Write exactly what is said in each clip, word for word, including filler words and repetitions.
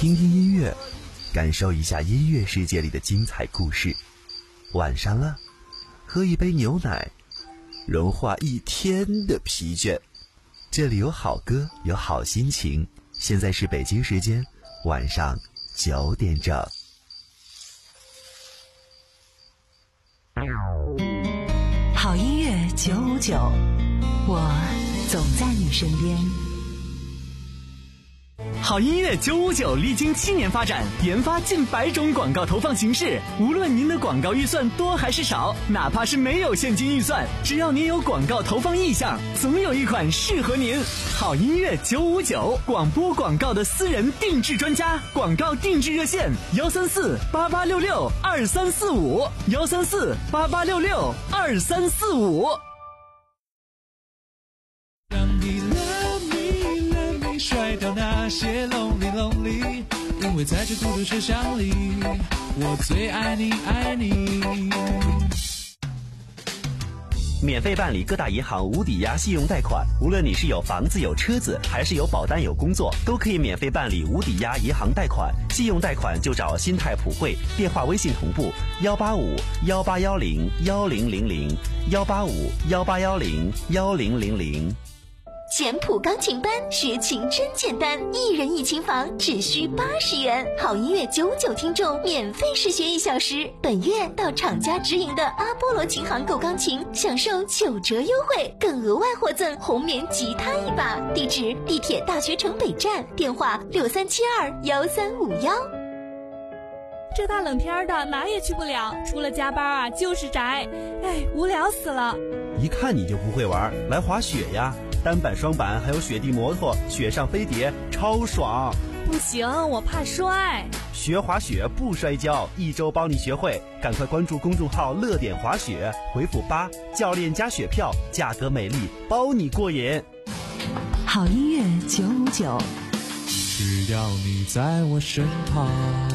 听听音乐，感受一下音乐世界里的精彩故事。晚上了，喝一杯牛奶，融化一天的疲倦。这里有好歌，有好心情。现在是北京时间晚上九点整。 好音乐九五九，我总在你身边。 好音乐九五九历经七年发展，研发近百种广告投放形式。无论您的广告预算多还是少，哪怕是没有现金预算，只要您有广告投放意向，总有一款适合您。好音乐九五九，广播广告的私人定制专家，广告定制热线幺三四八八六六二三四五幺三四八八六六二三四五。 甩掉那些 lonely lonely， 因为在这孤独学校里，我最爱你爱你。 免费办理各大银行无抵押信用贷款，无论你是有房子有车子，还是有保单有工作，都可以免费办理无抵押银行贷款。信用贷款就找新泰普惠，电话微信同步幺八五幺八幺零幺零零零幺八五幺八幺零幺零零零。 简谱钢琴班，学琴真简单，一人一琴房只需八十元，好音乐九九听众免费试学一小时。本月到厂家直营的阿波罗琴行购钢琴，享受九折优惠，更额外获赠红棉吉他一把。地址：地铁大学城北站，电话六三七二幺三五幺。 这大冷天的哪也去不了，除了加班啊就是宅，哎，无聊死了。 一看你就不会玩，来滑雪呀！单板、双板，还有雪地摩托、雪上飞碟，超爽！ 不行，我怕摔。 学滑雪不摔跤，一周帮你学会。赶快关注公众号“乐点滑雪”，回复八，教练加雪票，价格美丽，包你过瘾。 好音乐九五九， 只要你在我身旁。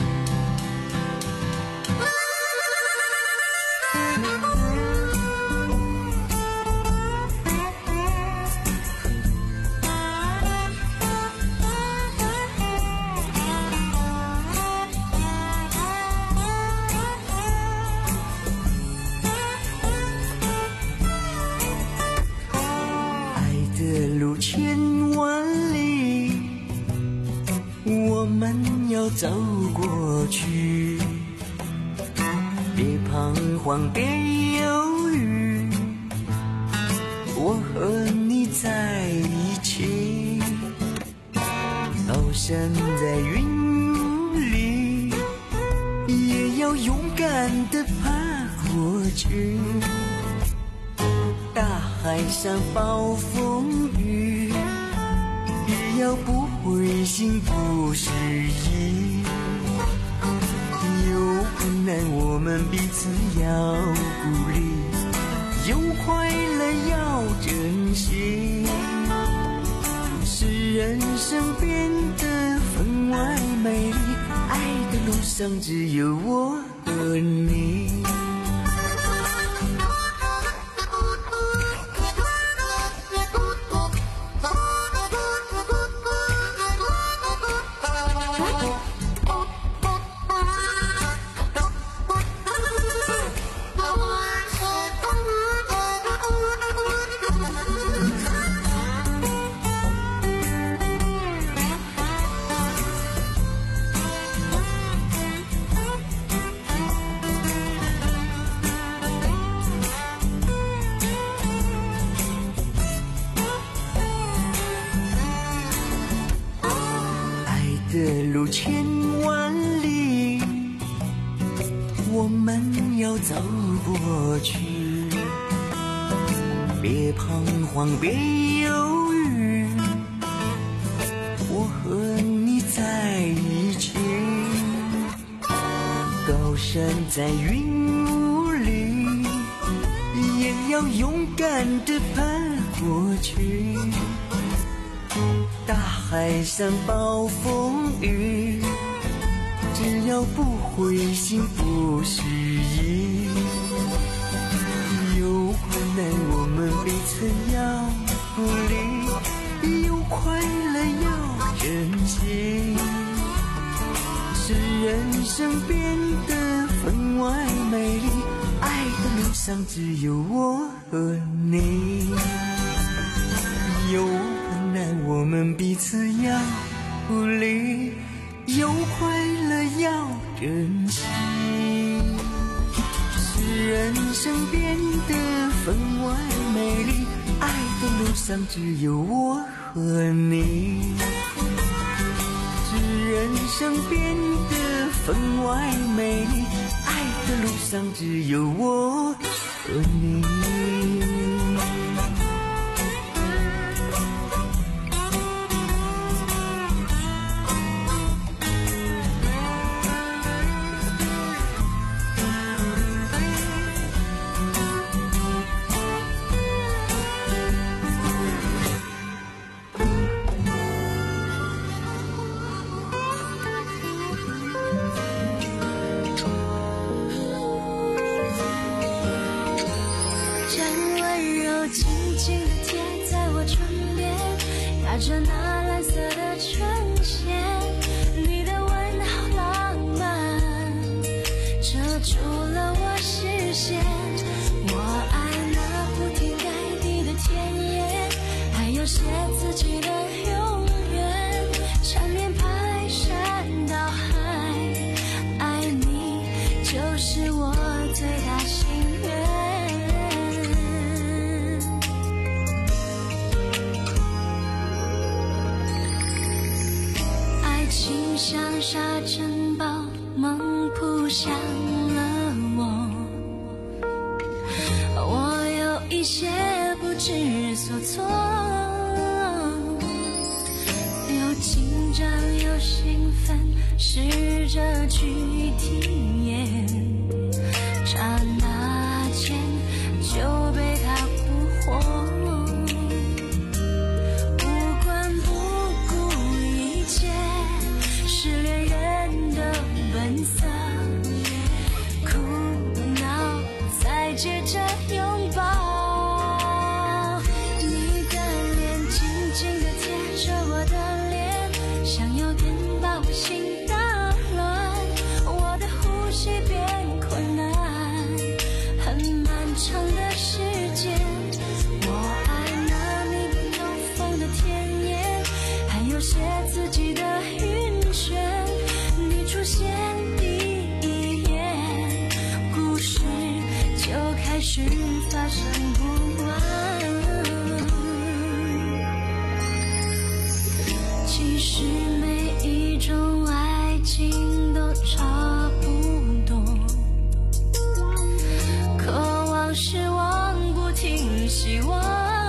路千万里，我们要走过去，别彷徨，别犹豫，我和你在一起，高山在云里，也要勇敢地爬过去，大海上暴风雨，也要不灰心不失意，有困难我们彼此要鼓励，有快乐要珍惜，使人生变得分外美丽，爱的路上只有我和你。的路千万里，我们要走过去，别彷徨，别犹豫，我和你在一起，高山在云雾里，也要勇敢地爬过去，大海上暴风雨，只要不灰心不失意，有困难我们彼此要鼓励，有快乐要珍惜， 上只有我和你，有困难我们彼此要鼓励，有快乐要珍惜，使人生变得分外美丽，爱的路上只有我和你，使人生变得分外美丽，爱的路上只有我和你。 着那蓝色的唇线，你的吻好浪漫，遮住了我视线。我爱那铺天盖地的田野，还有写自己的永远，缠绵排山倒海，爱你就是我最大心愿。像沙尘暴，梦扑向了我，我有一些不知所措，有紧张有兴奋，试着去体验，刹那间就被他俘获。接着拥抱，你的脸紧紧地贴着我的脸，像有点把我心打乱，我的呼吸变困难，很漫长的时间。我爱那密不透风的田野，还有写自己的晕眩，你出现开始发生不完，其实每一种爱情都差不多，渴望失望不停希望，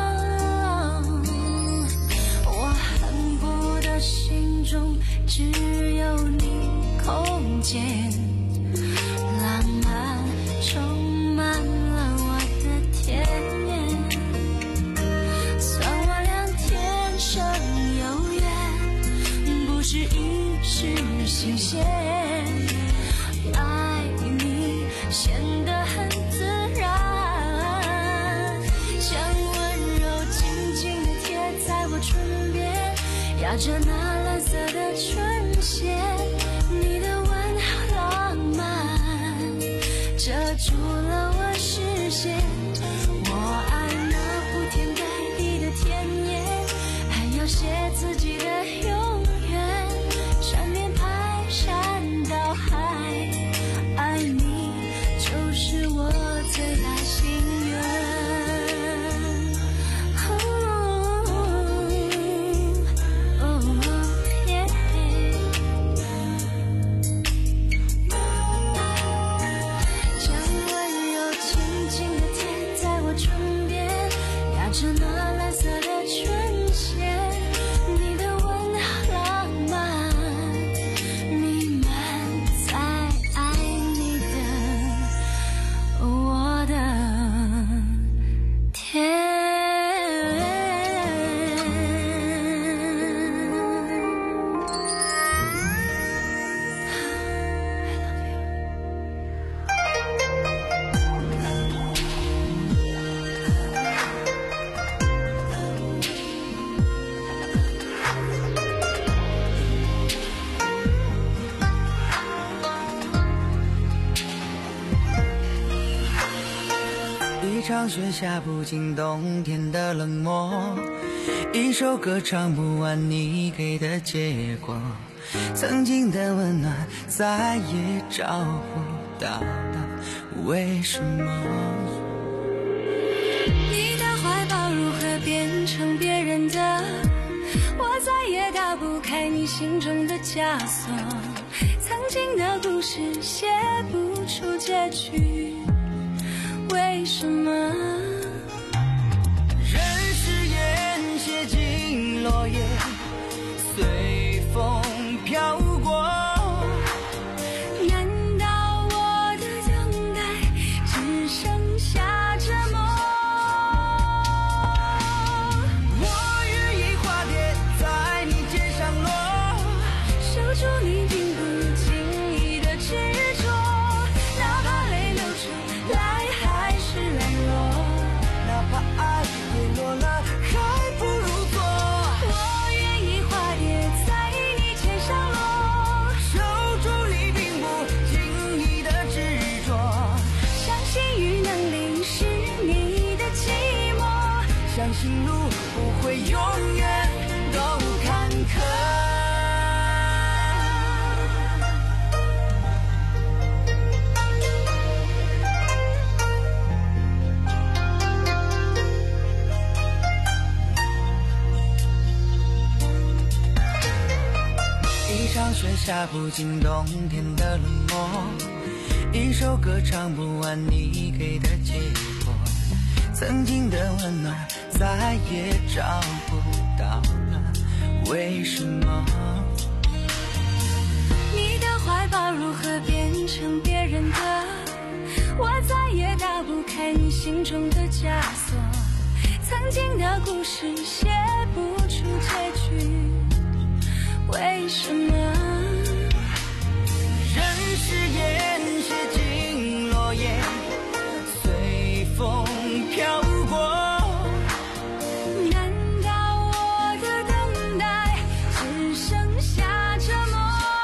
我恨不得心中只有你空间，浪漫充满了我的田野，算我俩天生有缘，不是一时新鲜，爱你显得很自然，像温柔紧紧地贴在我唇边，压着那蓝色的唇线，你的吻好浪漫，遮住了我视线。我爱那铺天盖地的田野，还有写自己的永远，缠绵排山倒海，爱你就是我最大心愿。着那蓝色的唇线，你的吻好浪漫，弥漫在爱你的我的场雪下不尽冬天的冷漠，一首歌唱不完你给的结果，曾经的温暖再也找不到了，为什么？ 你的怀抱如何变成别人的？我再也打不开你心中的枷锁，曾经的故事写不出结局，为什么？ 任誓言写进落叶，随风飘过。 难道我的等待只剩下折磨？ 我愿意化蝶在你肩上落， 守住你并不经意的执着，哪怕泪流出来还是软弱， 哪怕爱跌落了还不如做。 我愿意化蝶在你肩上落， 守住你并不经意的执着， 相信雨能淋湿你的寂寞， 相信路不会永远都坎坷。一场雪下不尽冬天的冷漠，一首歌唱不完你给的结果，曾经的温暖再也找不到了，为什么？ 你的怀抱如何变成别人的？我再也打不开你心中的枷锁，曾经的故事写不出结局，为什么？ 任誓言写进落叶，随风飘过。 难道我的等待只剩下折磨？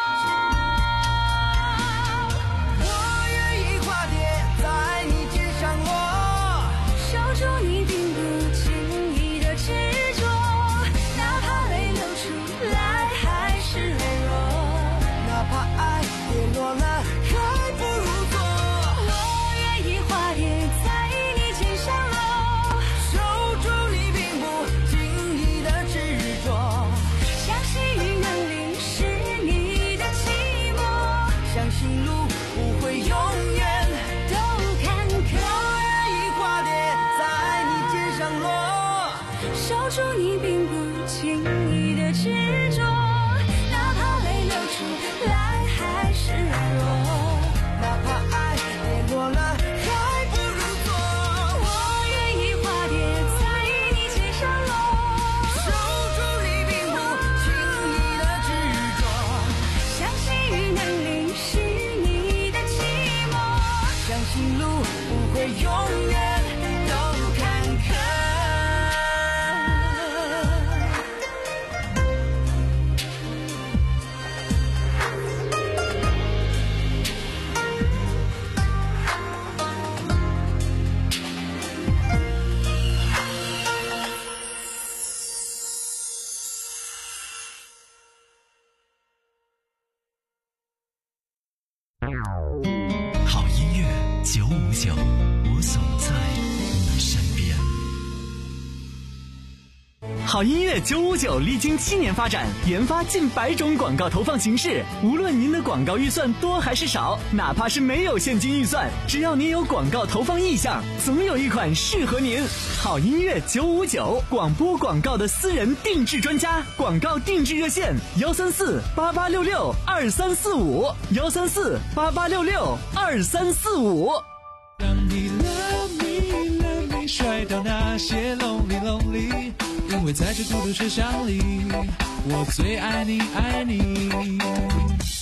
我愿意化蝶在你肩上落， 守住你并不经意的执着，哪怕泪流出来还是软弱， 哪怕爱跌落了还不如做。 我愿意化蝶在你肩上落， 守住你并不经意的执着， 相信雨能淋湿你的寂寞， 相信路不会永远都坎坷。 我愿意化蝶在你肩上落， 守住你并不经意的执着，哪怕泪流出来还是软弱， 哪怕爱跌落了还不如做。 我愿意化蝶在你肩上落， 守住你并不经意的执着， 相信雨能淋湿你的寂寞， 相信路不会永远都坎坷。 好音乐九五九，我总在你身边。 好音乐九五九历经七年发展，研发近百种广告投放形式。无论您的广告预算多还是少，哪怕是没有现金预算，只要您有广告投放意向，总有一款适合您。好音乐九五九，广播广告的私人定制专家，广告定制热线：幺三四八八六六二三四五，幺三四八八六六二三四五。 当你 love me love me 摔倒那些 lonely lonely， 因为在这孤独车厢里，我最爱你爱你。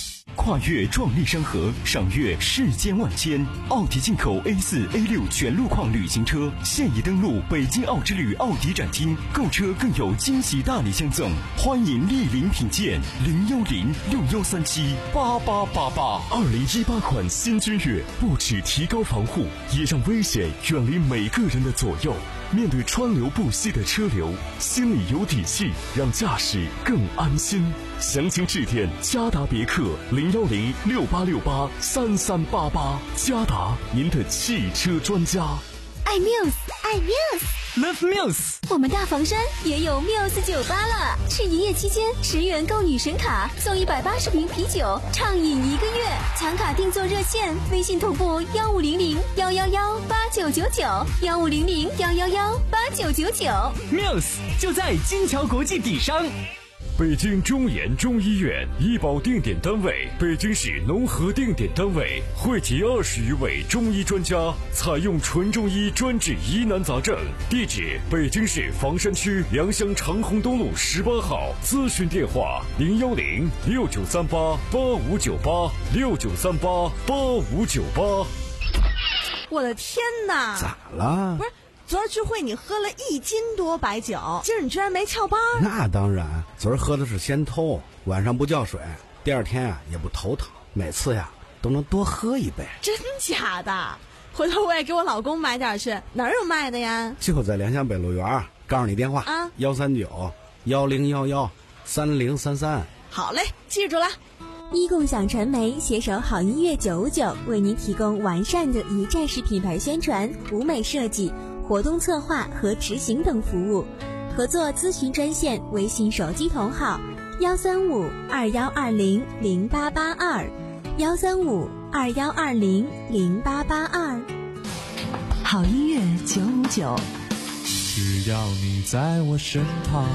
跨越壮丽山河，赏阅世间万千。奥迪进口 A 四 A 六全路况旅行车现已登陆北京奥之旅奥迪展厅，购车更有惊喜大礼相赠，欢迎莅临品鉴。零幺零六幺三七八八八八。二零一八款新君越不只提高防护，也让危险远离每个人的左右。面对川流不息的车流，心里有底气，让驾驶更安心。详情致电嘉达别克零幺零六八六八三三八八。嘉达，您的汽车专家。 爱 Muse， 爱 Muse，Love Muse。 我们大房山也有 Muse 酒吧了，是营业期间十元购女神卡送一百八十瓶啤酒，畅饮一个月。抢卡订座热线：微信同步幺五零零幺幺幺八九九九，幺五零零幺幺幺八九九九。 Muse 就在金桥国际底商。 北京中研中医院医保定点单位，北京市农合定点单位，汇集二十余位中医专家，采用纯中医专治疑难杂症。地址：北京市房山区良乡长虹东路十八号。咨询电话：零幺零六九三八八五九八六九三八八五九八。 我的天哪！ 咋了？ 不是。昨儿聚会你喝了一斤多白酒，今儿你居然没翘班？ 那当然，昨儿喝的是仙偷，晚上不叫水，第二天啊也不头疼，每次呀都能多喝一杯。 真假的？回头我也给我老公买点去，哪儿有卖的呀？ 就在良乡北路园，告诉你电话啊，幺三九幺零幺幺三零三三。 好嘞，记住了。 一共享传媒携手好音乐九五九，为您提供完善的一站式品牌宣传、舞美设计、活动策划和执行等服务。合作咨询专线：微信手机同号幺三五二幺二零零八八二，幺三五二幺二零零八八二。 好音乐九五九， 只要你在我身旁。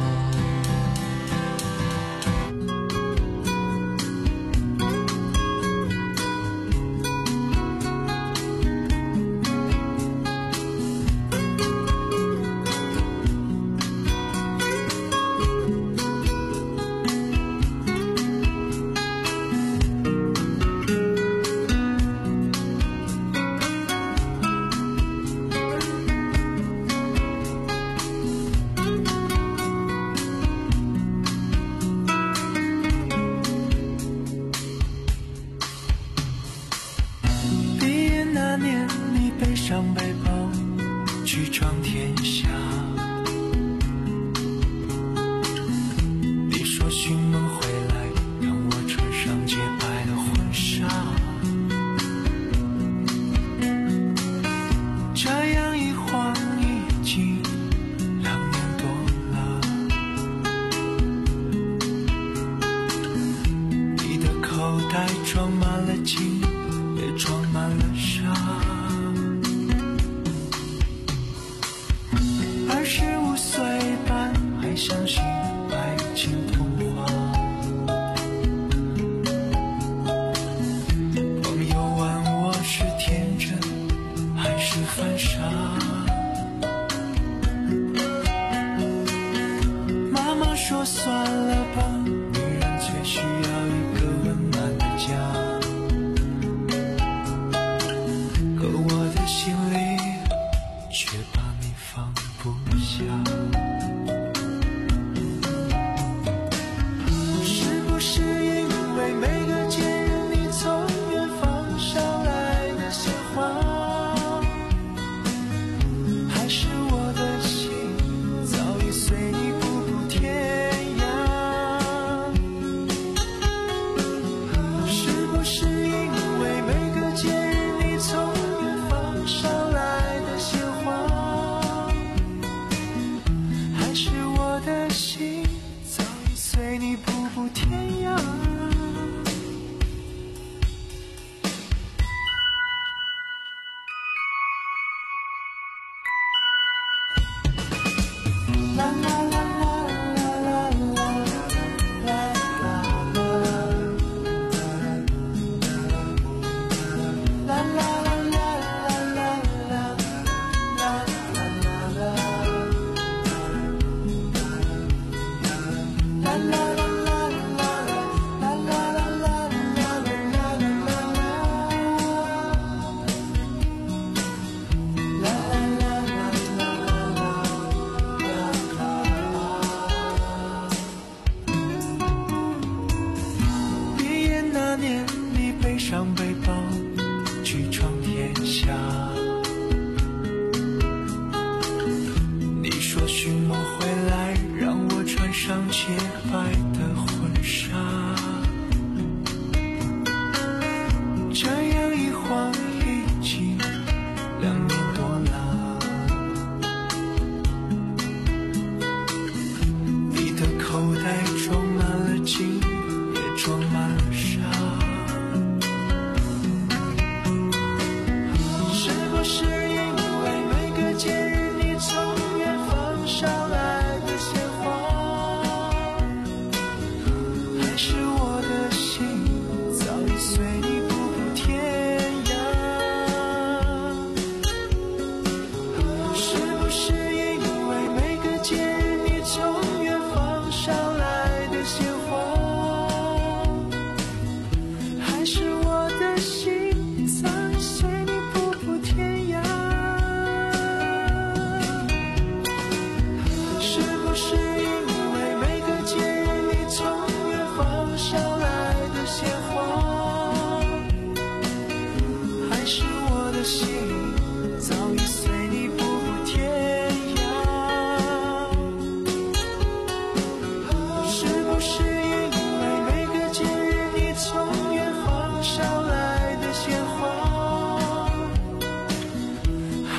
是因为每个节日你从远方捎来的鲜花。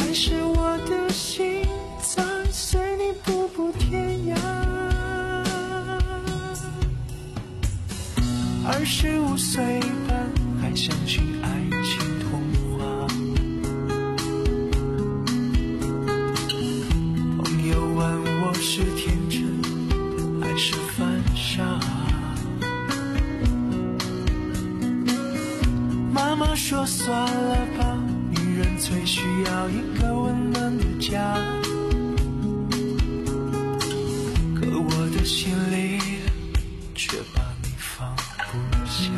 还是我的心在随你步步天涯。二十五岁半还相信爱情童话，朋友问我是天真还是犯傻，妈妈说算了吧，女人最需要一个温暖的家。可我的心里却把你放不下。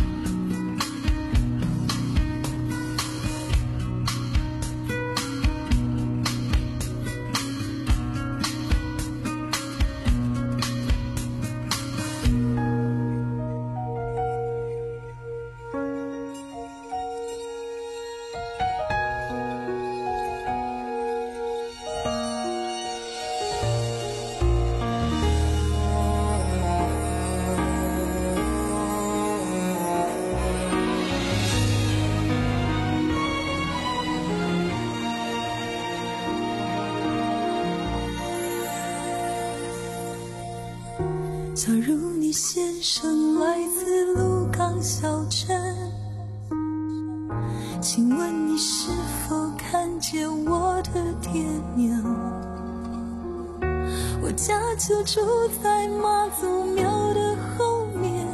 假如你先生来自鹿港小镇，请问你是否看见我的爹娘？我家就住在妈祖庙的后面，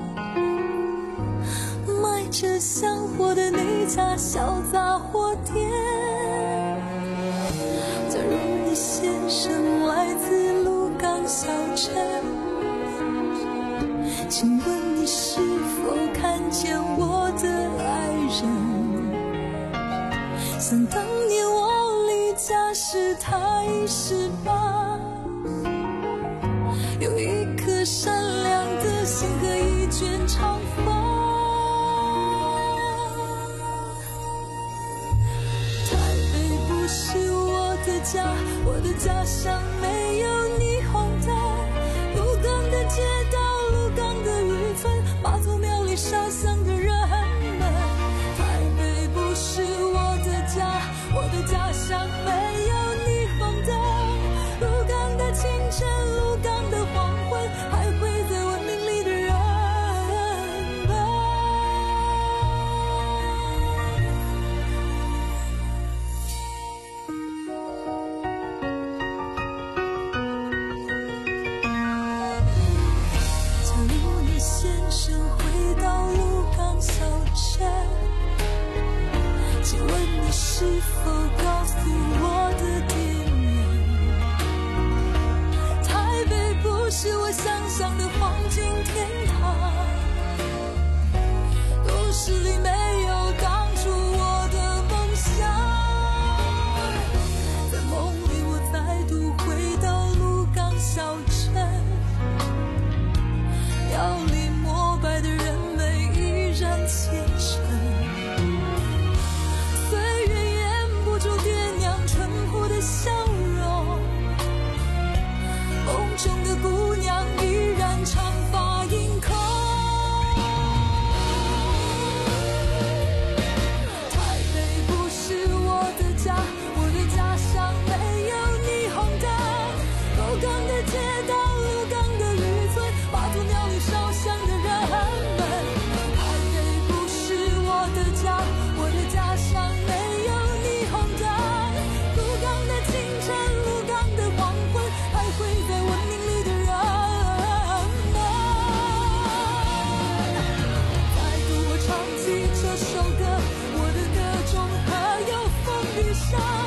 卖着香火的那家小杂货店。假如你先生来自鹿港小镇，请问你是否看见我的爱人？想当年我离家时他已十八，有一颗善良的心和一卷长发。台北不是我的家，我的家乡没有霓虹灯，鹿港的街道，鹿港的渔村，妈祖庙里烧香的人们。台北不是我的家，我的家乡没有霓虹灯，鹿港的清晨，鹿港的黄昏，还会在文明里的人们。假如你先生回到鹿港小镇，请问你是否告诉我的爹娘？台北不是我想象的黄金天堂，都市里没有当初我的梦想。在梦里我再度回到鹿港小镇，庙里膜拜的人们依然虔诚，岁月掩不住爹娘淳朴的笑容，梦中的姑娘依然长发盈空。台北不是我的家，我的家乡没有霓虹灯，鹿港的街道，鹿港的渔村，妈祖庙里烧香的人们。台北不是我的家，我的家乡没有霓虹灯，鹿港的清晨，鹿港的黄昏，还会在文明里的人们。再度我唱起这首歌，我的歌中可有风雨声。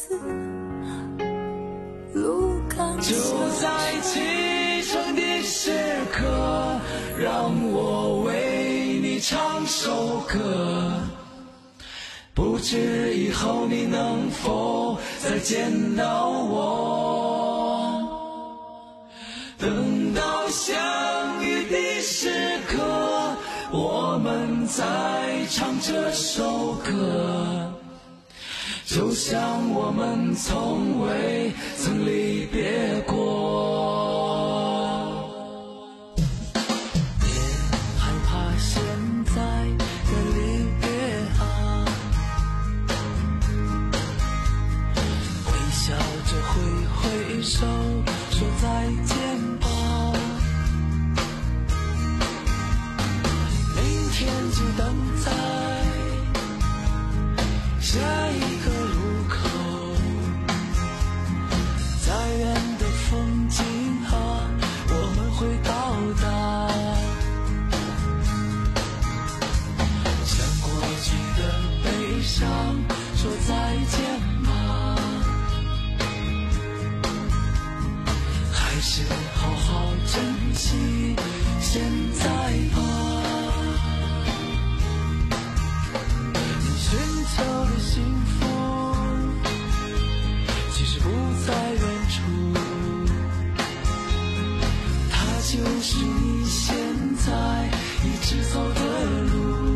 子，路刚就在启程的时刻，让我为你唱首歌，不知以后你能否再见到我，等到相遇的时刻，我们再唱这首歌，就像我们从未曾离别过。别害怕现在的离别啊，微笑着挥挥手说再见吧，明天就等在下一个路口，再远的风景啊，我们会到达，向过去的悲伤说再见吧，还是好好珍惜现在吧，你寻求的幸福其实不在远处，它就是你现在一直走的路，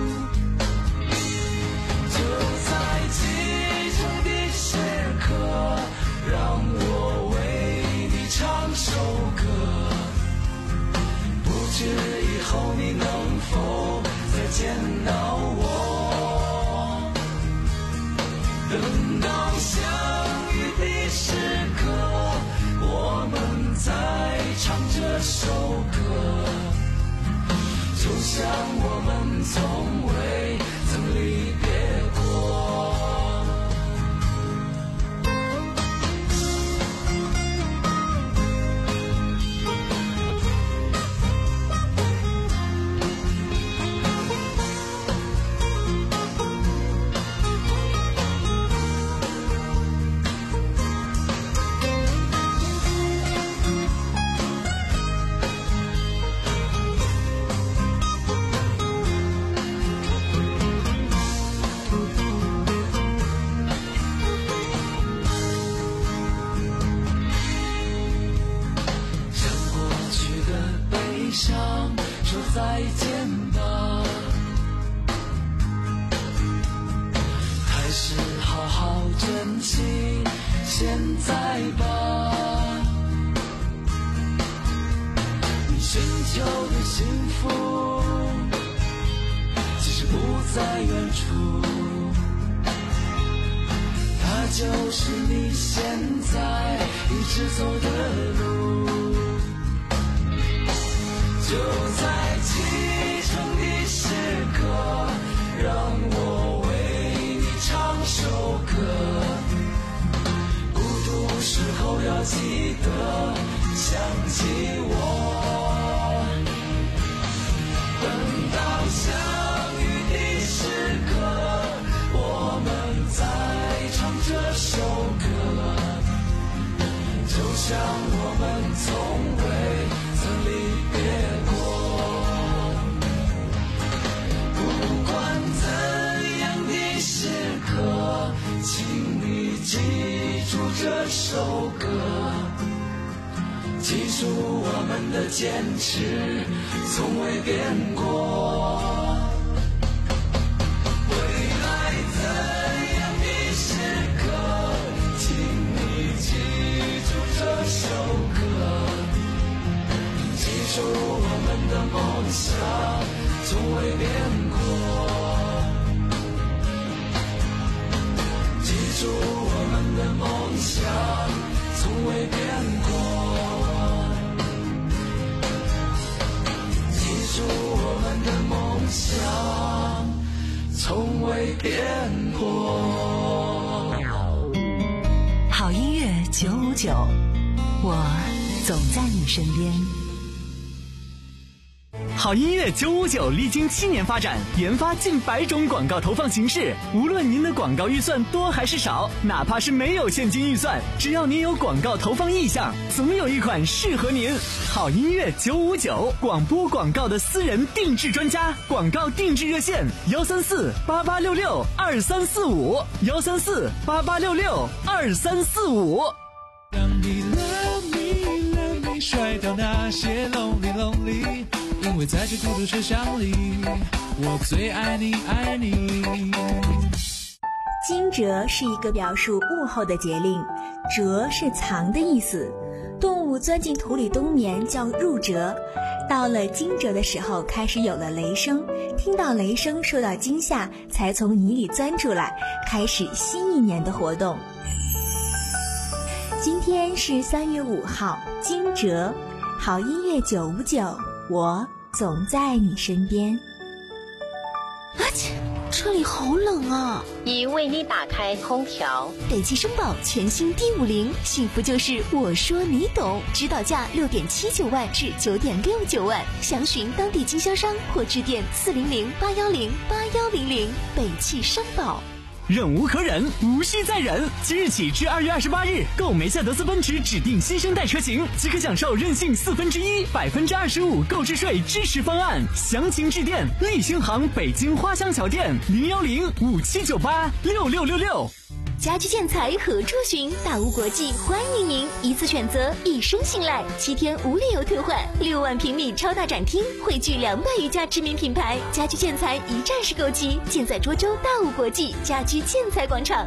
就在启程的时刻，让我为你唱首歌，不知以后你能否再见到我，等到相遇的时刻，我们再唱这首歌，就像我们从未曾离别过。说再见吧，还是好好珍惜现在吧，你寻求的幸福其实不在远处，它就是你现在一直走的路，就在启程的时刻，让我为你唱首歌，孤独时候要记得想起我，等到相遇的时刻，我们再唱这首歌，就像我们从未曾离别过，不管怎样的时刻，请你记住这首歌，记住我们的坚持从未变过，未来怎样的时刻，请你记住这首歌，记住我们的梦想从未变过，记住我们的梦想从未变过，记住我们的梦想从未变过。 好音乐九五九，我总在你身边。 好音乐九五九历经七年发展，研发近百种广告投放形式。无论您的广告预算多还是少，哪怕是没有现金预算，只要您有广告投放意向，总有一款适合您。好音乐九五九，广播广告的私人定制专家，广告定制热线：幺三四八八六六二三四五，幺三四八八六六二三四五。 让你 love me love me 甩掉那些 lonely lonely， 因为在这孤独车厢里，我最爱你爱你。 惊蛰是一个表述物候的节令，蛰是藏的意思。动物钻进土里冬眠叫入蛰，到了惊蛰的时候开始有了雷声，听到雷声受到惊吓，才从泥里钻出来，开始新一年的活动。今天是三月五号，惊蛰。好音乐九五九，我总在你身边。 啊切，这里好冷啊！ 已为你打开空调。 北汽绅宝全新 D 五零，幸福就是我说你懂，指导价六点七九万至九点六九万，详询当地经销商或致电四零零八幺零八幺零零。北汽绅宝。 忍无可忍，无需再忍。即日起至二月二十八日，购梅赛德斯奔驰指定新生代车型，即可享受任性四分之一、百分之二十五购置税支持方案。详情致电立星行北京花乡桥店零幺零五七九八六六六六。 家居建材何处寻？大屋国际欢迎您，一次选择，一生信赖，七天无理由退换，六万平米超大展厅，汇聚两百余家知名品牌，家居建材一站式购齐，建在涿州大屋国际家居建材广场。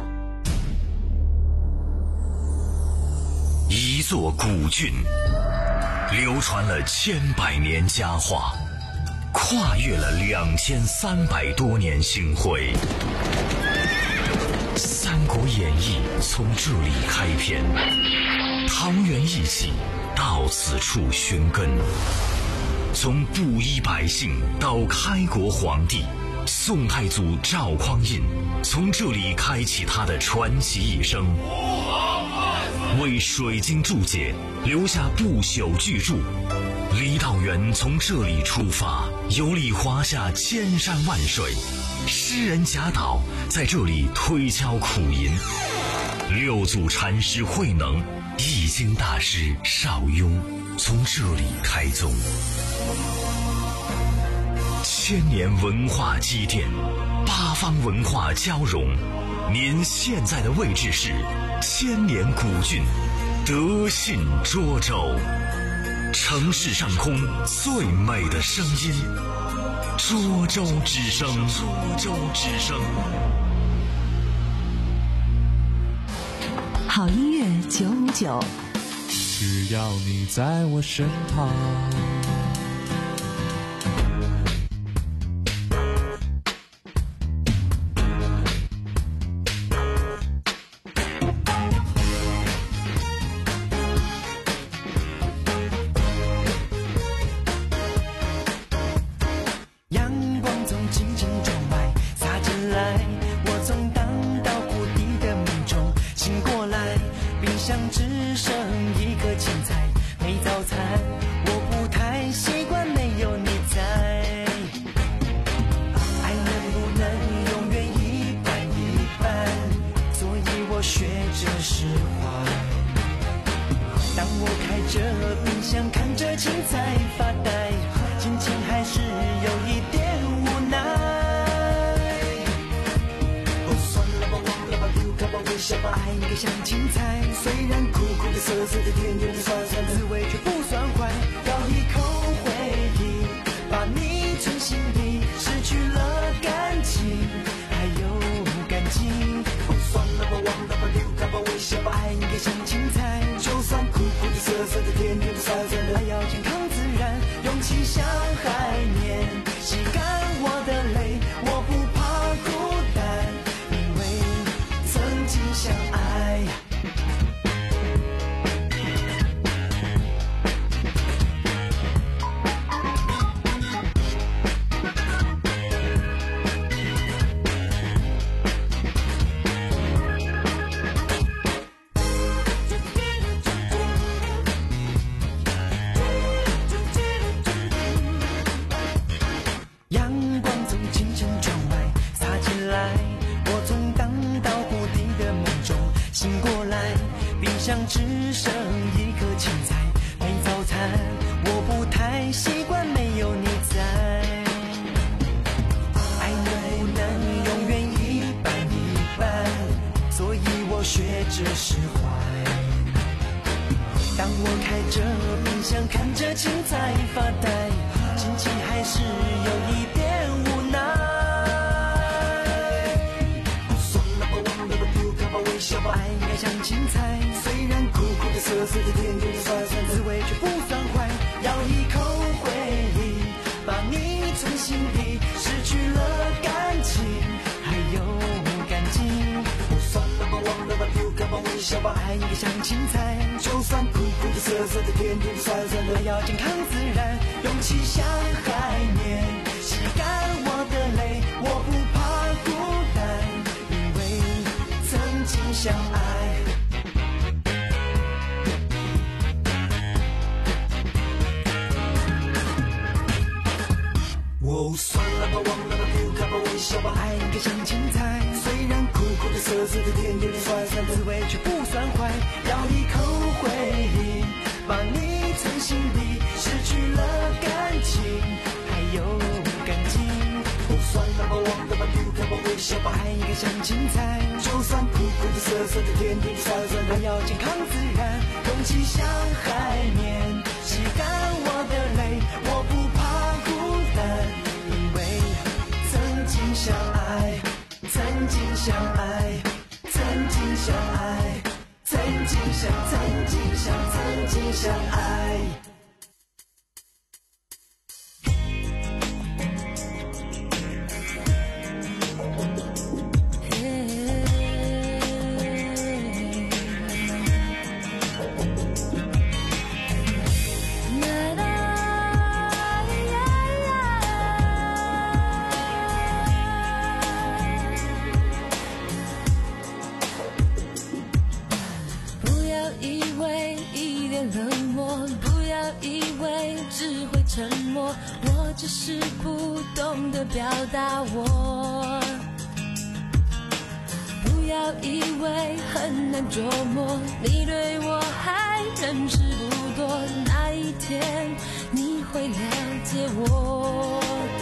一座古郡，流传了千百年佳话，跨越了两千三百多年星辉。《三国演义》从这里开篇，桃园义气到此处寻根。从布衣百姓到开国皇帝，宋太祖赵匡胤从这里开启他的传奇一生，为水晶注解留下不朽巨著。李道元从这里出发，游历华夏千山万水。诗人贾岛在这里推敲苦吟，六祖禅师慧能、易经大师邵雍从这里开宗。千年文化积淀，八方文化交融。您现在的位置是千年古郡德信涿州，城市上空最美的声音。涿州之声，涿州之声。 好音乐九五九， 只要你在我身旁。 只剩一颗青菜配早餐，我不太习惯没有你在。爱能不能永远一半一半，所以我学着释怀。当我开着冰箱看着青菜发呆，心情还是有一点无奈。算了吧，忘了吧，丢开吧，微笑吧，爱应该像青菜，虽然苦苦的、涩涩的、甜甜的、酸酸的，滋味却不算坏。咬一口回忆，把你存心底，失去了感情，还有感激。算了吧，忘了吧，丢开吧，微笑吧，爱应该像青菜，就算苦苦的、涩涩的、甜甜的、酸酸的，要健康自然，勇气像海绵，吸干我的泪，我不怕孤单，因为曾经相爱。哦，算了吧，忘了吧，丢开吧，微笑吧，爱应该像青菜，虽然苦苦的、涩涩的、甜甜的、酸酸的，滋味却不算坏。咬一口回忆，把你存心底，失去了感情，还有感激。哦，算了吧，忘了吧，丢开吧，微笑吧，爱应该像青菜，就算苦苦的、涩涩的、甜甜的、酸酸的，要健康自然，勇气像海绵，吸干我的泪，我不怕孤单。曾经相爱，曾经相爱，曾经相爱，曾经相，曾经相，曾经相爱。 沉默，我只是不懂得表达我。不要以为很难琢磨，你对我还认识不多，那一天你会了解我。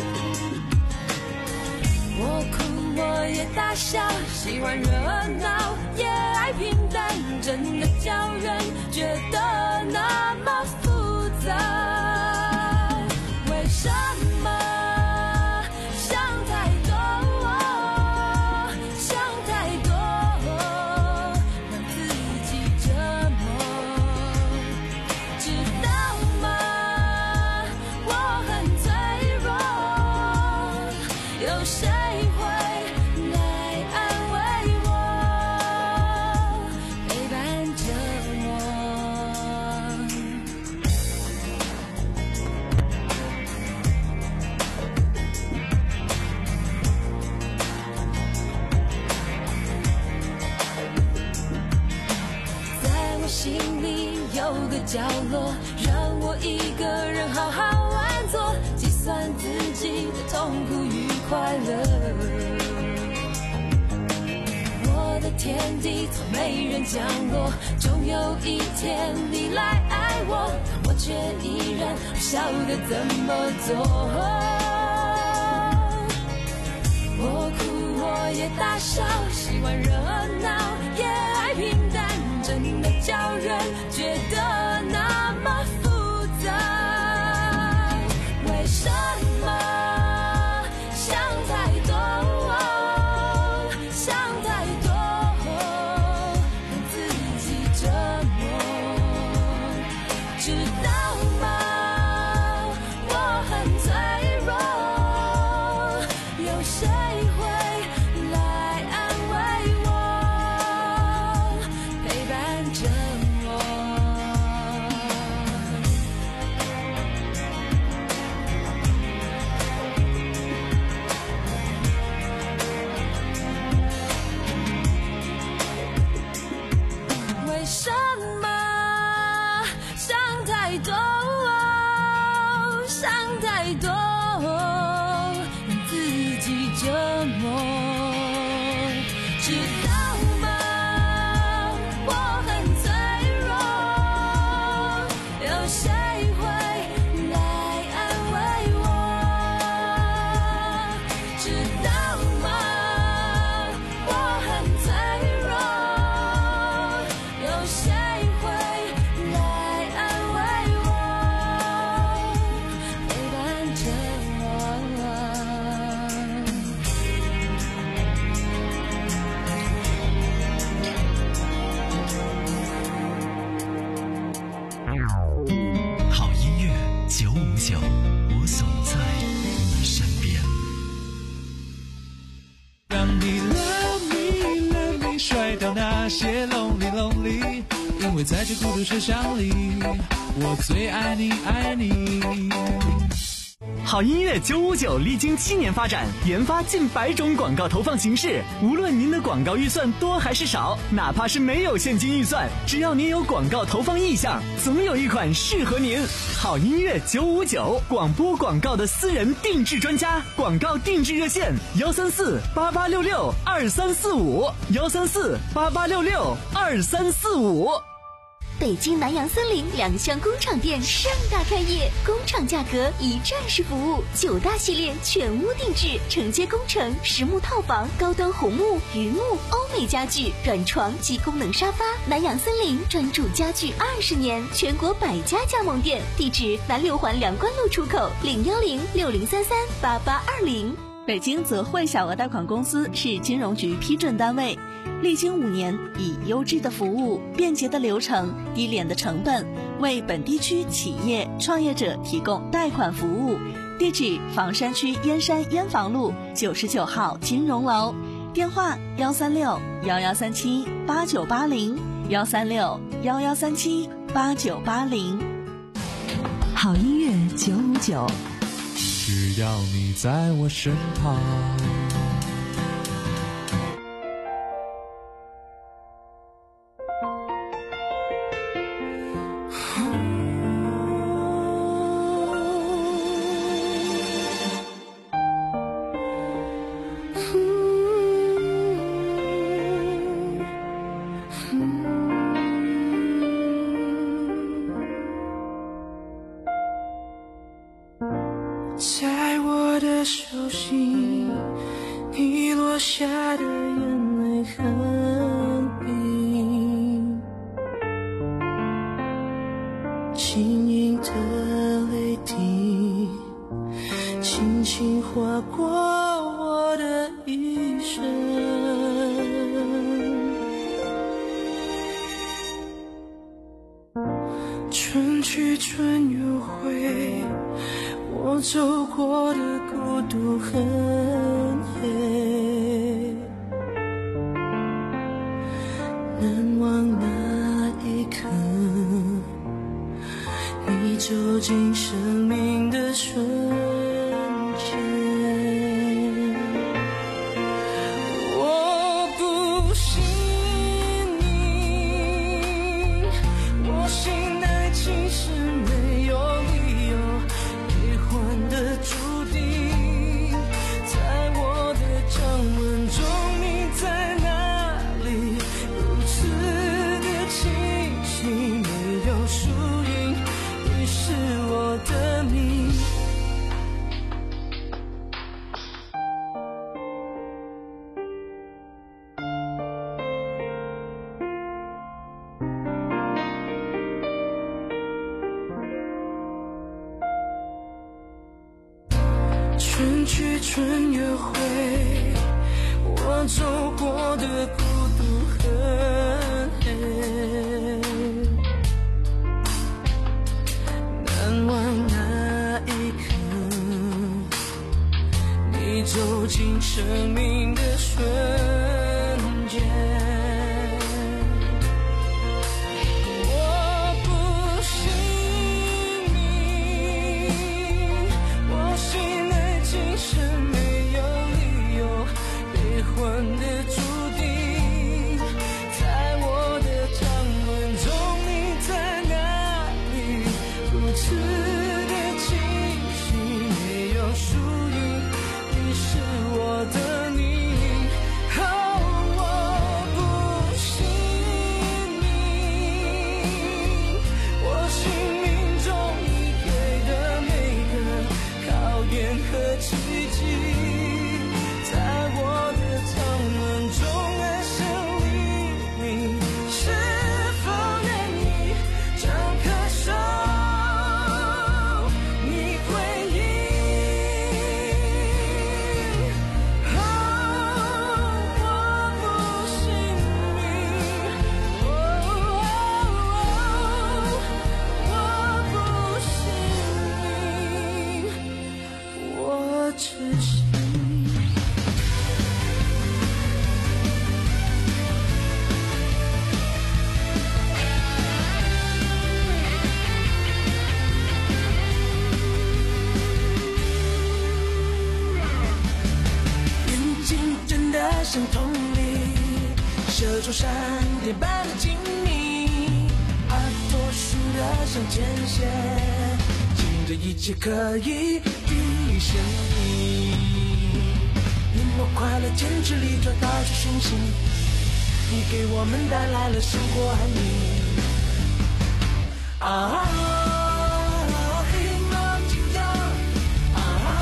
我哭我也大笑，喜欢热闹也爱平淡，真的叫人觉得那么复杂。为什么想太多，想太多，让自己折磨，知道吗？我很脆弱，有谁会来安慰我，陪伴着我。心里有个角落，让我一个人好好玩坐，计算自己的痛苦与快乐。我的天地从没人降落，终有一天你来爱我，我却依然不晓得怎么做。我哭我也大笑，喜欢热闹也爱平淡，真的叫人觉得那么复杂。为什么想太多，想太多，让自己折磨，知道吗？我很脆弱，有谁会来安慰我，陪伴着为什么想太多，想太多，让自己折磨，知道吗？我很脆谁会来安慰我？知道吗？我很脆弱，有谁会来安慰我，陪伴着我？ 好音乐九五九，我总在你身边。 让你 love me love me 甩掉那些 lonely lonely， 因为在这孤独车厢里，我最爱你爱你。 好音乐九五九历经七年发展，研发近百种广告投放形式。无论您的广告预算多还是少，哪怕是没有现金预算，只要您有广告投放意向，总有一款适合您。好音乐九五九，广播广告的私人定制专家，广告定制热线：幺三四八八六六二三四五，幺三四八八六六二三四五。 北京南洋森林两厢工厂店盛大开业，工厂价格一站式服务，九大系列全屋定制，承接工程、实木套房、高端红木、榆木、欧美家具、软床及功能沙发。南洋森林专注家具二十年，全国百家加盟店，地址南六环梁关路出口零幺零六零三三八八二零。 北京泽汇小额贷款公司是金融局批准单位，历经五年，以优质的服务、便捷的流程、低廉的成本，为本地区企业创业者提供贷款服务。地址：房山区燕山燕房路九十九号金融楼，电话：幺三六幺幺三七八九八零，幺三六幺幺三七八九八零。 好音乐九五九， 只要你在我身旁。在我的手心，你落下的眼泪很冰，轻盈的泪滴，轻轻划过我的一生。春去春又回，我走过的孤独很黑，难忘那一刻，你走进生命的瞬间。我不信你，我信爱情是没有理由悲欢的注定，在我的掌纹中你在哪里？如此的清晰，没有输赢，你是我的命。春去春又回，我走过的孤独很黑，难忘那一刻，你走进生命的瞬间。我不信你，我信爱情是没有理由悲欢的注定，在我的掌纹中你在哪里？如此的清晰，没有输赢，你是我的你。 声痛里射出闪电般的精密，阿托数的向前线，尽着一切可以一生意。你我快乐坚持里找到出讯息，你给我们带来了生活安宁。啊，黑猫警长，啊，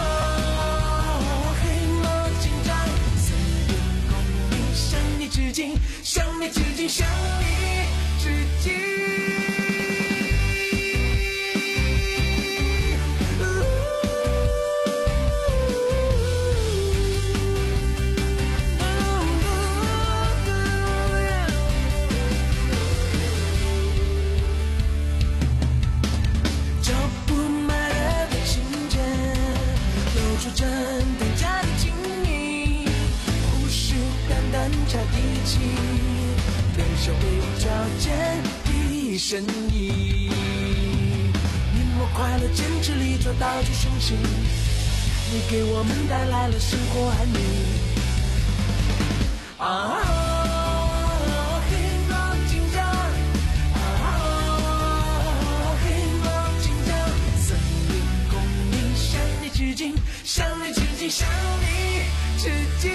黑猫警长，森林公民向你致敬，向你致敬，向你致敬。生意，你我快乐坚持里找到出讯息，你给我们带来了生活安宁。啊，黑猫警长，啊，黑猫警长，森林公民向你致敬，向你致敬，向你致敬。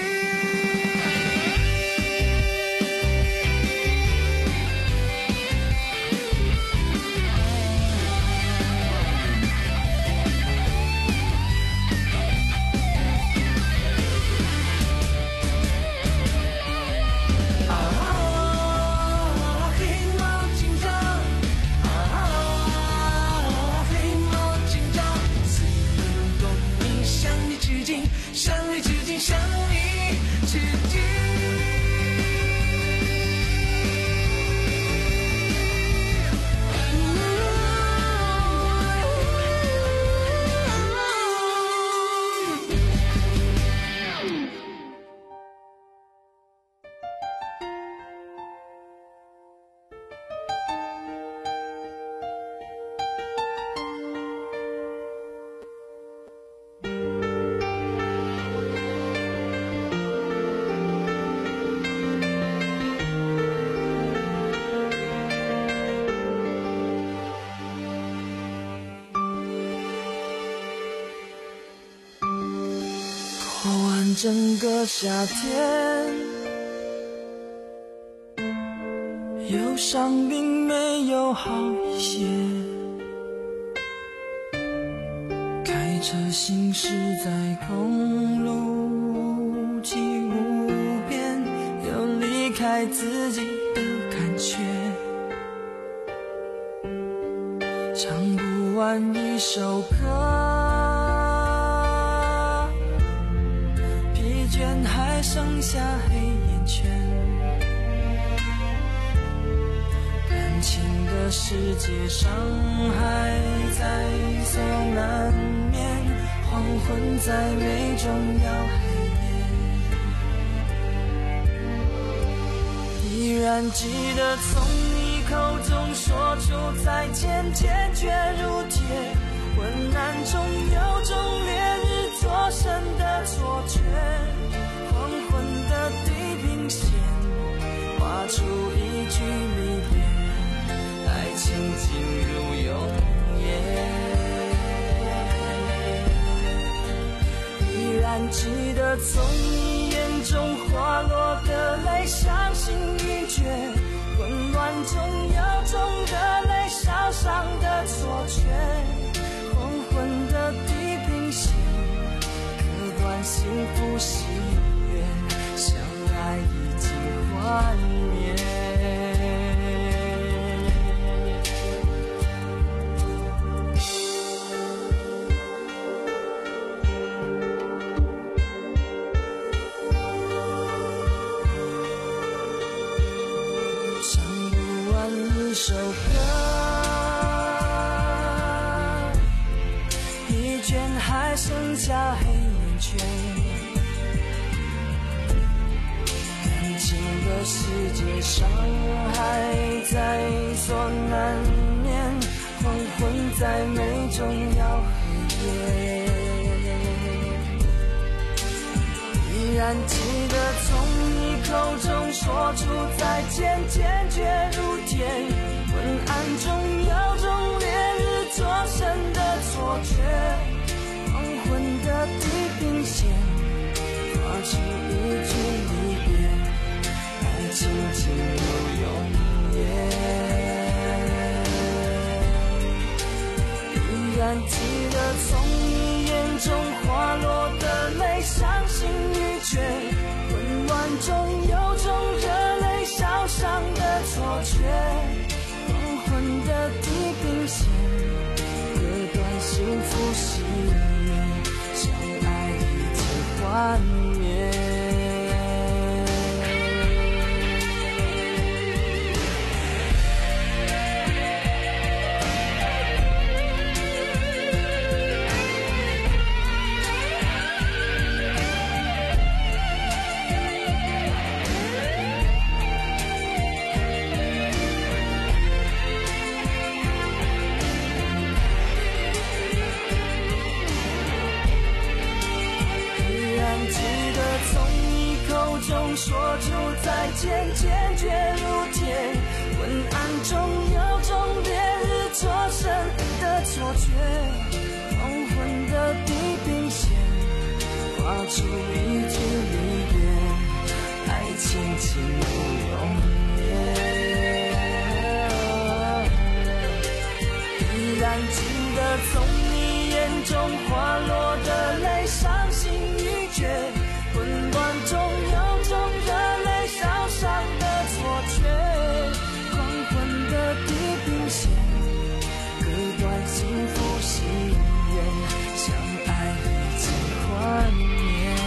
整个夏天，忧伤并没有好一些。开车行驶在公路际无边，有离开自己的感觉。唱不完一首歌，还剩下黑眼圈，感情的世界伤害在所难免，黄昏在眉中要黑夜，依然记得从你口中说出再见，坚决如铁，昏暗中有种烈日灼身的错觉，黄昏的地平线画出一句离别，爱情进入永夜，依然记得从你眼中滑落的泪，伤心欲绝，混乱中有种热泪烧伤的错觉，黄昏的地平线割断幸福喜悦，相爱已经幻灭。唱不完一首歌，一卷还剩下黑眼圈，感情的世界伤害在所难免，黄昏在眉中要黑夜，依然记得从口中说出再见，坚决如铁。昏暗中有种烈日灼身的错觉，黄昏的地平线画出一句离别，爱情仅有永远。依然记得从你眼中滑落的泪，伤心欲绝，混乱中有种热泪烧伤的错觉，黄昏的地平线割断幸福喜悦，相爱已经幻灭。说出再见，坚决如铁。昏暗中有种烈日灼身的错觉，黄昏的地平线画出一句离别，爱情仅有永远。依然记得从你眼中滑落的泪，伤心欲绝，混乱中有种热泪烧伤的错觉，黄昏的地平线割断幸福喜悦，相爱已经幻灭。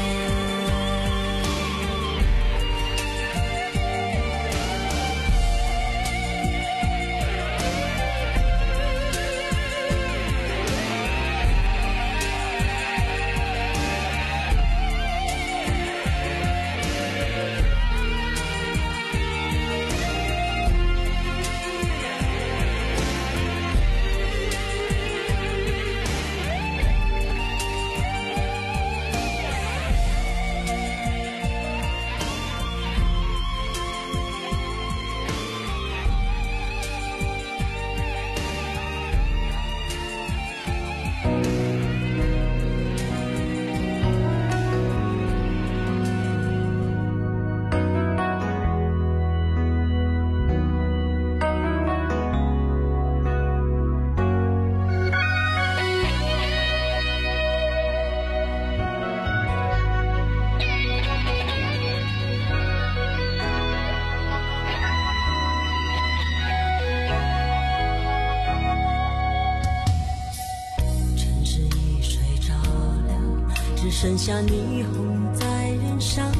剩下霓虹在人上，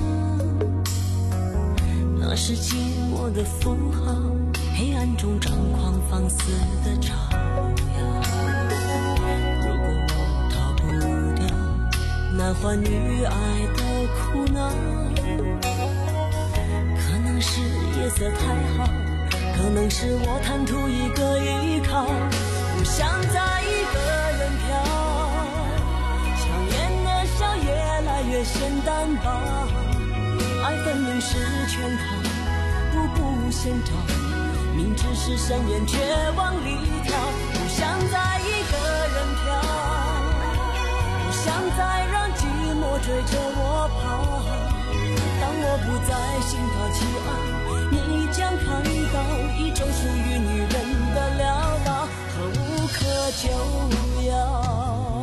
那是寂寞的符号，黑暗中张狂放肆的朝阳。如果我逃不掉男欢女爱的苦恼，可能是夜色太好，可能是我贪图一个依靠，不想再一个人飘，越来越显单薄，爱分明是圈套，步步险找，明知是深渊却往里跳，不想再一个人飘，不想再让寂寞追着我跑。当我不再心高气傲，你将看到一种属于女人的潦倒和无可救药。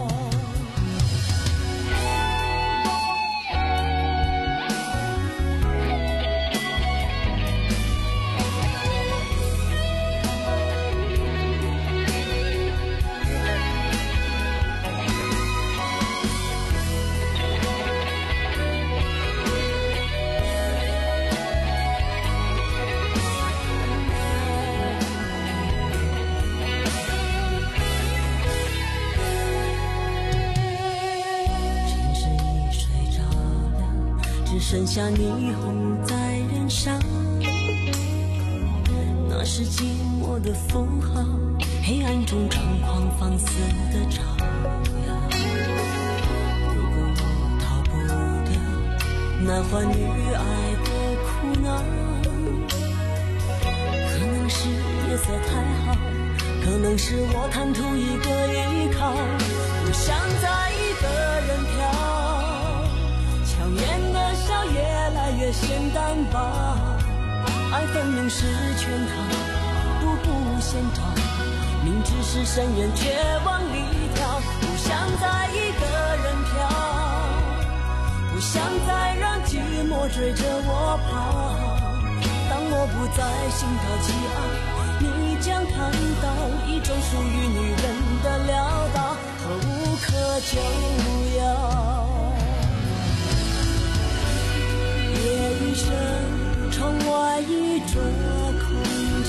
剩下霓虹在人上，那是寂寞的符号，黑暗中张狂放肆的朝阳。如果我逃不掉男欢女爱的苦不安。可能是夜色太好，可能是我贪图一个依靠，不想再一个人跳，强颜的笑越来越显单薄，爱分明是圈套，步步险找，明知是深渊却往里跳，不想再一个人跳，不想再让寂寞追着我跑。当我不再心高气傲，你将看到一种属于女人的潦倒和无可救药。夜已深，窗外已着空寂，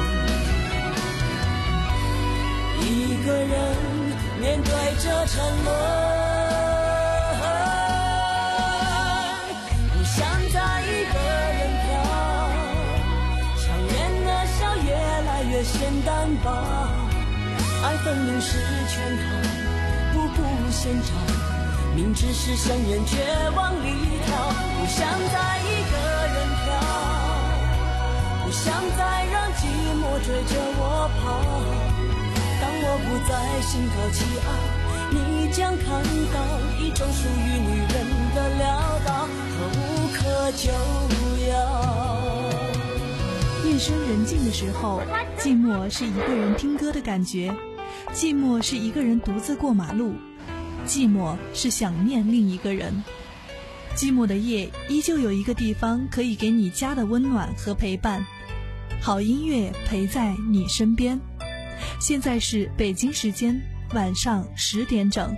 一个人面对着沉沦，不想再一个人跳，强颜的笑越来越显单薄，爱分明是圈套，步步险找，明知是深渊却往里跳，不想再一个人跳，不想再让寂寞追着我跑。当我不再心高气傲，你将看到一种属于女人的潦倒和无可救药。 夜深人静的时候，寂寞是一个人听歌的感觉，寂寞是一个人独自过马路，寂寞是想念另一个人。寂寞的夜，依旧有一个地方可以给你家的温暖和陪伴，好音乐陪在你身边。现在是北京时间晚上十点整。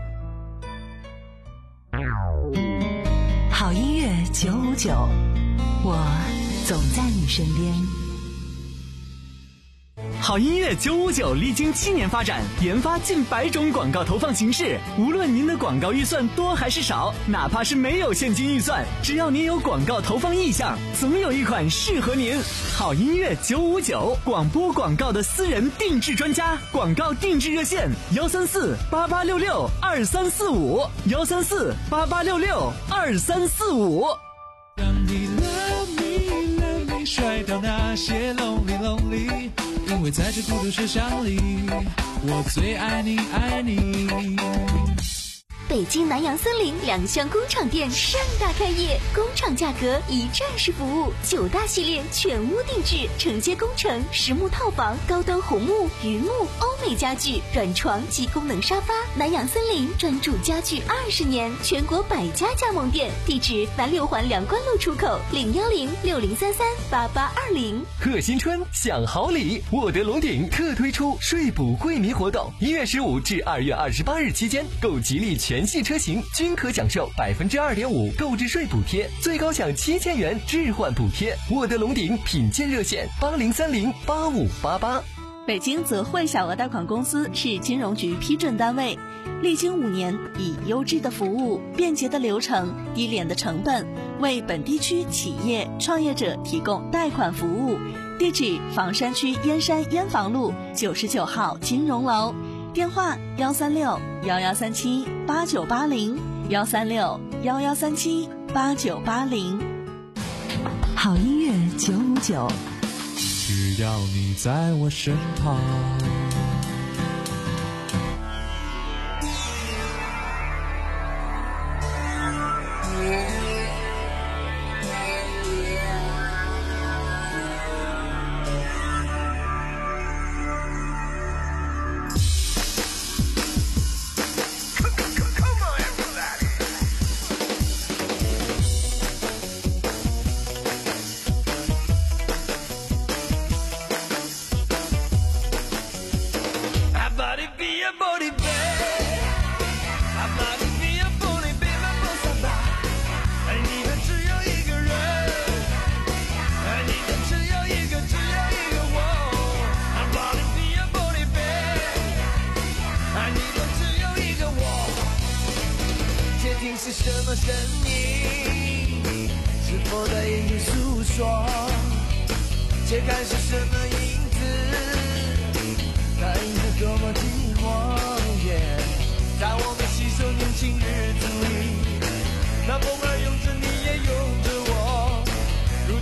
好音乐九五九，我总在你身边。 好音乐九五九历经七年发展，研发近百种广告投放形式。无论您的广告预算多还是少，哪怕是没有现金预算，只要您有广告投放意向，总有一款适合您。好音乐九五九，广播广告的私人定制专家，广告定制热线幺三四八八六六二三四五幺三四八八六六二三四五。 让你 love me love me 甩掉那些 lonely lonely，因为在这孤独世上里，我最爱你爱你。 北京南洋森林两厢工厂店盛大开业，工厂价格一站式服务，九大系列全屋定制，承接工程、实木套房、高端红木、榆木、欧美家具、软床及功能沙发。南洋森林专注家具二十年，全国百家加盟店，地址南六环梁关路出口，零幺零六零三三八八二零。 贺新春享好礼，沃德龙鼎特推出税补惠民活动，一月十五至二月二十八日期间，购吉利全系车型均可享受百分之二点五购置税补贴，最高享七千元置换补贴。沃德龙鼎品鉴热线八零三零八五八八。 北京泽汇小额贷款公司是金融局批准单位，历经五年，以优质的服务、便捷的流程、低廉的成本，为本地区企业创业者提供贷款服务。地址：房山区燕山燕房路九十九号金融楼，电话：幺三六幺幺三七八九八零幺三六幺幺三七八九八零。 好音乐九五九， 只要你在我身旁。 是什么声音？是否在眼睛诉说？且看是什么影子？那影子多么寂寞， yeah， 在我们携手年轻日子里，那风儿拥着你也拥着我，如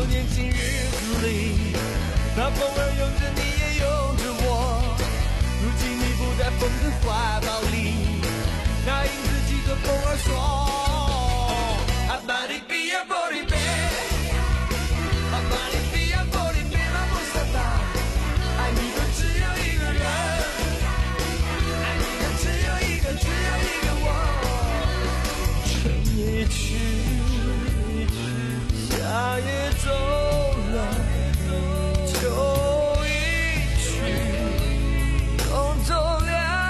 年轻日子里，那风儿拥着你也拥着我，如今你不在风的怀抱里，那影子记着风儿说阿巴里比亚波里贝，阿巴里比亚波里贝拉布萨达，爱你的只有一个人，爱你的只有一个，只有一个我，春也去，夏也走了，秋一去，冬走了，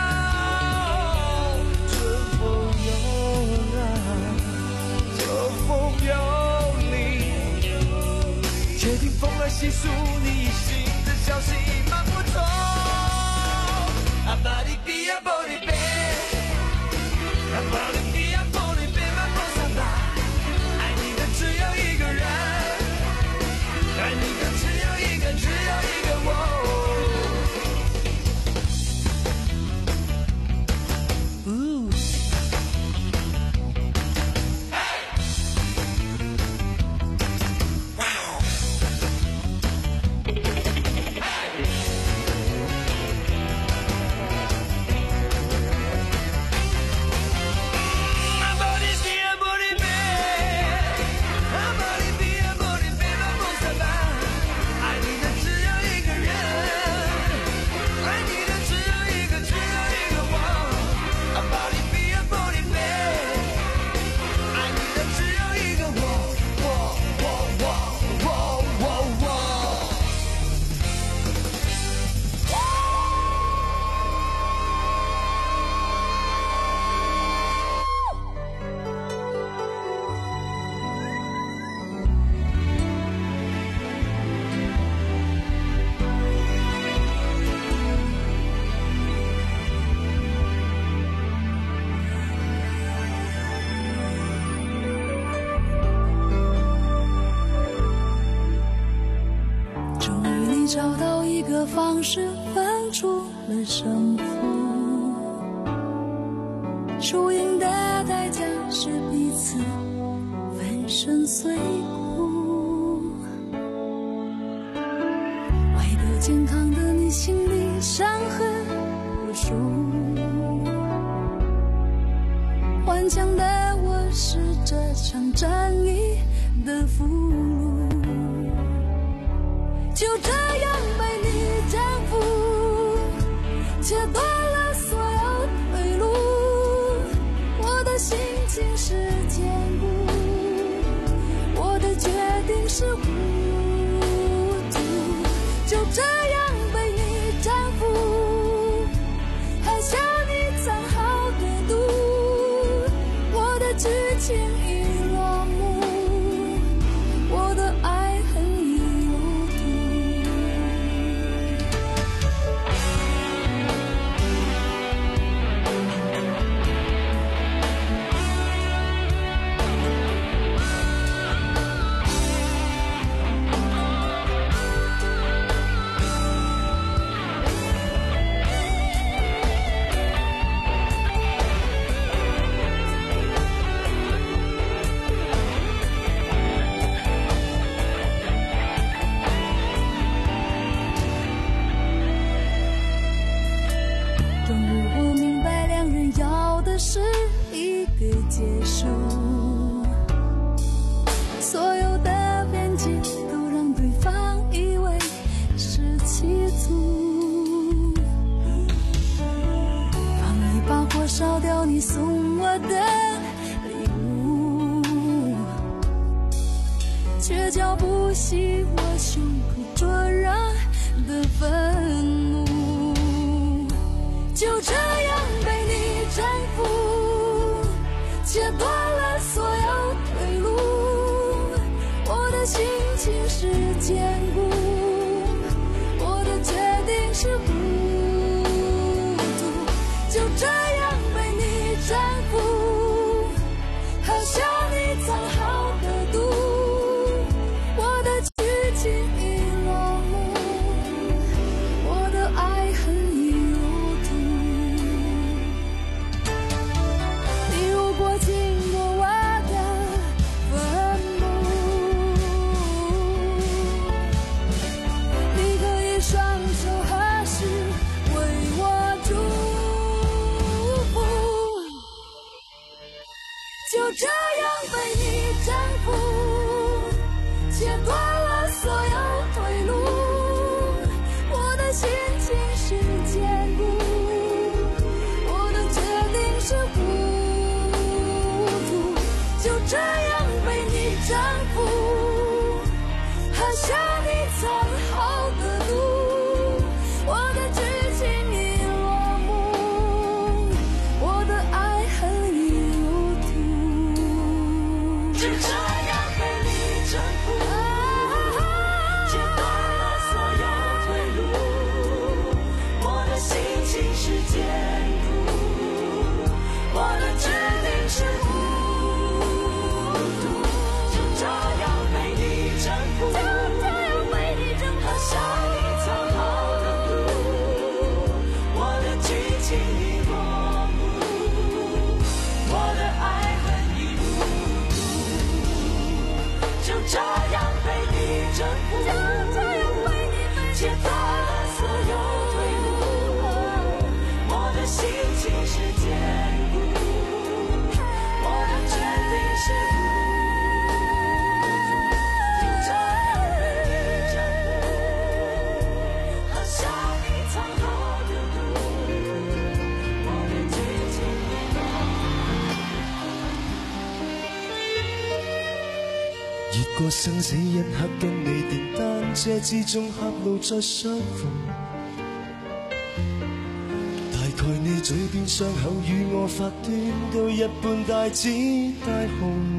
春风又来，秋风又离，且听风儿细数你心的消息满不走。阿巴里比亚波里贝，阿巴里比亚波里贝马波萨达，爱你的只有一个人，爱你的只有一个，只有一个我。 找到一个方式分出了胜负，输赢的代价是彼此粉身碎骨，爱的健康的你心里伤痕无数，顽强的我是这场战役的俘虏，就这样被你征服，切断了所有退路，我的心情是坚固，我的决定是糊涂，就这样被你征服，喝下你藏好的毒，我的剧情已落幕，我的爱恨已有是一个结束，所有的边界都让对方以为是欺负，放一把火烧掉你送我的礼物，却浇不熄我胸口灼热的愤怒，就这样被你征服，切断了所有退路，我的心情是坚固，我的决定是糊涂，就这样被你征服，喝下你藏好的毒，我的剧情已落幕，我的爱恨已入土，你如果经过样被你征服，切断了所有退路。我的心情是坚固，我的决定是糊涂，就这样被你征服，喝下你藏好的毒。我的剧情已落幕，我的爱恨已入土，就这样被你征服，切断了所有退路。我的心情是坚固，我的决定是糊涂，就这样被你征服，就这样被你征服，喝下你藏好的毒。我的剧情已落幕，我的爱恨已入土，就这样被你征服，就这样被你切断了所有退路。我的心情是坚固，我的决定是糊涂，就这样被你征服，喝下你藏好的毒。我的剧情已落幕，越過生死一刻，跟你電單車之中狹路再相逢。大概你嘴邊傷口與我發端都一般大紫大紅。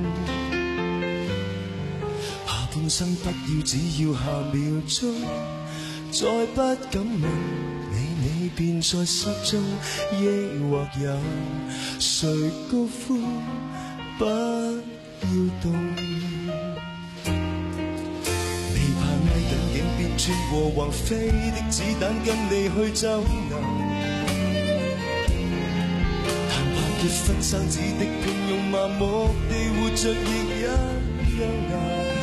下半生不要，只要下秒鐘，再不敢問你，你便在失蹤，抑或有誰高呼不要動？未怕挨緊頸邊穿過橫飛的子彈，跟你去走遊。結婚生子的平庸麻木地活着亦一樣難。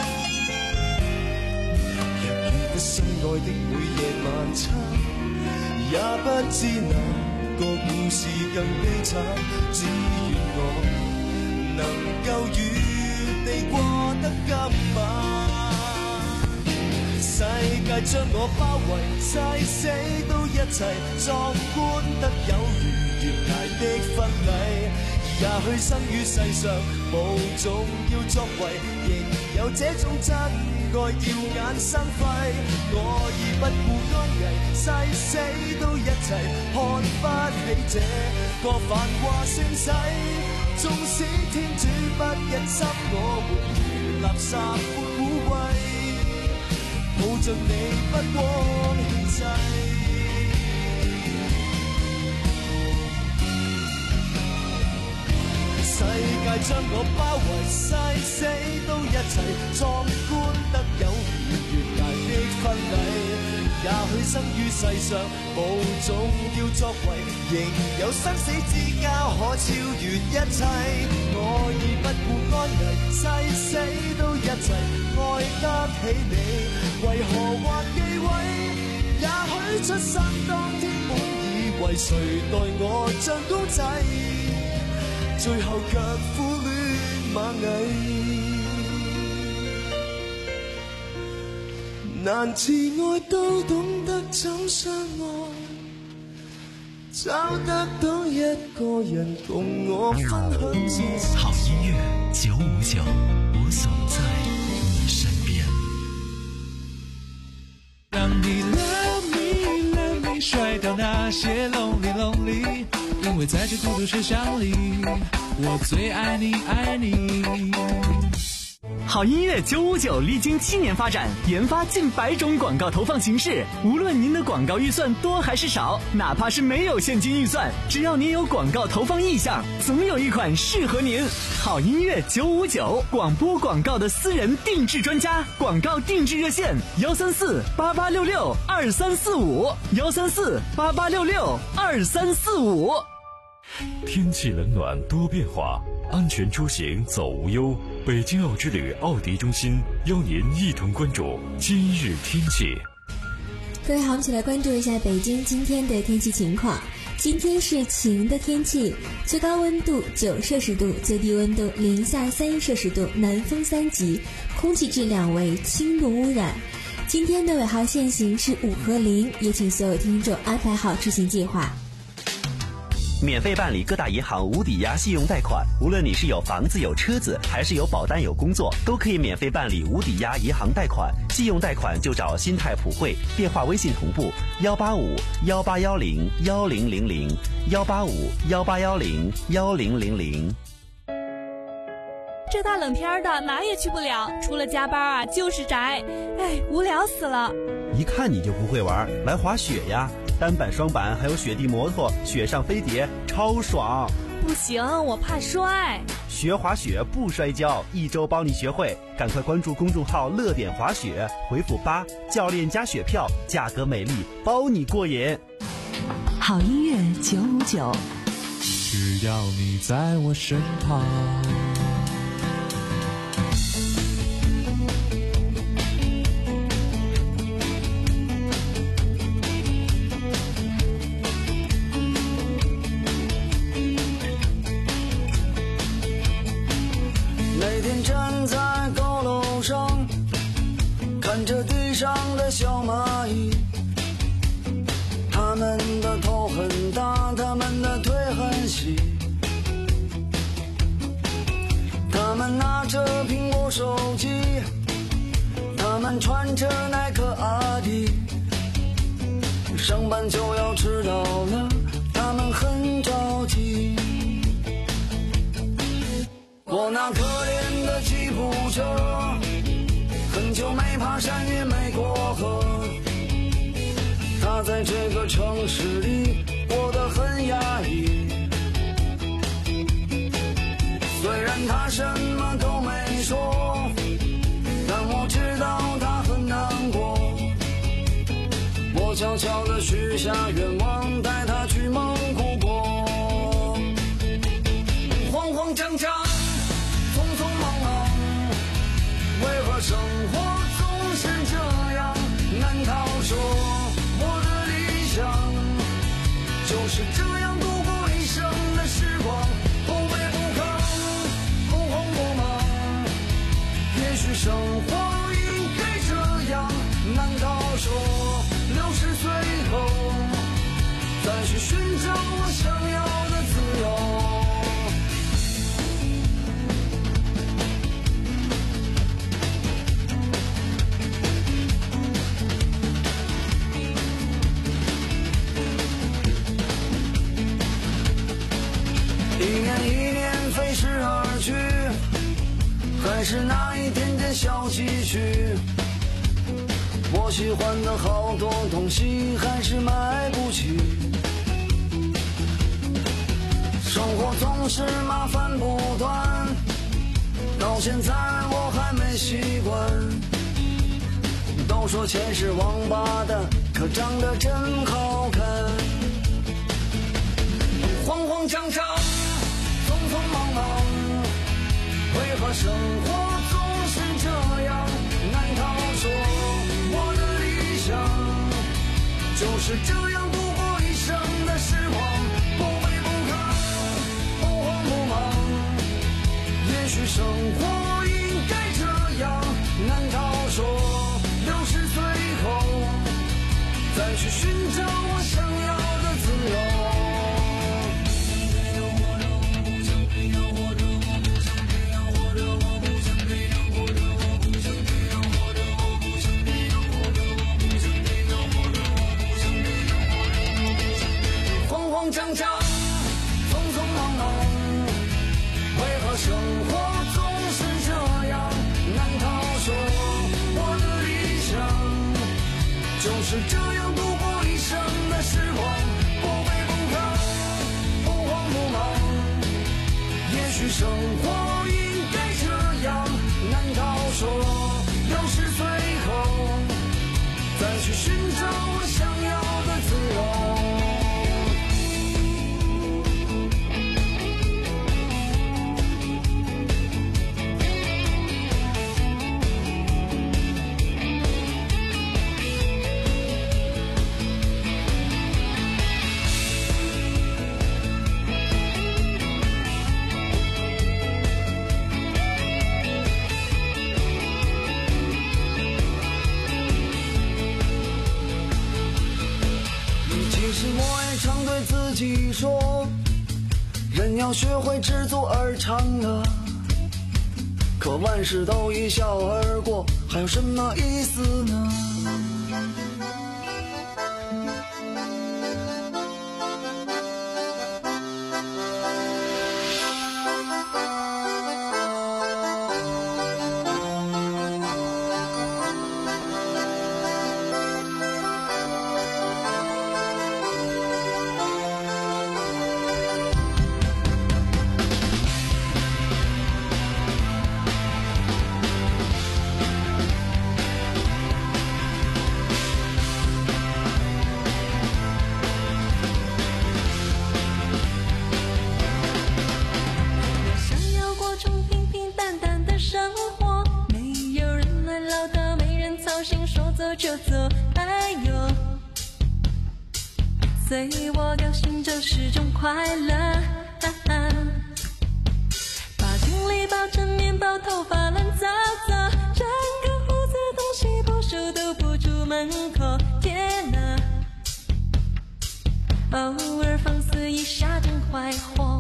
若遇不心愛的每夜晚餐，也不知哪個故事更悲慘。只願我能夠與你過得今晚。世界將我包圍，誓死都一齊，壯觀得有如懸崖的婚禮。也許生於世上無重要作為，仍有這種真愛耀眼生輝。我已不顧安危，誓死都一齊，看不起這個繁華盛世。縱使天主不忍心我活如垃圾般污穢，抱着你不枉獻世。世界將我包圍，誓死都一齊，壯觀得有如懸崖的婚禮。也許生於世上無重要作為，仍有生死之交可超越一切。我已不顧安危，誓死都一齊，愛得起你，為何還忌諱？也許出生當天本以為誰待我像公仔，最後卻苦戀螞蟻。難自愛都懂得怎相愛，找得到一個人共我分享。 好音樂九五九，我總在你身邊。 讓你 love me love me， 甩掉那些 lonely lonely， 因為在這孤獨世上裡，我最愛你愛你。 好音乐九五九历经七年发展，研发近百种广告投放形式。无论您的广告预算多还是少，哪怕是没有现金预算，只要您有广告投放意向，总有一款适合您。好音乐九五九，广播广告的私人定制专家，广告定制热线：幺三四八八六六二三四五，幺三四八八六六二三四五。 天气冷暖多变化，安全出行走无忧。北京奥之旅奥迪中心邀您一同关注今日天气。 各位好，我们一起来关注一下北京今天的天气情况。 今天是晴的天气，最高温度九摄氏度，最低温度零下三摄氏度，南风三级，空气质量为轻度污染。今天的尾号限行是五和零，也请所有听众安排好出行计划。 免费办理各大银行无抵押信用贷款，无论你是有房子有车子，还是有保单有工作，都可以免费办理无抵押银行贷款。信用贷款就找新泰普惠，电话微信同步幺八五幺八幺零幺零零零幺八五幺八幺零幺零零零。 这大冷天的哪也去不了，除了加班啊就是宅，哎，无聊死了。 一看你就不会玩，来滑雪呀！单板、双板还有雪地摩托、雪上飞碟，超爽！ 不行，我怕摔。 学滑雪不摔跤，一周帮你学会。赶快关注公众号“乐点滑雪”，回复八，教练加雪票，价格美丽，包你过瘾。 好音乐九五九， 只要你在我身旁。 看着地上的小蚂蚁，它们的头很大，它们的腿很细，它们拿着苹果手机，它们穿着耐克阿迪，上班就要迟到了，它们很着急。我那可怜的吉普车，很久没爬山也没过河，他在这个城市里过得很压抑。虽然他什么都没说，但我知道他很难过。我悄悄地许下愿望，带他去蒙古国。慌慌张张，匆匆忙忙，为何生活总是这样难逃？说我的理想就是这样度过一生的时光，不卑不亢，不慌不忙。也许生活应该这样，难道说六十岁后再去寻找我想要的自由？一年一年飞逝而去，还是那一点点小积蓄。我喜欢的好多东西还是买不起，生活总是麻烦不断，到现在我还没习惯。都说钱是王八蛋，可长得真好看。慌慌张张，匆匆忙忙，为何生活总是这样难逃？说我的理想就是这样度过一生的时光，不卑不亢，不慌不忙。也许生活应该这样难逃？说六十岁后再去寻找我想要的自由。张张，匆匆忙忙，为何生活总是这样难逃？说我的理想就是这样度过一生的时光，不卑不亢，不慌不忙。也许生活应该这样难逃？说六十岁后再去寻找我想要的自由。 要学会知足而长乐。可万事都一笑而过，还有什么意思呢？ 就走，哎呦，随我高兴就是种快乐。哈哈，把精力包成面包，头发乱糟糟，整个胡子东西不收都不出门口。天哪，偶尔放肆一下真坏货。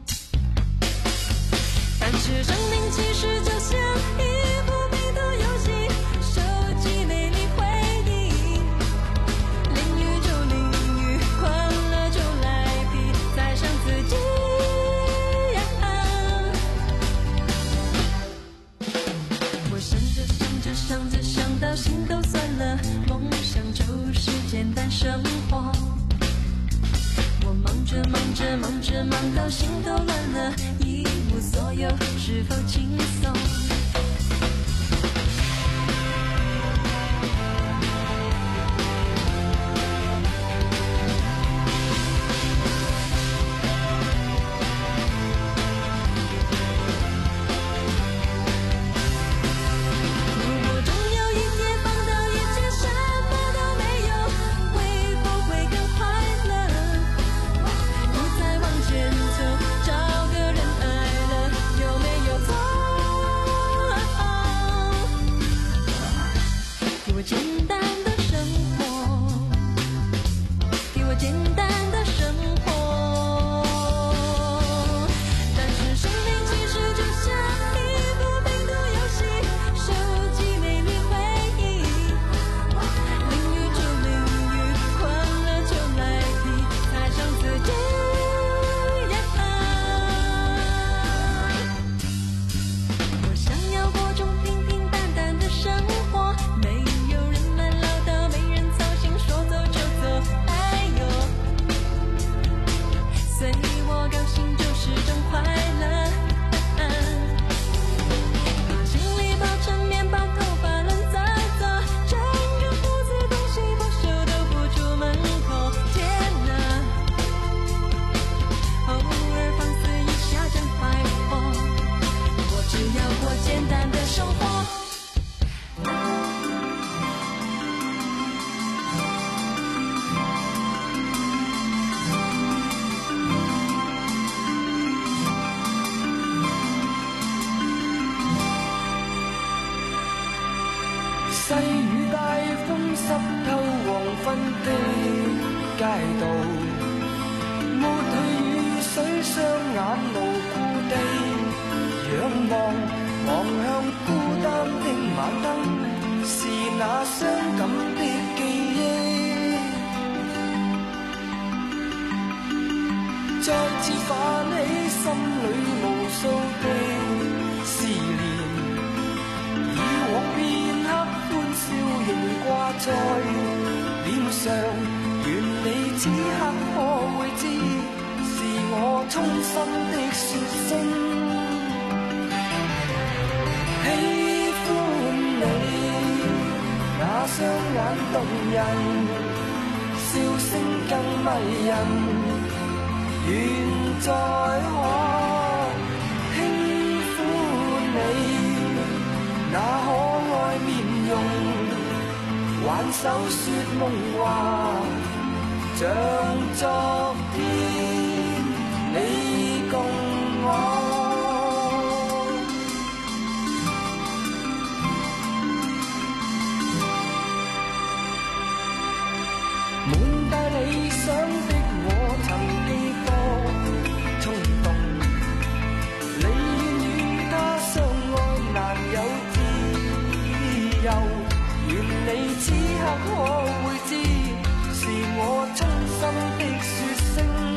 但是生命其实就像一部美的游戏，收集美丽回忆，淋雨就淋雨，快乐就来比，再上自己呀。我想着想着想着想到心都酸了，梦想就是简单生活。我忙着忙着忙着忙到心都乱了，一无所有是否轻松？ 细雨大风湿透黄昏的街道，抹去雨水，雙眼無故地仰望，望向孤單的晚燈，是那傷感的記憶，再次泛起心裏無數的思念，以往片刻歡笑仍掛在臉上，願你此刻可會知，是我衷心的說聲喜歡你，那雙眼動人，笑聲更迷人，願再可輕撫你，那可愛面容，挽手說夢話，像昨天你共我。滿帶理想的我曾記過，衝動由，願你此刻可會知，是我衷心的說聲。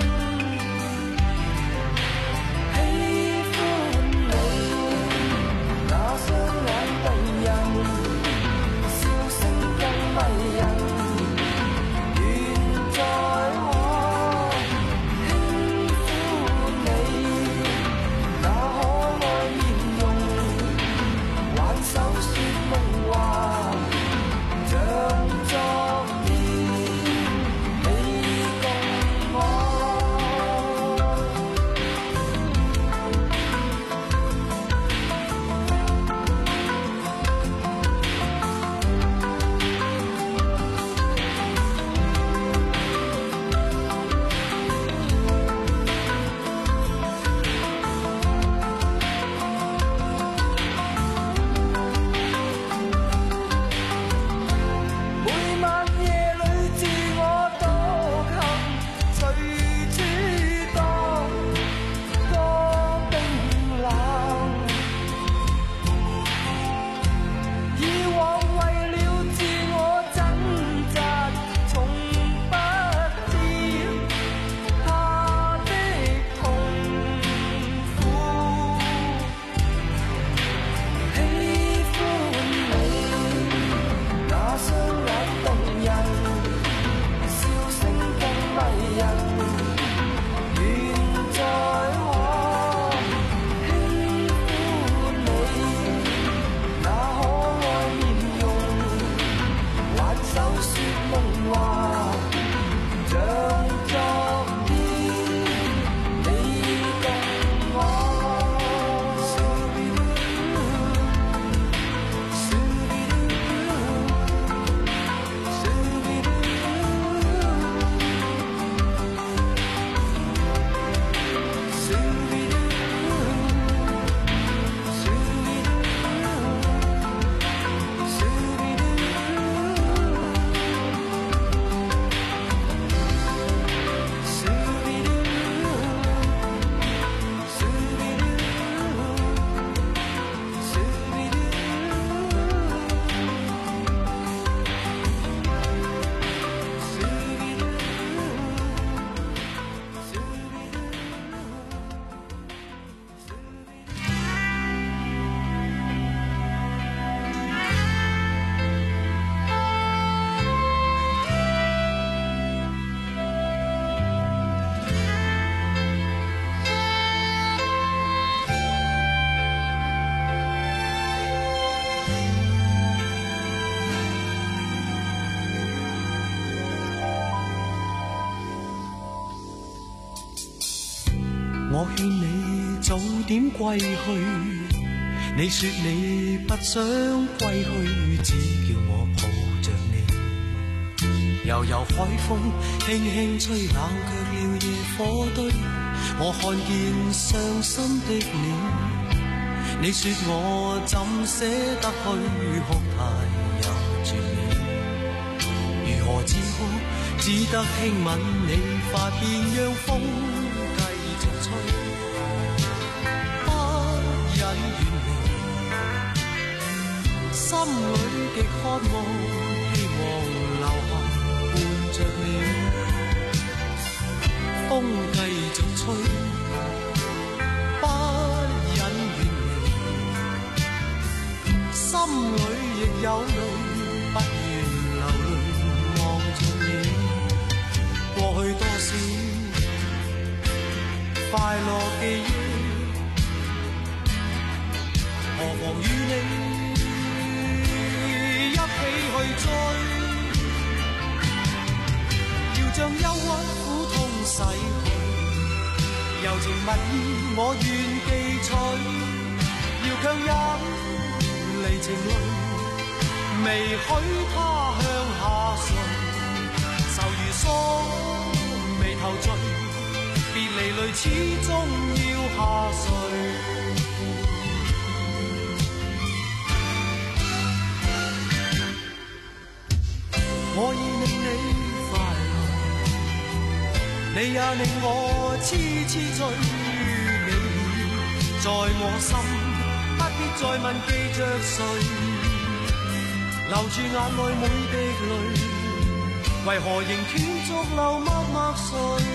我勸你早點歸去，你說你不想歸去，只叫我抱着你。悠悠海風輕輕吹，冷卻了夜火堆。我看見傷心的你，你說我怎捨得去，哭太有絕美。如何止哭，只得輕吻你髮邊，讓風不忍遠離，心裏極渴望，希望留下伴着你。風繼續吹，不忍遠離，心裏亦有淚，不願流淚望着你。過去多少快樂記憶，何妨與你一起去追，要將憂鬱苦痛洗去，柔情蜜意我願記取，要強忍離情淚，未許他向下垂，愁如鎖眉頭聚，別離淚始終要下垂。我已令你快樂，你也令我痴痴醉。你在我心，不必再問記着誰。 留住眼內每滴淚，為何仍斷續流默默睡？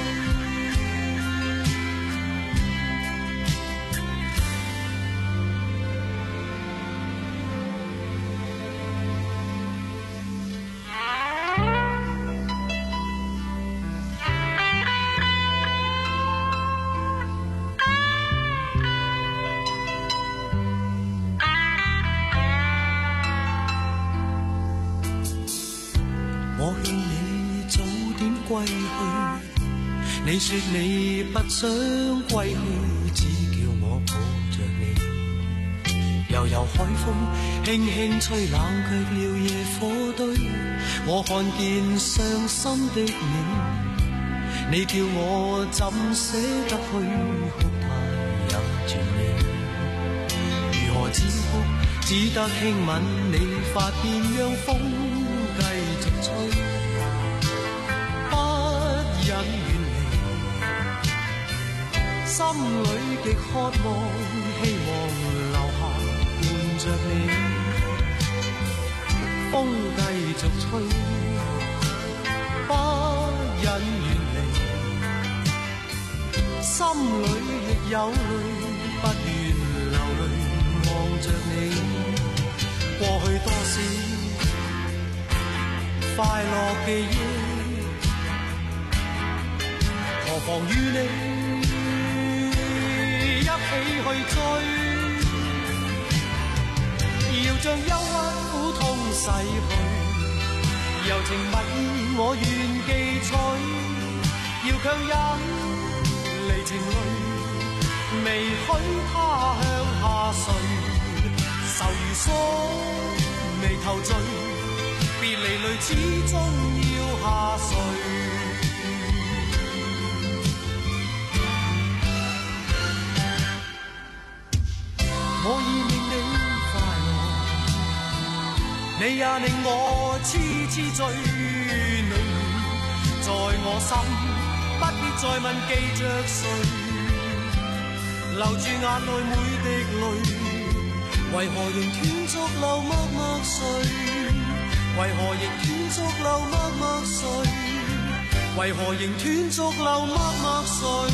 我勸你早點歸去，你說你不想歸去，只叫我抱着你。悠悠海風輕輕吹，冷卻了野火堆。我看見傷心的你，你叫我怎捨得去，哭態也絕美。如何止哭，只得輕吻你髮邊，讓風繼續吹，不忍遠離，心裏極渴望，希望留下伴着你。風繼續吹，不忍遠離，心裏亦有淚，不願流淚望着你。過去多少快樂記憶，何妨與你一起去追，要將憂鬱苦痛逝去，柔情蜜意我願記取，要強忍離情淚，未許他向下垂，愁如鎖眉頭聚，別離淚始終要下垂。我已令你快樂，你也令我痴痴醉。你在我心，不必再問記着誰，留住眼內每滴淚，為何仍斷續流默默睡？為何仍斷續流默默睡？為何仍斷續流默默睡？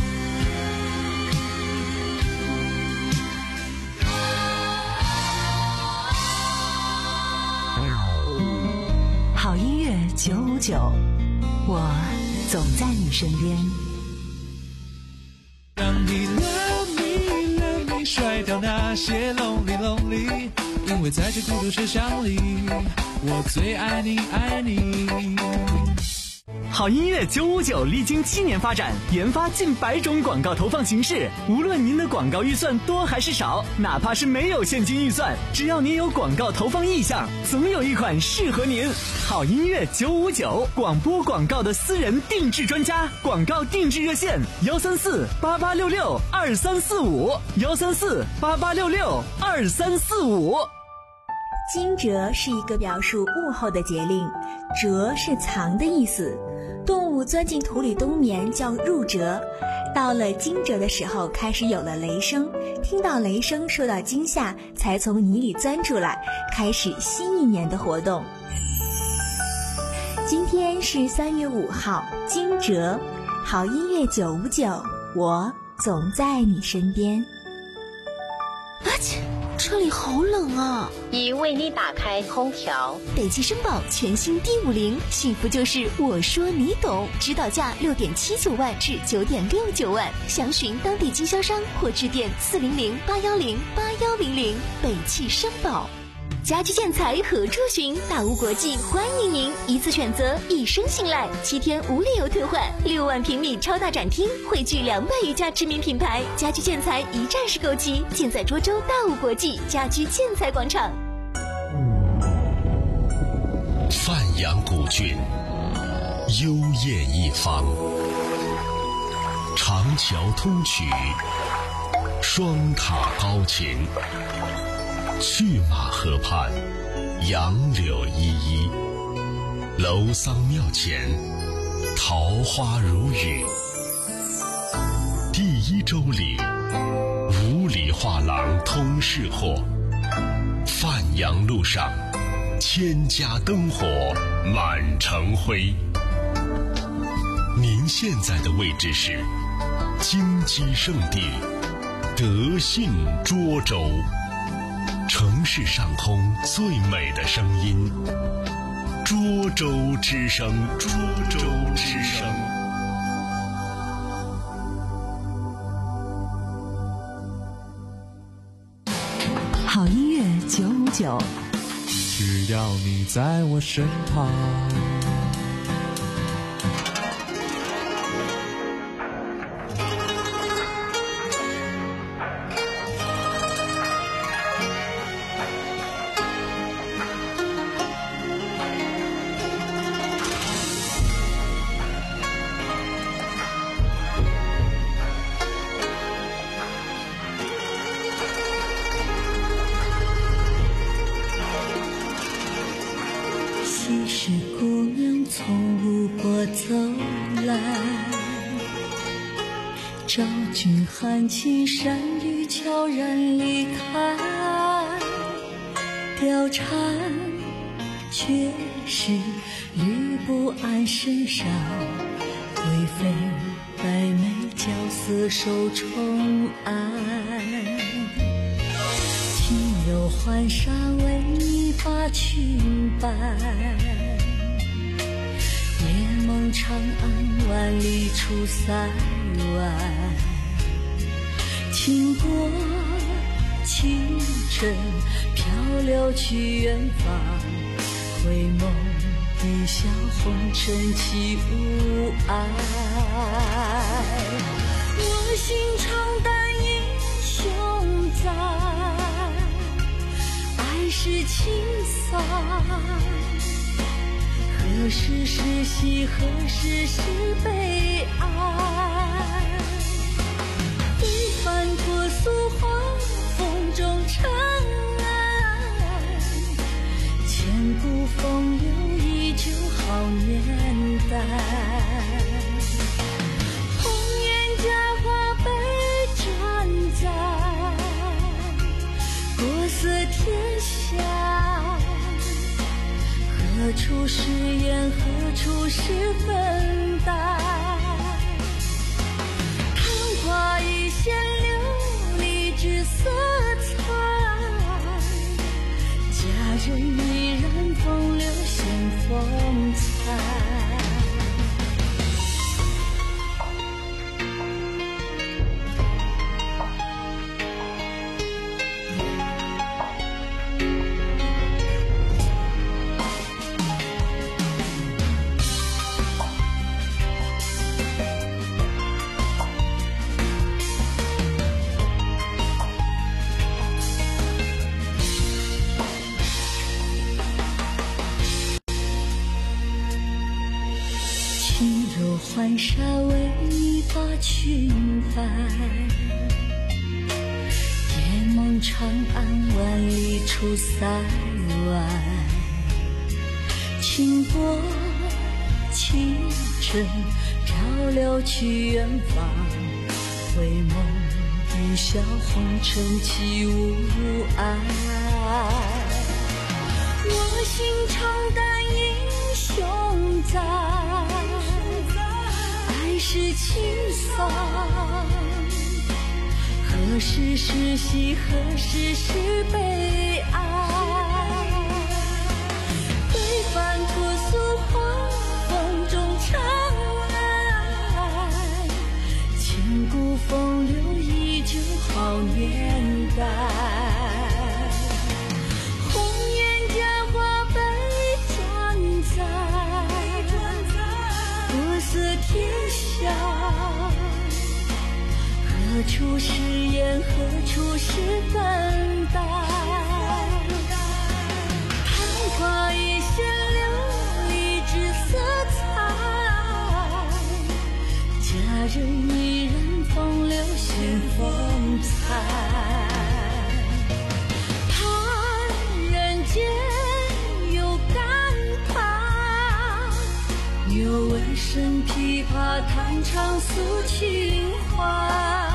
好音樂九五九，我總在你身邊。 讓你 love me love me， 甩掉那些 lonely lonely， 因為在這孤獨車廂裡，我最愛你愛你。 好音樂九五九歷經七年發展，研發近百種廣告投放形式。無論您的廣告預算多還是少，哪怕是沒有現金預算，只要您有廣告投放意向，總有一款適合您。好音樂九五九，廣播廣告的私人定製專家，廣告定製熱線：幺三四八八六六二三四五，幺三四八八六六二三四五。 惊蛰是一个表述物候的节令，蛰是藏的意思。动物钻进土里冬眠叫入蛰，到了惊蛰的时候开始有了雷声，听到雷声受到惊吓，才从泥里钻出来，开始新一年的活动。今天是三月五号，惊蛰。好音乐九五九，我总在你身边。 啊切，这里好冷啊！ 已为你打开空调。 北汽绅宝全新 D 五零，幸福就是我说你懂，指导价六点七九万至九点六九万，详询当地经销商或致电四零零八幺零八幺零零。北汽绅宝。家居建材何处寻？大屋国际欢迎您，一次选择，一生信赖，七天无理由退换，六万平米超大展厅，汇聚两百余家知名品牌，家居建材一站式购齐，尽在涿州大屋国际家居建材广场。 范阳古郡，幽艳一方，长桥通衢，双塔高擎。去马河畔，杨柳依依，楼桑庙前，桃花如雨。第一周里，五里画廊通市货。范阳路上， 千家灯火满城灰。您现在的位置是金鸡圣地德信涿州，城市上空最美的声音，涿州之声，涿州之声。 好音乐九五九， 只要你在我身旁。 看青山绿悄然离开，貂蝉却是绿不安身上，贵妃百媚娇色受宠爱，轻柔环纱为你把裙摆，夜梦长安万里出塞外，轻拨轻尘飘流去远方，回眸一笑红尘起无碍，我心常担英雄在，爱是情散，何时是喜何时是悲哀，翻过素花风中尘埃，千古风流依旧好年代，红颜佳话被转载，国色天下，何处是缘何处是分担，昙花一现琉璃之色彩，佳人依然风流显风采，环纱为你把裙摆，夜梦长安万里出塞外，轻拨轻尘飘流去远方，回眸一笑红尘起无碍，我心常担英雄在，爱是情散，何时是喜何时是悲哀，对翻过素花风中尘埃，千古风流依旧好年代，红颜佳话被转载，国色天下，何处是缘何处是等待，昙花一现琉璃之色彩，佳人依然风流显风采，叹人间有感叹，又为身琵琶弹唱诉情怀，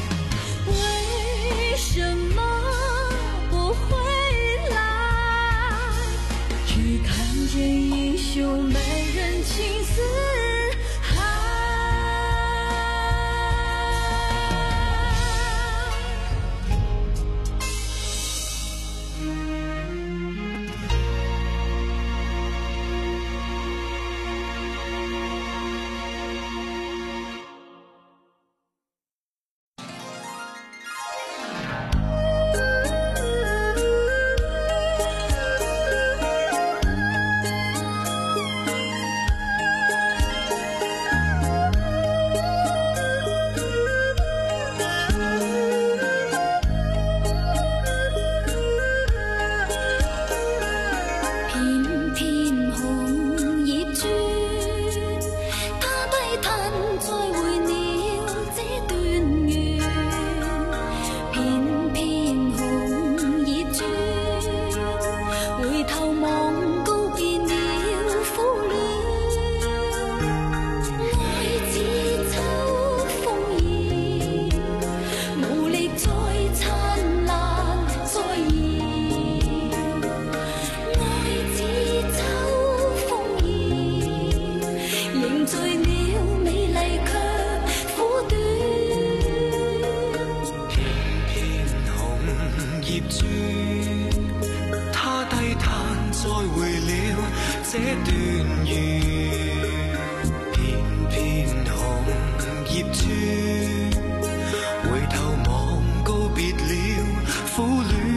为什么不回来， 業主，他低嘆再會了這段緣，偏偏紅葉處，回頭望告別了苦戀。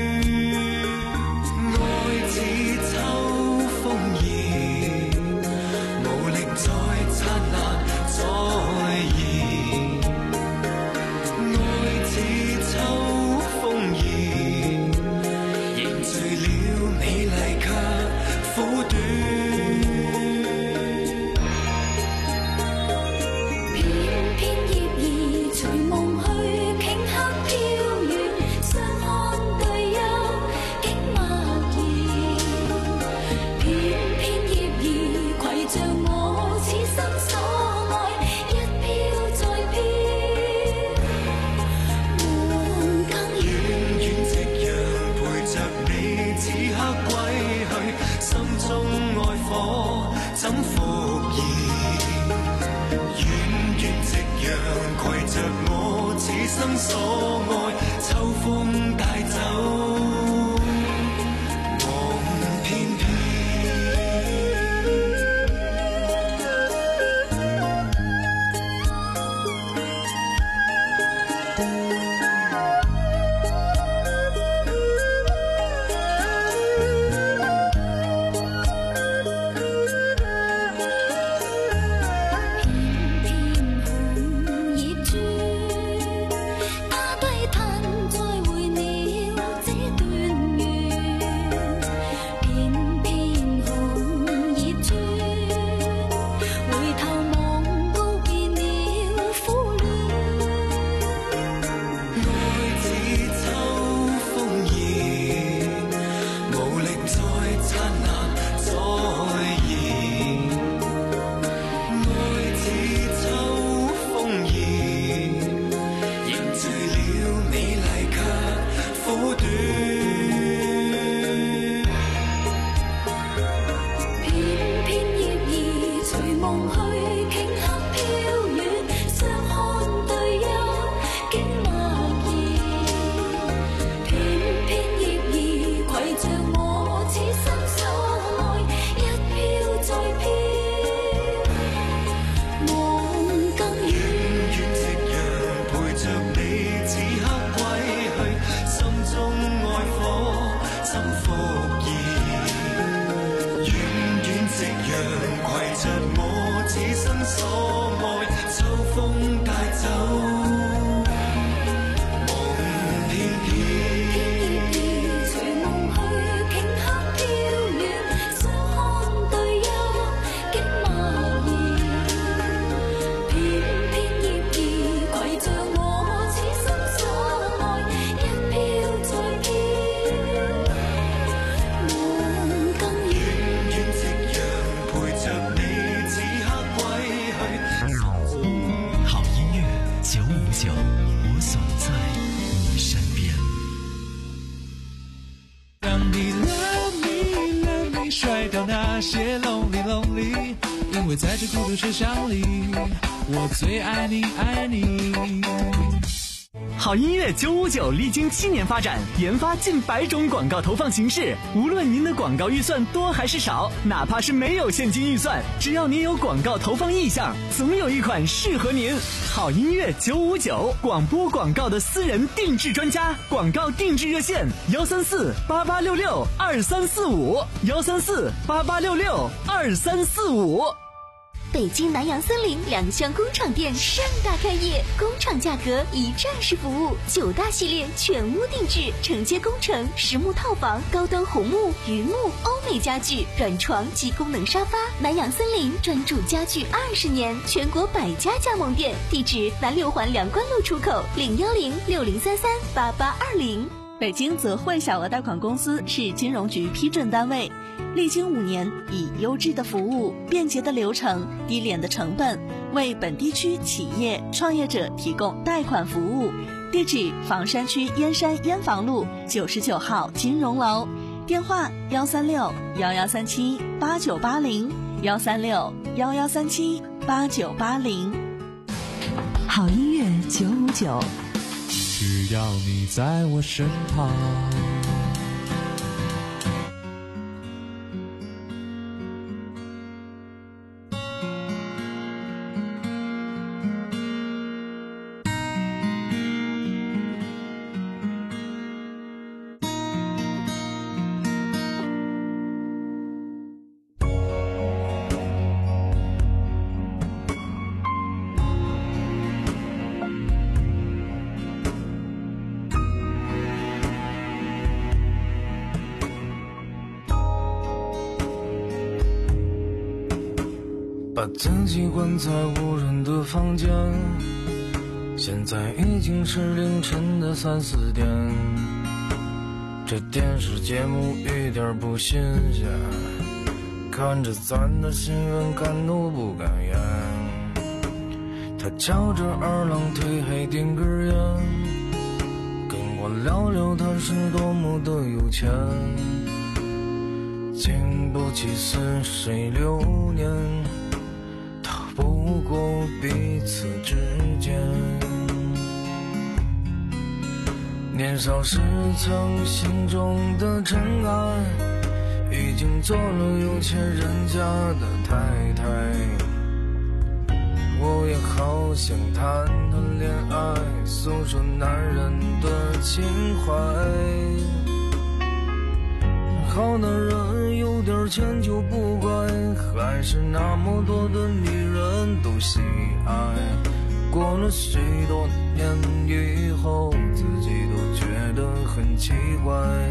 愛似秋風兒，無力再燦爛再現。愛似秋風兒，凝聚了美麗卻苦短。 偏偏葉兒隨夢去，頃刻飄遠，相看對幽，竟默然。偏偏葉兒攜着我此生所愛，一飄再飄。夢更遠， 遠遠夕陽陪着你此刻歸去，心中愛火怎復燃？遠遠夕陽攜着我此生所愛，秋風帶走夢翩翩。 葉處，他低嘆再會了這段緣，偏偏紅葉處，回頭望告別了苦戀。 愛似秋風兒，無力再燦爛再現。愛似秋風兒，凝聚了美麗卻苦短。 偏偏葉兒隨夢去，頃刻飄遠，相看對幽，竟默然。偏偏葉兒攜着我此生所愛，一飄再飄。夢更遠， 遠遠夕陽陪着你此刻歸去，心中愛火怎復燃？遠遠夕陽攜着我此生所愛，秋風帶走夢翩翩。 隨夢去，頃刻飄遠，相看對幽，竟默然。偏偏葉兒攜着我此生所愛，一飄再飄。夢更遠， 遠遠夕陽陪着你此刻歸去。 好音乐九五九，我总在你身边。 让你 love me love me 甩掉那些 lonely lonely， 因为在这孤独车厢里，我最爱你爱你。 好音乐九五九历经七年发展，研发近百种广告投放形式。无论您的广告预算多还是少，哪怕是没有现金预算，只要您有广告投放意向，总有一款适合您。好音乐九五九，广播广告的私人定制专家，广告定制热线：幺三四八八六六二三四五，幺三四八八六六二三四五。 北京南洋森林两厢工厂店盛大开业，工厂价格一站式服务，九大系列全屋定制，承接工程、实木套房、高端红木、榆木、欧美家具、软床及功能沙发。南洋森林专注家具二十年，全国百家加盟店，地址南六环梁关路出口，零幺零六零三三八八二零。 北京泽汇小额贷款公司是金融局批准单位，历经五年，以优质的服务、便捷的流程、低廉的成本，为本地区企业创业者提供贷款服务。地址：房山区燕山燕房路九十九号金融楼，电话：幺三六幺幺三七八九八零，幺三六幺幺三七八九八零。 好音乐九五九。 只需要你在我身旁。 把自己关在无人的房间，现在已经是凌晨的三四点，这电视节目一点不新鲜，看着咱的新闻敢怒不敢言。他翘着二郎腿还点根烟，跟我聊聊他是多么的有钱，经不起似水流年，不过彼此之间。年少时曾心中的尘埃，已经做了有钱人家的太太。我也好想谈谈恋爱，诉说男人的情怀。好男人有点钱就不怪，还是那么多的女人都喜爱。过了许多年以后，自己都觉得很奇怪。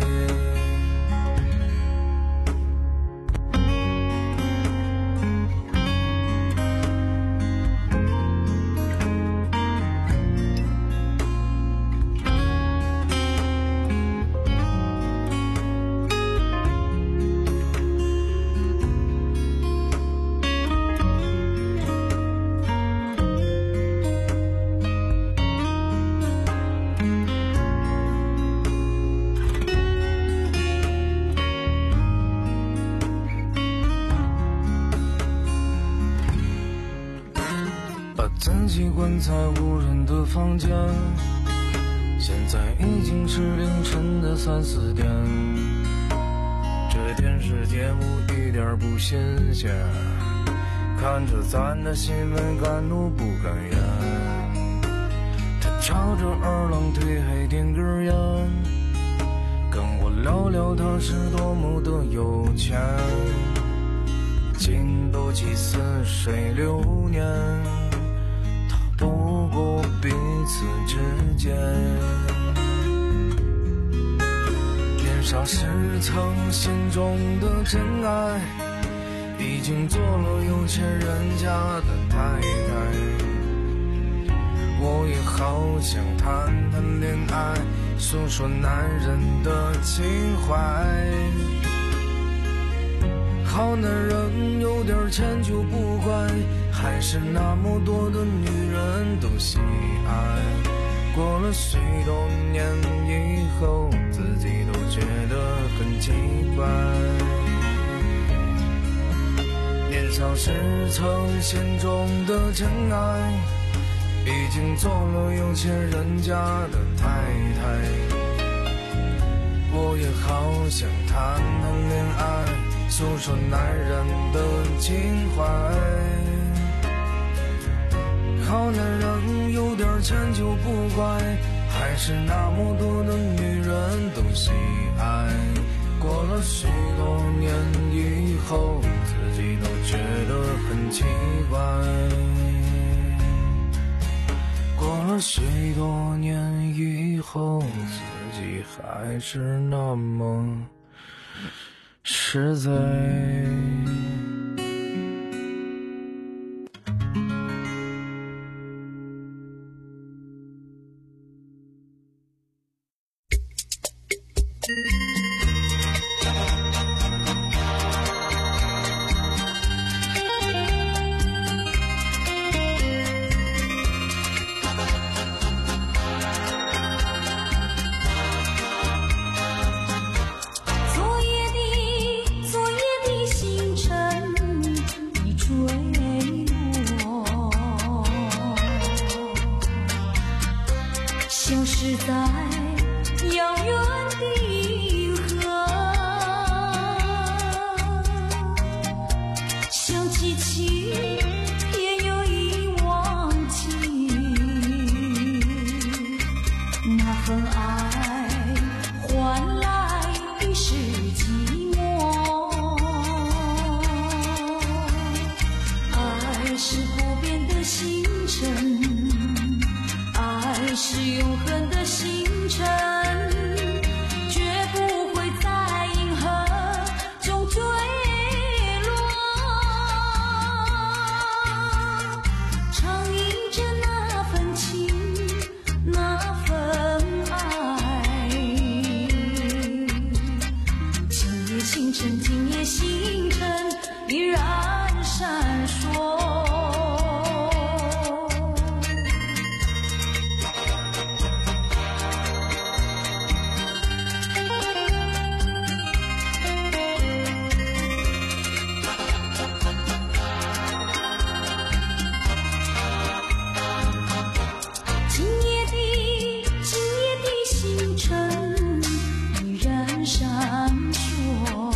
自己关在无人的房间，现在已经是凌晨的三四点，这电视节目一点不新鲜，看着咱的新闻敢怒不敢言。他翘着二郎腿还点根烟，跟我聊聊他是多么的有钱，经不起似水流年，不过彼此之间。年少时曾心中的真爱，已经做了有钱人家的太太。我也好想谈谈恋爱，诉说男人的情怀。好男人有点钱就不怪，还是那么多的女人都喜爱。过了许多年以后，自己都觉得很奇怪。年少时曾心中的真爱，已经做了有钱人家的太太。我也好想谈谈恋爱，诉说男人的情怀。好男人有点钱就不怪，还是那么多的女人都喜爱。过了许多年以后，自己都觉得很奇怪。过了许多年以后，自己还是那么实在。 昨夜的昨夜的星辰闪烁，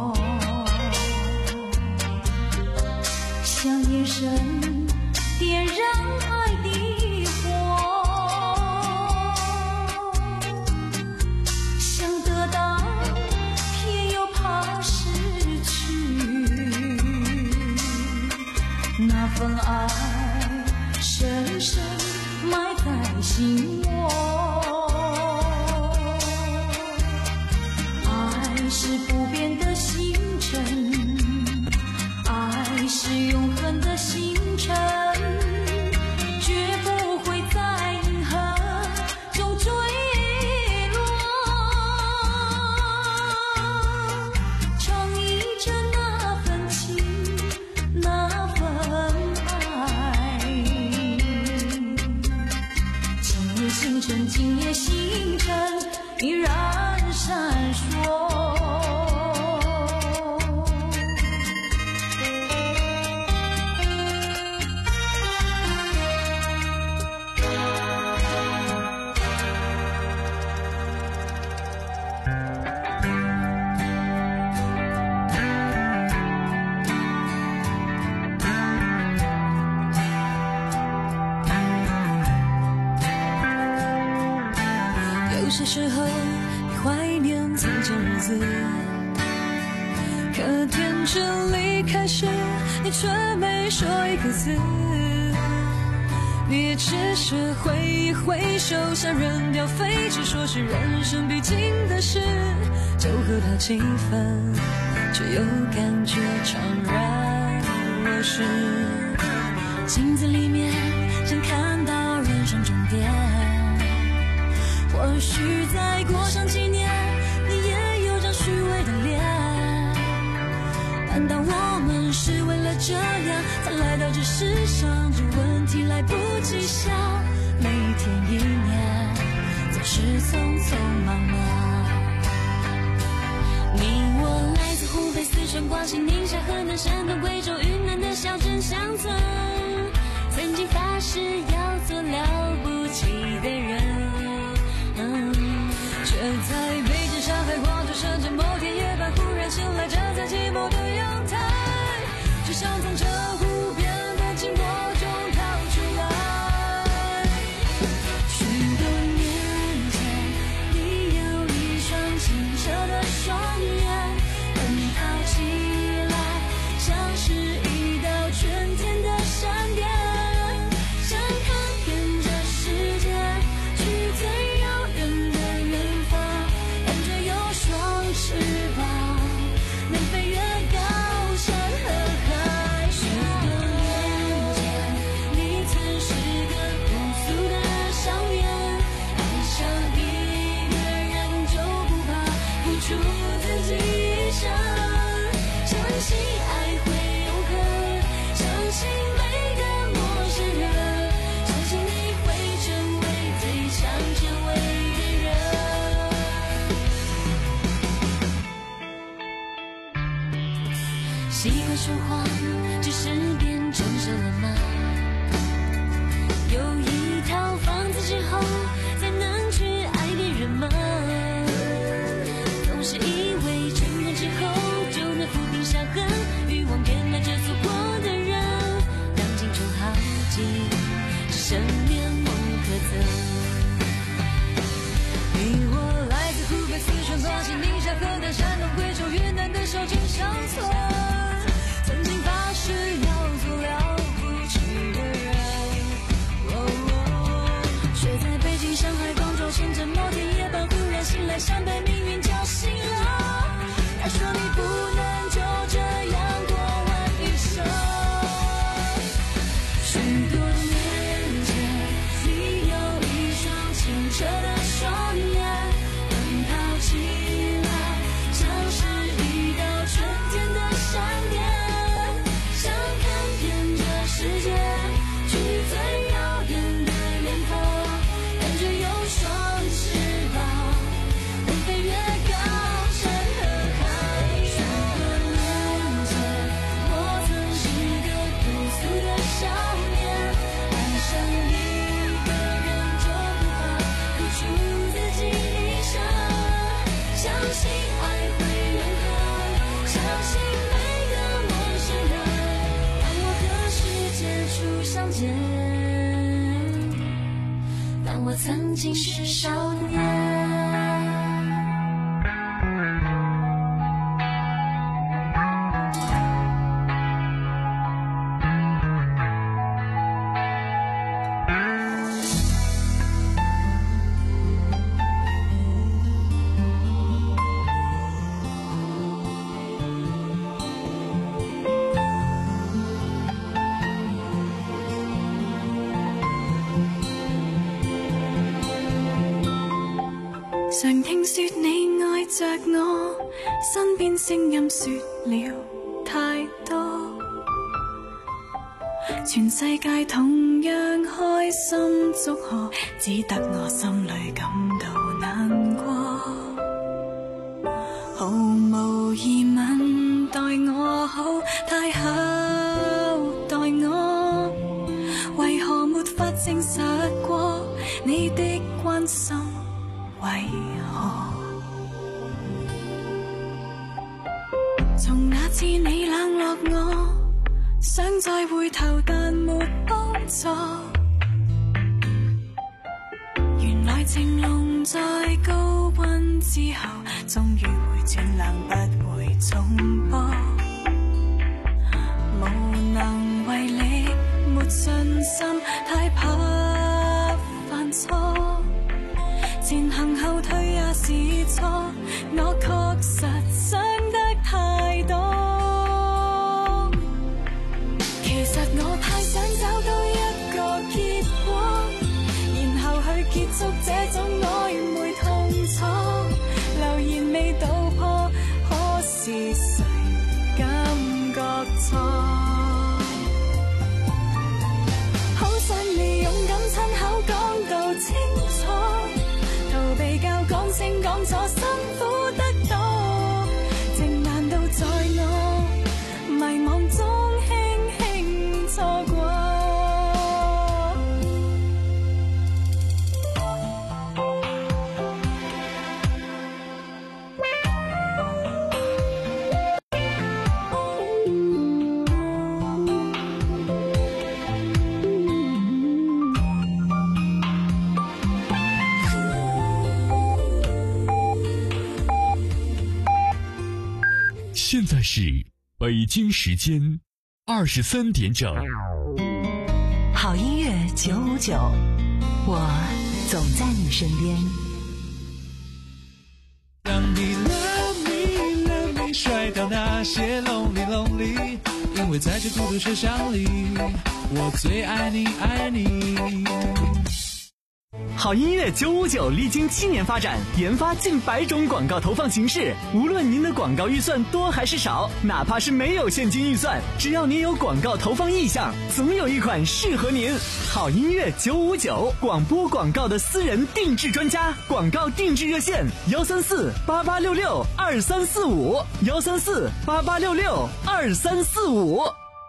像夜神点燃爱的火，想得到偏又怕失去，那份爱深深埋在心窝。爱是不变的星辰，爱是永恒的星辰，绝不会在银河中坠落。唱一着那份情，那份爱。今夜星辰，今夜星辰依然闪烁。有些时候你怀念从前日子，可天真离开时，你却没说一个字。你也只是挥一挥手，想扔掉废纸，说是人生必经的事，就和他气氛，却又感觉怅然若失。镜子里面想看到人生终点，或许再过上几年，你也有张虚伪的脸。难道我们是为了这样才来到这世上？这问题来不及想，每天一年总是匆匆忙忙。你我来自湖北、四川、广西、宁夏、河南、山东、贵州、云南的小镇乡村，曾经发誓要做了不起的人，却在北京、上海、广州、深圳某天夜半忽然醒来，站在寂寞的阳台，只想从这无边的寂寞中逃出来。许多年前，你有一双清澈的双眼，奔跑起来像是一道春天的闪电，想看遍这世界，去最遥远的远方，感觉有双翅膀，能飞越高山和海。许多年前，你曾是个朴素的少年，爱上一个人就不怕付出自己一生，相信爱会永恒，相信每个陌生人，相信你会成为最想成为的人。习惯说谎，只是变成熟了吗？有一套房子之后，才能去爱别人吗？总是以为成功之后就能抚平伤痕，欲望变了这错过的人，当青春耗尽，只剩面目可憎。你我来自湖北、四川、广西、宁夏、河南、山东、贵州、云南的小镇乡村，曾经发誓要做了不起的人，哦哦，却在北京、上海、广州、深圳某天夜半忽然醒来，像被命运叫醒了。他说你不能就这样过完一生。许多年前，你有一双清澈的双眼，奔跑起来像是一道春天的闪电，想看遍这世界，去最遥远的远方，感觉有双翅膀，能飞越信爱会永恒，相信每个陌生人，当我和世界初相见，当我曾经是少年。 常聽說你愛着我，身邊聲音說了太多，全世界同樣開心祝賀，只得我心裏感到難過。毫無疑問待我好，太好待我，為何沒法證實過你的關心？為何從那次你冷落我，想再回頭但沒幫助，原來情濃在高溫之後終於會轉冷不會重播，無能為力沒信心，太怕犯錯，前行後退也是錯，我確實想得太多。其實我太想找到一個結果，然後去結束這種曖昧痛楚。留言未道破，可是誰感覺錯？好想你勇敢親口講到清楚，逃避教講清講錯，辛苦得多，情難道在我迷惘中輕輕錯過？ 现在是北京时间二十三点整。 好音乐九五九，我总在你身边。 让你 love me love me 甩掉那些 lonely lonely， 因为在这孤独车厢里，我最爱你爱你。 好音乐九五九历经七年发展，研发近百种广告投放形式。无论您的广告预算多还是少，哪怕是没有现金预算，只要您有广告投放意向，总有一款适合您。好音乐九五九，广播广告的私人定制专家，广告定制热线：幺三四八八六六二三四五，幺三四八八六六二三四五。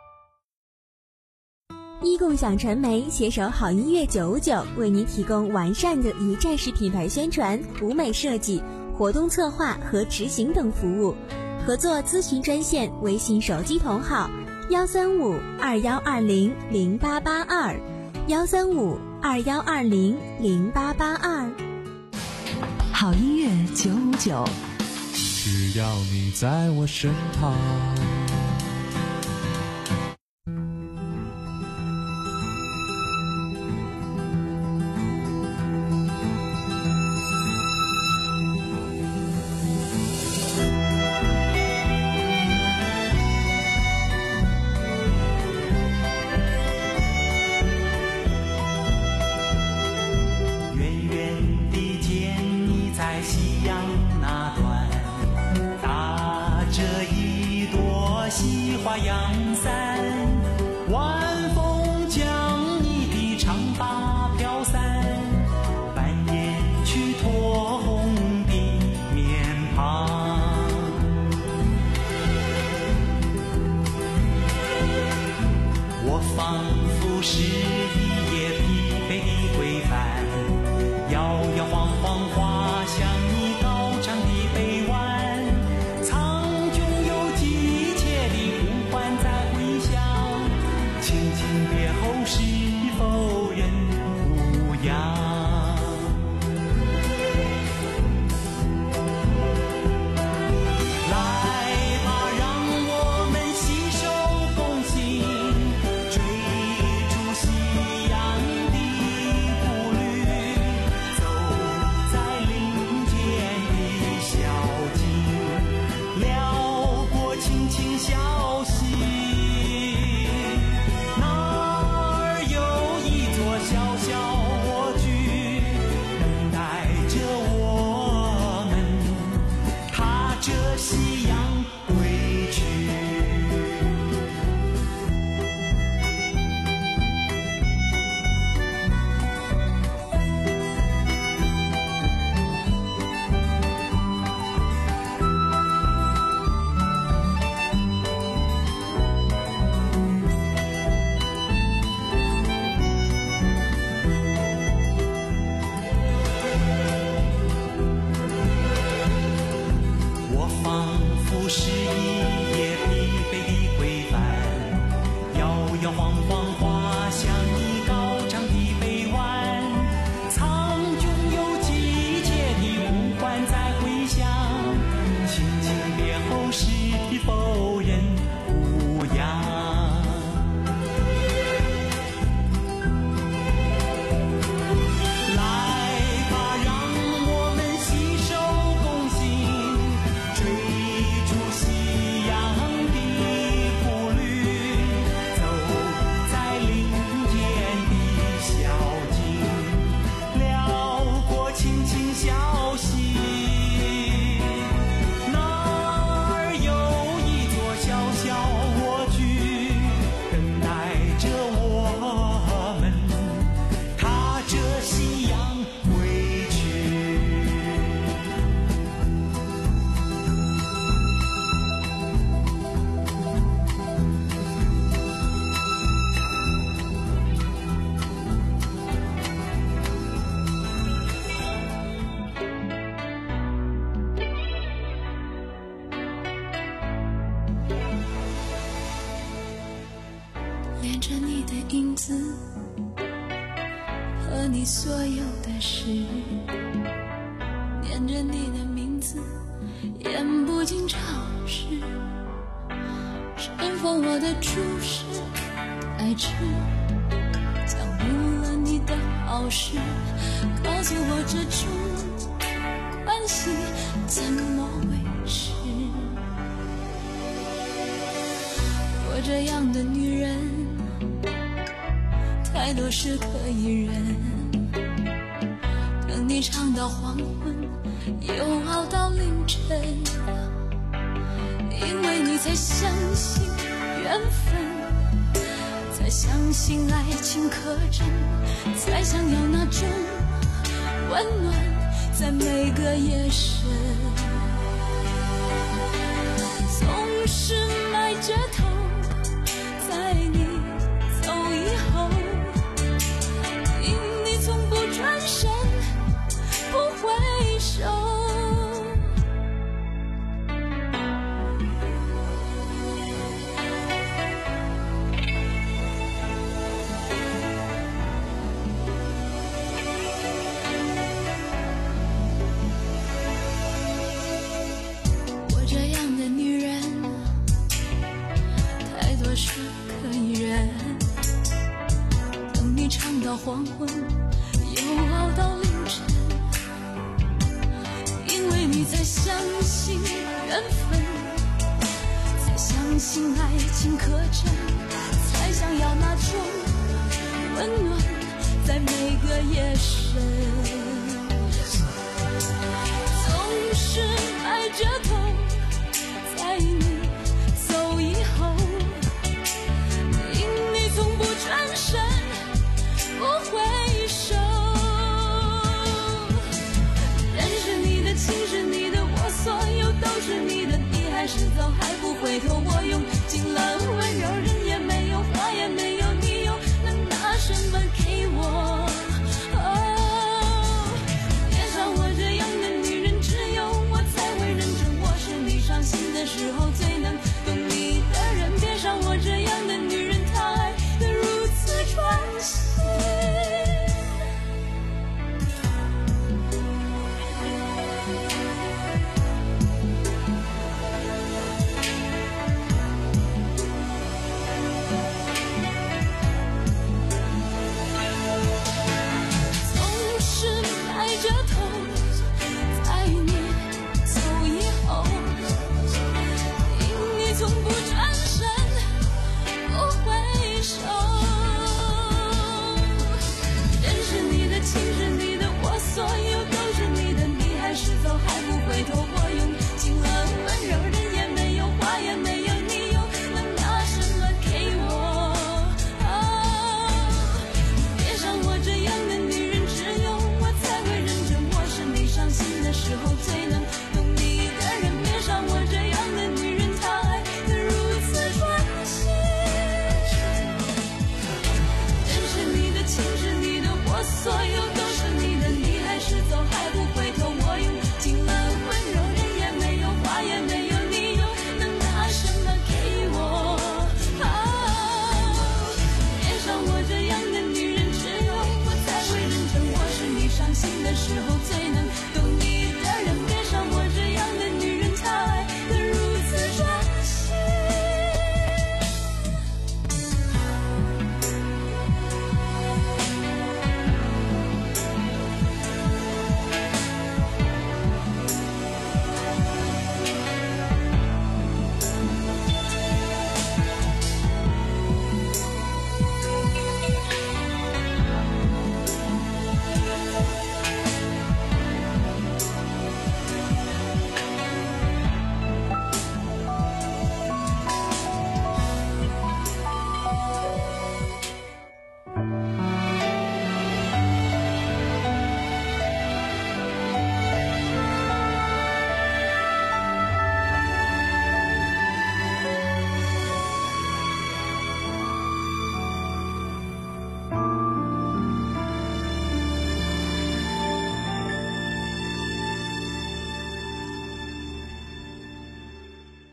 一共享传媒携手好音乐九五九，为您提供完善的一站式品牌宣传、舞美设计、活动策划和执行等服务。合作咨询专线：微信手机同号幺三五二幺二零零八八二，幺三五二幺二零零八八二。 好音乐九五九， 只要你在我身旁。 摇摇晃晃滑向你高唱的臂弯。 轻轻笑息。那儿有一座小小蜗居，等待着我们踏着夕阳归去。是一夜疲惫的归帆，摇摇晃晃滑向你高唱的臂弯，苍穹有季节的呼唤在回响，轻轻别后是否人无恙。 恋着你的影子和你所有的事，念着你的名字，言不尽尝试，尘封我的注视爱痴，讲明了你的好事，告诉我这种关系怎么维持。我这样的女人太多事可以忍，等你唱到黄昏，又熬到凌晨，因为你才相信缘分，才相信爱情可真，才想要那种温暖在每个夜深，总是埋着头在你走以后，因你从不转身不回首，我这样的女人太多事可以忍，等你唱到黄昏又熬到凌晨，因为你才相信缘分，才相信爱情可真，才想要那种温暖在每个夜深，总是埋着头在你走以后，因你从不转身不回首，认识你的情是你的，我所有都是你的，你还是走还不回头，我用尽了温柔，人也没有话也没有，你又能拿什么给我？哦，恋上我这样的女人，只有我才会认真，我是你伤心的时候最能懂你的人，别上我这样的女人，她爱得如此专心。总是埋着头在你走以后，因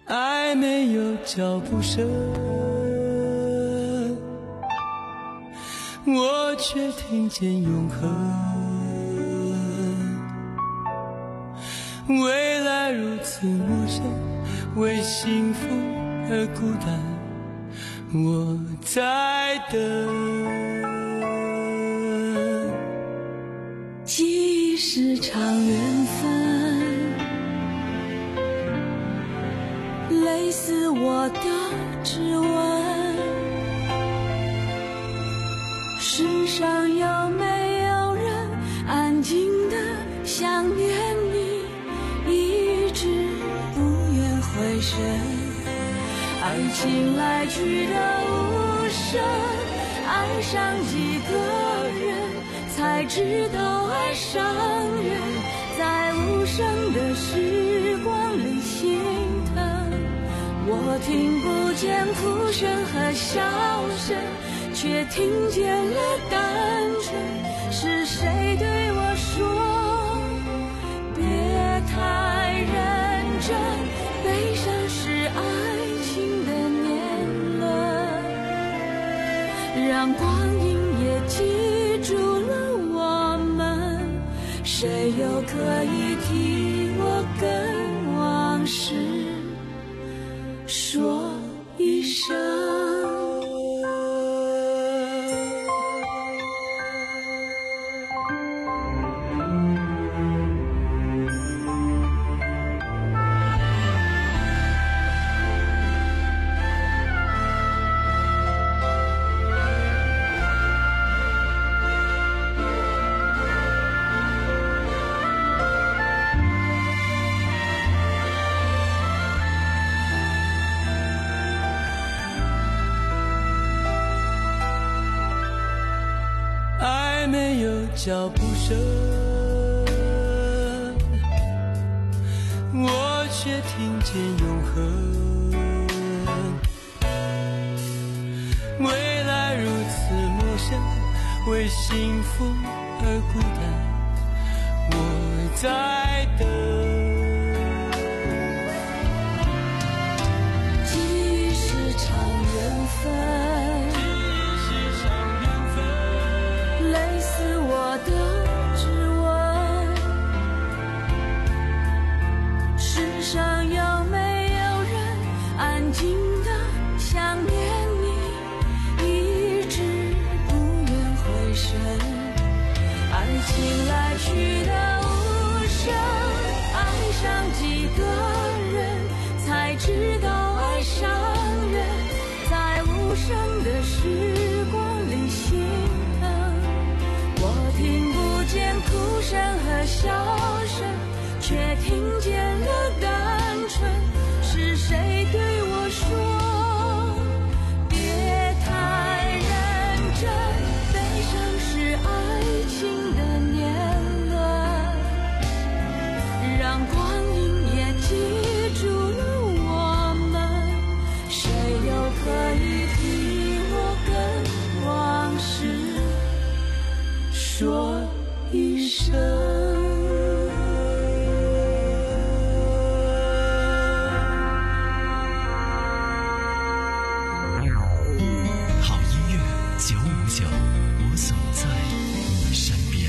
爱没有脚步声，我却听见永恒。未来如此陌生，为幸福而孤单，我在等。 记忆是场缘分，类似我的指纹。世上有没有人安静地想念你，一直不愿回神？爱情来去的无声，爱上几个人才知道爱上人，在无声的时光里心疼。我听不见哭声和笑声，却听见了单纯。是谁对我说别太认真，悲伤是爱情的年轮，让光阴也记住了我们，谁又可以替我跟往事说一声。 没有脚步声，我却听见永恒。未来如此陌生，为幸福而孤单，我在等。 记忆是场缘分，类似我的指纹。世上有没有人安静地想念你，一直不愿回神？爱情来去的无声，爱上几个人才知道爱上人，在无声的时光里心疼。我听不见哭声和笑声，却听见了单纯。是谁对我说别太认真，悲伤是爱情的年轮，让光阴也记住了我们，谁又可以替我跟往事说一声。 好音乐九五九，我总在你身边。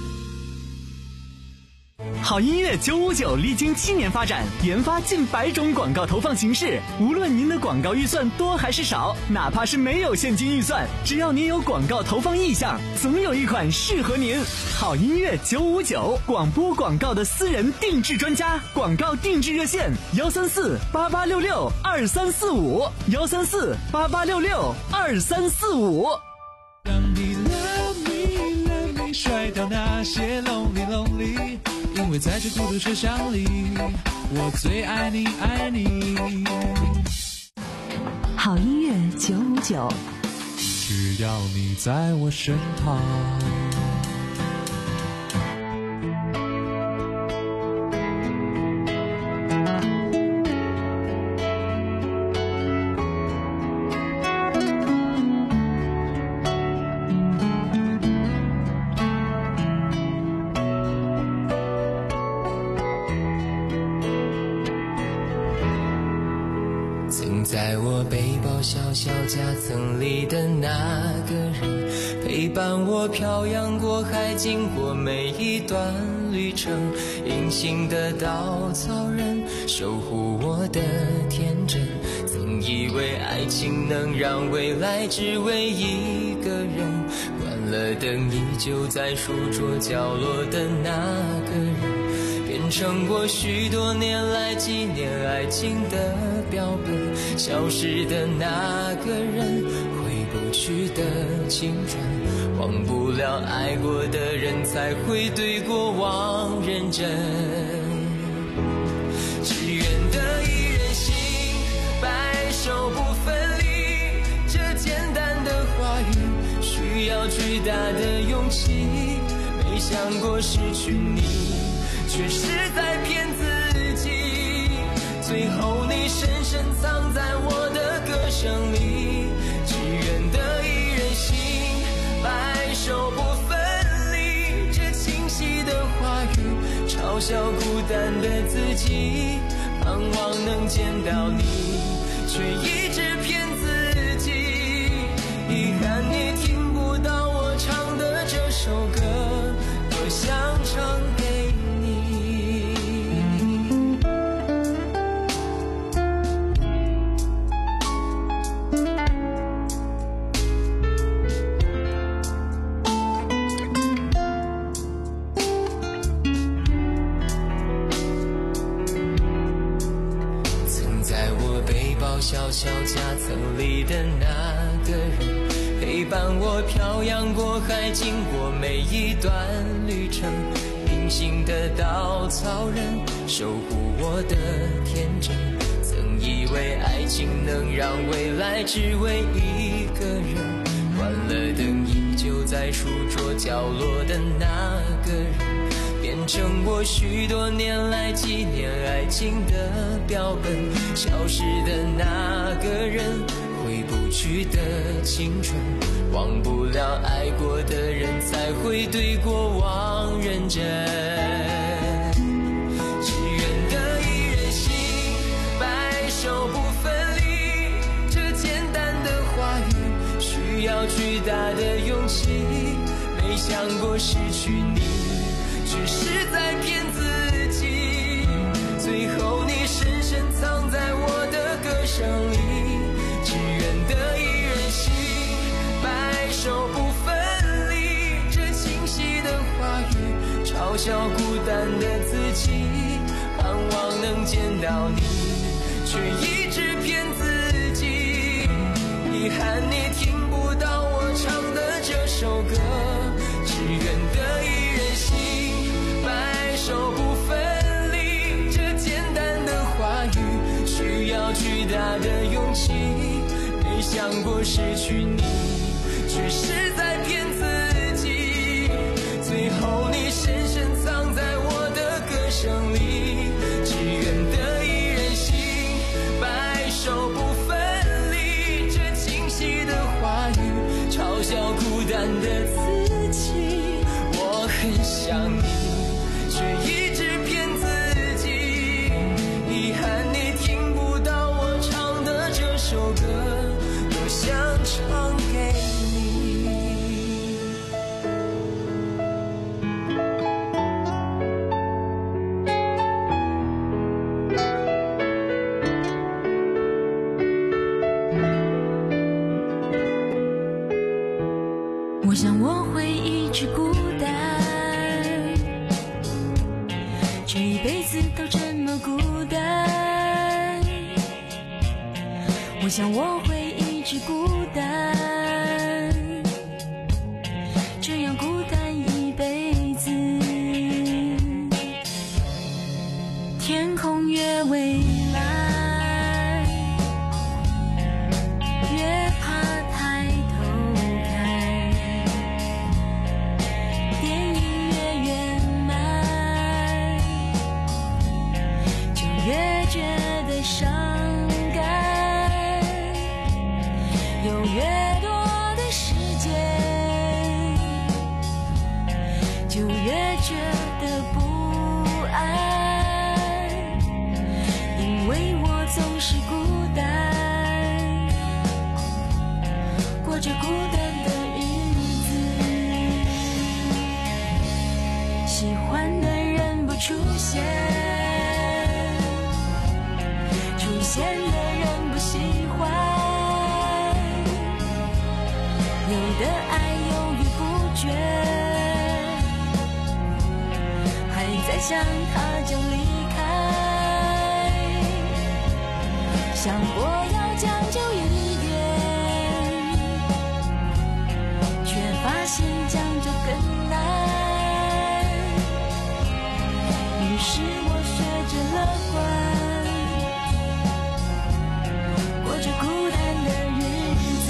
好音乐九五九历经七年发展，研发近百种广告投放形式。无论您的广告预算多还是少，哪怕是没有现金预算，只要您有广告投放意向，总有一款适合您。好音乐九五九，广播广告的私人定制专家，广告定制热线幺三四八八六六二三四五幺三四八八六六二三四五。 让你 love me love me 甩掉那些 lonely lonely， 因为在这孤独车厢里，我最爱你爱你。 好音乐九五九， 只要你在我身旁。 在我背包小小夹层里的那个人，陪伴我漂洋过海，经过每一段旅程。隐形的稻草人，守护我的天真。曾以为爱情能让未来只为一个人，关了灯依旧在书桌角落的那个人，变成我许多年来纪念爱情的标本。消失的那个人，回不去的青春，忘不了爱过的人，才会对过往认真。只愿得一人心，白首不分离，这简单的话语需要巨大的勇气。没想过失去你，却是在骗自己。最后你深深藏在我的歌声里，只愿得一人心，白首不分离。这清晰的话语嘲笑孤单的自己，盼望能见到你，却一直骗自己。遗憾你听不到我唱的这首歌，多想唱给你。小小夹层里的那个人，陪伴我漂洋过海，经过每一段旅程。隐形的稻草人，守护我的天真。曾以为爱情能让未来只为一个人，关了灯依旧在书桌角落的那个人，变成我许多年来纪念爱情的标本。消失的那个人，回不去的青春，忘不了爱过的人，才会对过往认真。只愿得一人心，白首不分离。这简单的话语需要巨大的勇气。没想过失去你，只是在骗自己。最后你深深藏在我的歌声里，只愿得一人心，白首不分离。这清晰的话语嘲笑孤单的自己，盼望能见到你，却一直骗自己。遗憾你听不到我唱的这首歌，只愿得一人心，白首不分离。这简单的话语需要巨大的勇气。没想过失去你，却是在骗自己。最后你深深藏在我的歌声里，只愿得一人心，白首不分离。这清晰的话语嘲笑孤单的自己。我很想你，却一直骗自己。遗憾你听不到我唱的这首歌，多想唱给你。 我想我会一直孤单，这一辈子都这么孤单。我想我会一直孤单，这样孤单一辈子。天空越蔚蓝，越怕抬头看。电影越圆满，就越觉得伤感。有越多的时间，就越觉得不安。因为我总是孤单， 过着孤单的日子，喜欢的人不出现，出现的人不喜欢，有的爱犹豫不决，还在想他就离开，想过要将就一点，却发现将就更难，于是我学着乐观，过着孤单的日子。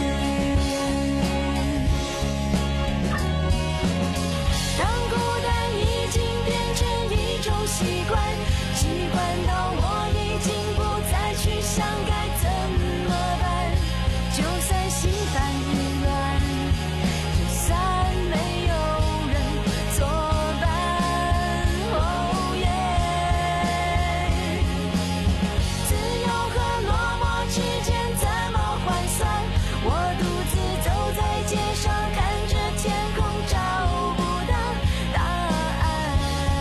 当孤单已经变成一种习惯，习惯到我已经不再去想该怎么办，就算心烦意乱，就算没有人作伴，哦耶！自由和落寞之间怎么换算？我独自走在街上，看着天空，找不到答案。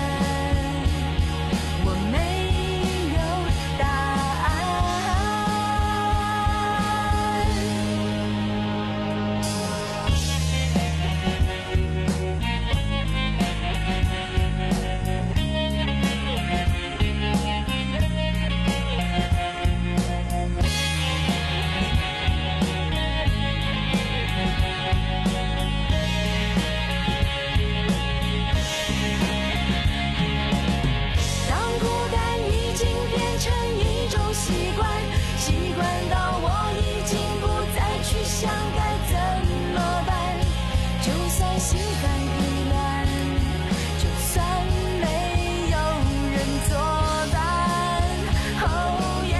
我没有答案。当孤单已经变成一种习惯，习惯到我已经不再去想该怎么办，就算心烦意乱，就算没有人作伴，哦耶！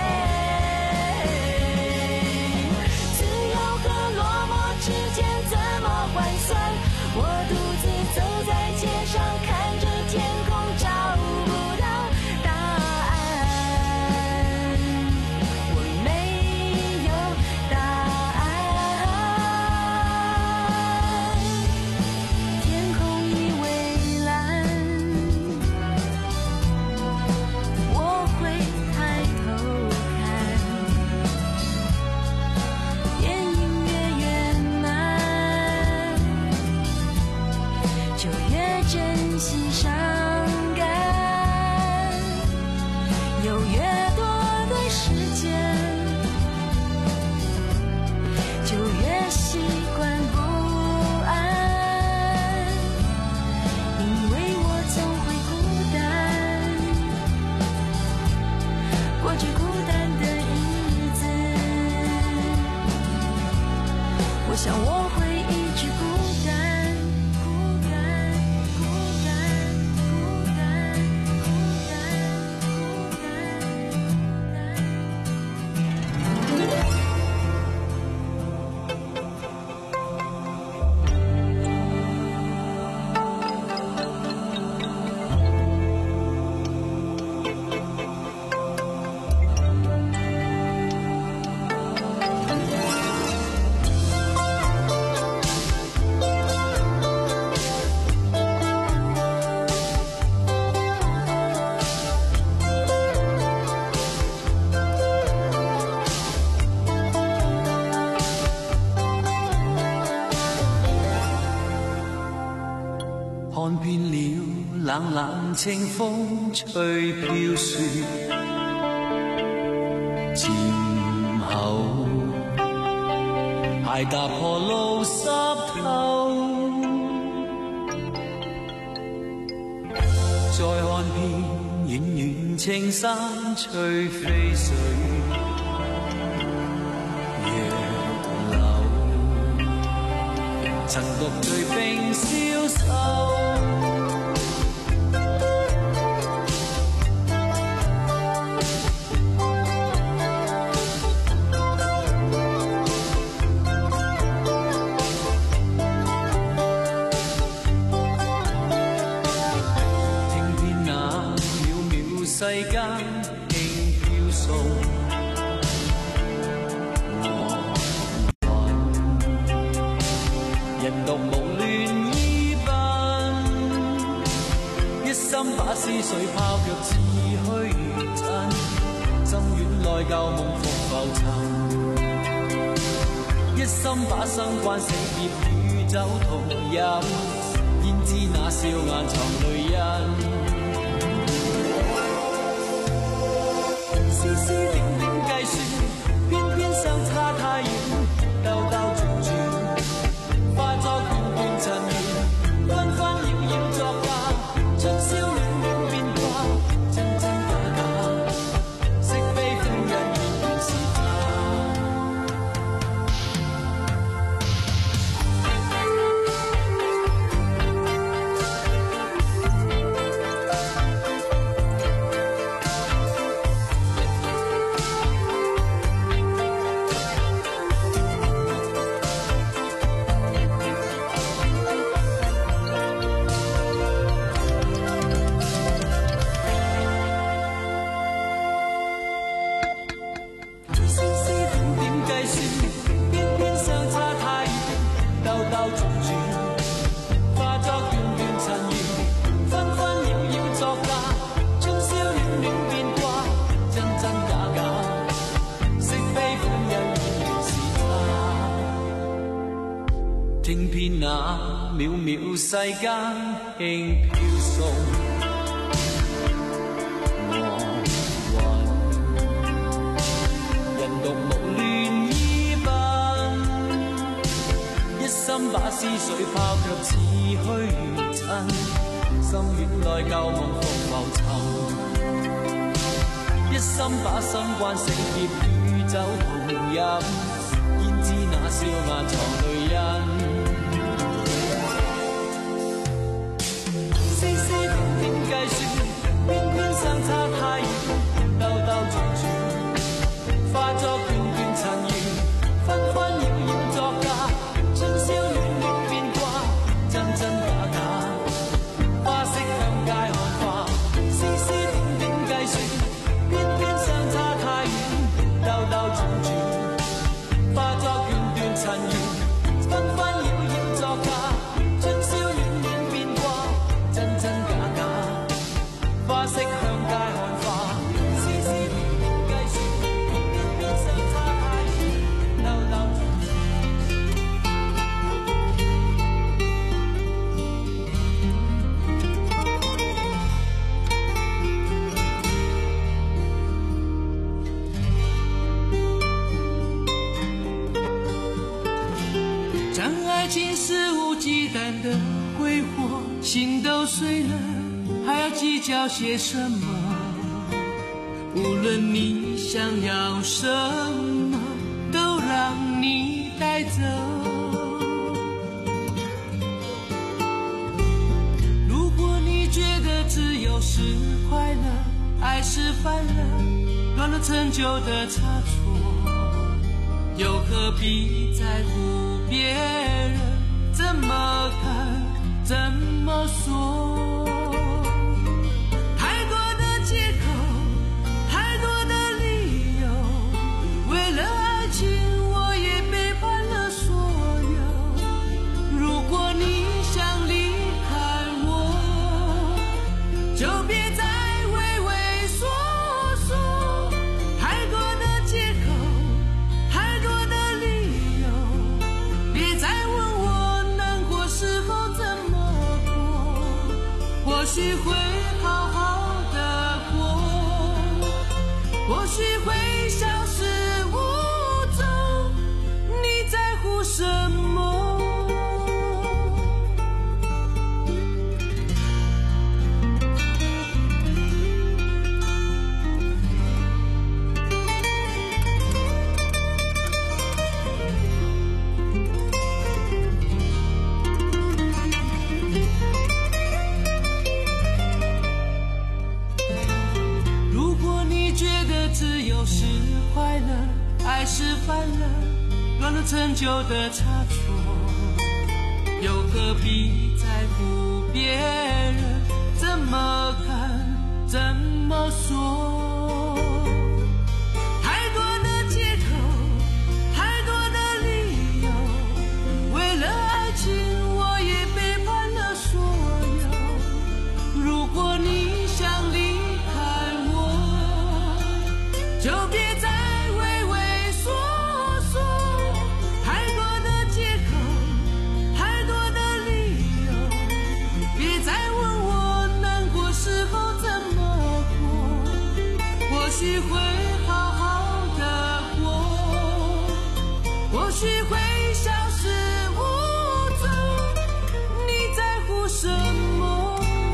自由和落寞之间怎么换算？我独自走在街上，看着天空，找不到答案。我没有答案。天空已蔚蓝，我会抬头看，电影越圆满，就越珍惜伤感，有越多的时间，就越习惯不安，因为我总会孤单，过着孤单的日子。我想我会一直孤单，孤单，孤单，孤单，孤单，孤单。 看遍了冷冷清風吹飄雪，漸後鞋踏破路濕透，再看遍遠遠青山吹飛水，月流曾獨對冰消瘦。世間輕飄送，我水抛卻似虛塵，心軟內舊夢復浮沉，一心把生關死劫與酒同飲，焉知那笑顏藏淚印。絲絲點點計算，偏偏相差太遠，兜兜轉轉，化作段段塵緣，紛紛擾擾作假，春宵暖暖變卦，真真假假，惜非歡欣遠遠是他。聽遍那渺渺世間輕飄送我魂，人獨無戀意笨，一心把思緒拋卻似虛塵，心軟內舊夢復浮沉，一心把心關死劫與酒同飲，焉知那笑顏藏淚印。計算偏偏相差太遠，兜兜轉轉，化作段段塵緣，紛紛擾擾作假，春宵暖暖變卦，真真假假，花色向街看花，絲絲點點計算，偏偏相差太遠，兜兜轉轉，化作段段塵緣，紛紛擾擾作假，春宵暖暖變卦，真真假假。花色向街看花，絲絲點點計算，偏偏相差太遠，兜兜轉轉。 当愛情肆無忌憚的揮霍，心都碎了，還要計較些什麼？無論你想要什麼，都讓你帶走。如果你覺得自由是快樂，愛是煩了，亂了陳舊的差錯，又何必在乎別人怎麼看怎麼說？或許會好好的過，或許會消失無蹤，你在乎什麼？自由是快樂，愛是煩了，亂了陳舊的差錯，又何必在乎別人怎麼看怎麼說？太多的借口，太多的理由，為了愛情我也背叛了所有。如果你想就别再畏畏缩缩，太多的借口，太多的理由，别再问我难过时候怎么过，或许会好好的过，或许会消失无踪，你在乎什么？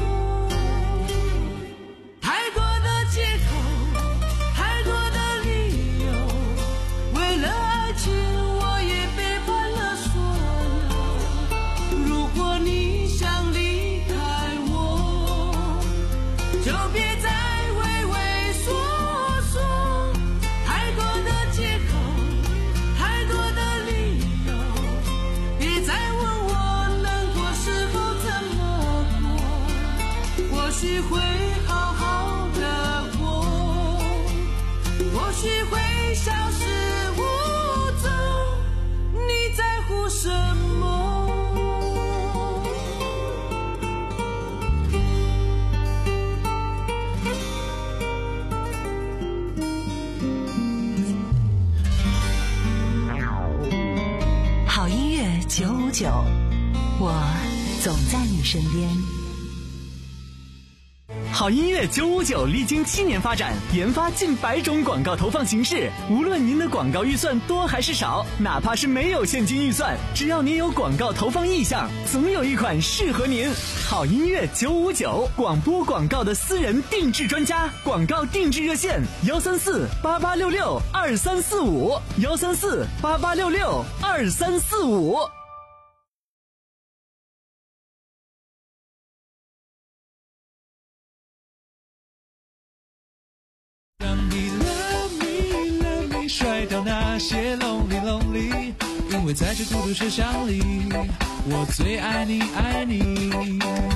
太多的借口，太多的理由，为了爱情我也背叛了所有。如果你想离开我，就别再畏畏缩缩，太多的借口，太多的理由，别再问我难过时候怎么过，或许会好好的过，或许会消失无踪，你在乎什么？ 好音乐九五九，我总在你身边。 好音乐九五九历经七年发展，研发近百种广告投放形式。无论您的广告预算多还是少，哪怕是没有现金预算，只要您有广告投放意向，总有一款适合您。好音乐九五九，广播广告的私人定制专家，广告定制热线：幺三四八八六六二三四五，幺三四八八六六二三四五。 让你 love me love me 甩掉那些 lonely lonely， 因为在这孤独车厢里，我最爱你爱你。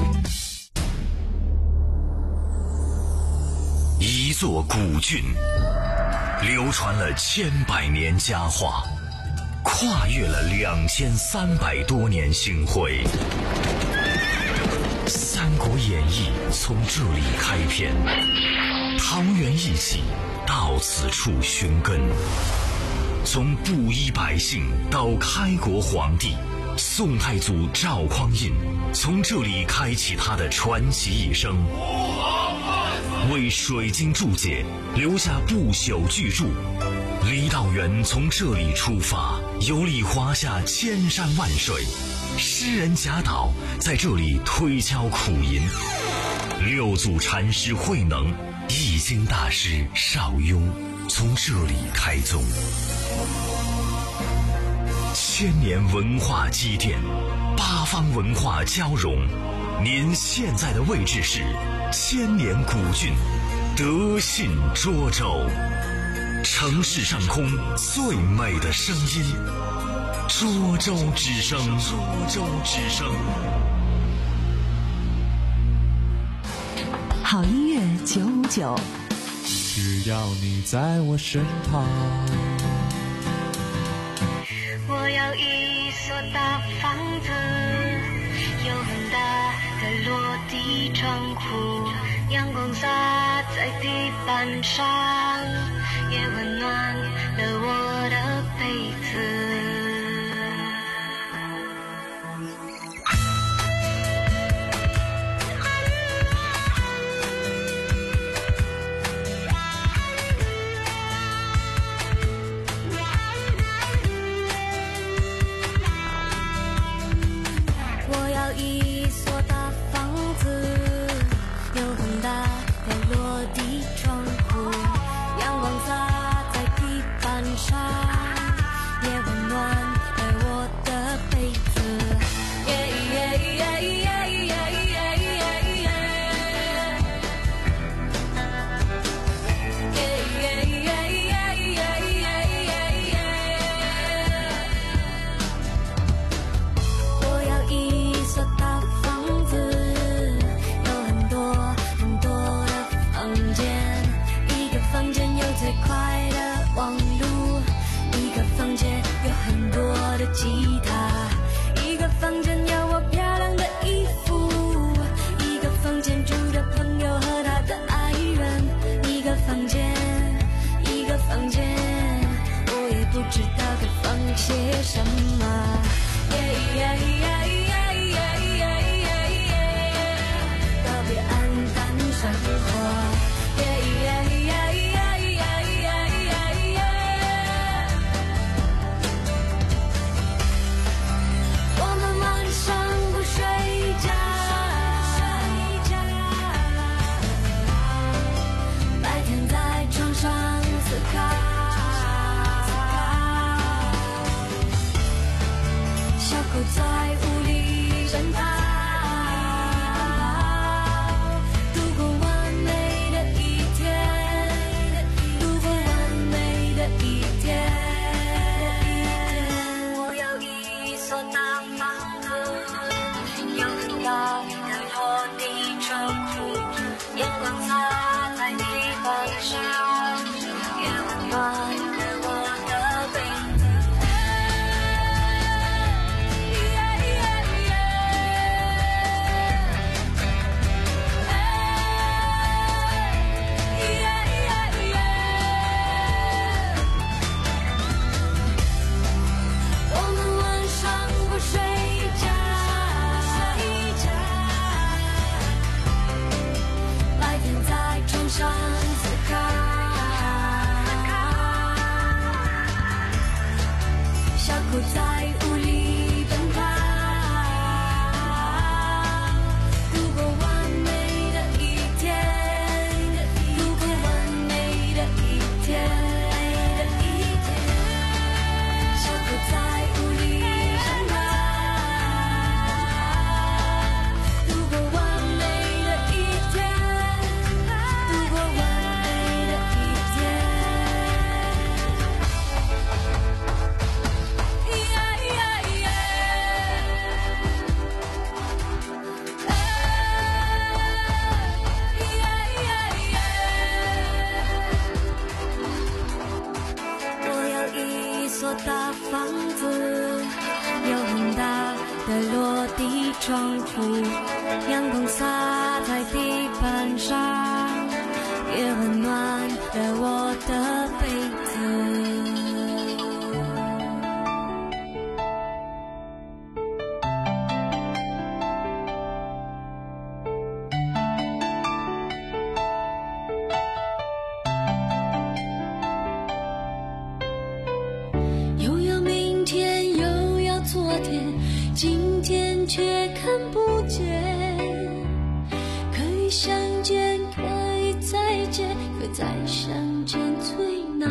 一座古郡，流传了千百年佳话，跨越了两千三百多年星辉。《三国演义》从这里开篇，桃园义气到此处寻根，从布衣百姓到开国皇帝，宋太祖赵匡胤从这里开启他的传奇一生，为水晶注解留下不朽巨著。李道元从这里出发，游历华夏千山万水，诗人贾岛在这里推敲苦吟，六祖禅师慧能、易经大师邵雍从这里开宗。千年文化积淀，八方文化交融，您现在的位置是千年古郡德信涿州，城市上空最美的声音，涿州之声，涿州之声。 好音乐九五九， 只要你在我身旁。 我要一所大房子，有很大的落地窗户，阳光洒在地板上，也温暖了我的被子。在地知道该放些什么。告别黯淡生活。我们晚上不睡觉，白天在床上思考。小狗在屋里奔跑，度过完美的一天，度过完美的一天。我有一所大房子，有很大的落地窗户，阳光洒在地板上，也温暖了我的背子。上思考，小狗在屋里奔跑，度过完美的一天，度过完美的一天，小狗在屋里奔跑，度过完美的一天。大房子有很大的落地窗户，阳光洒在地板上，也温暖了我的被子。今天却看不见，可以相见，可以再见，可再相见最难。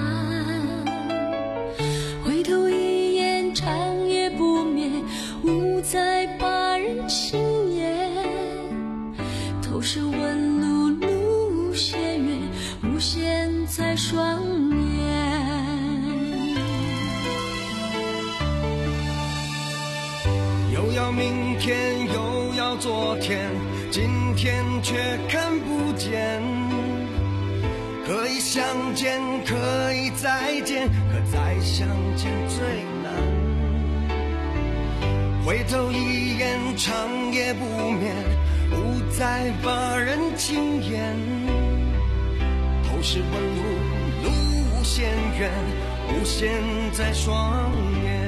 回头一眼，长夜不眠，无再把人轻言。头是纹路，路线远，无限在双眼。 又要明天，又要昨天，今天却看不见。可以相见，可以再见，可再相见最难。回头一眼，长夜不眠，不再把人轻言。头是纹路，路无限远，无限在双眼。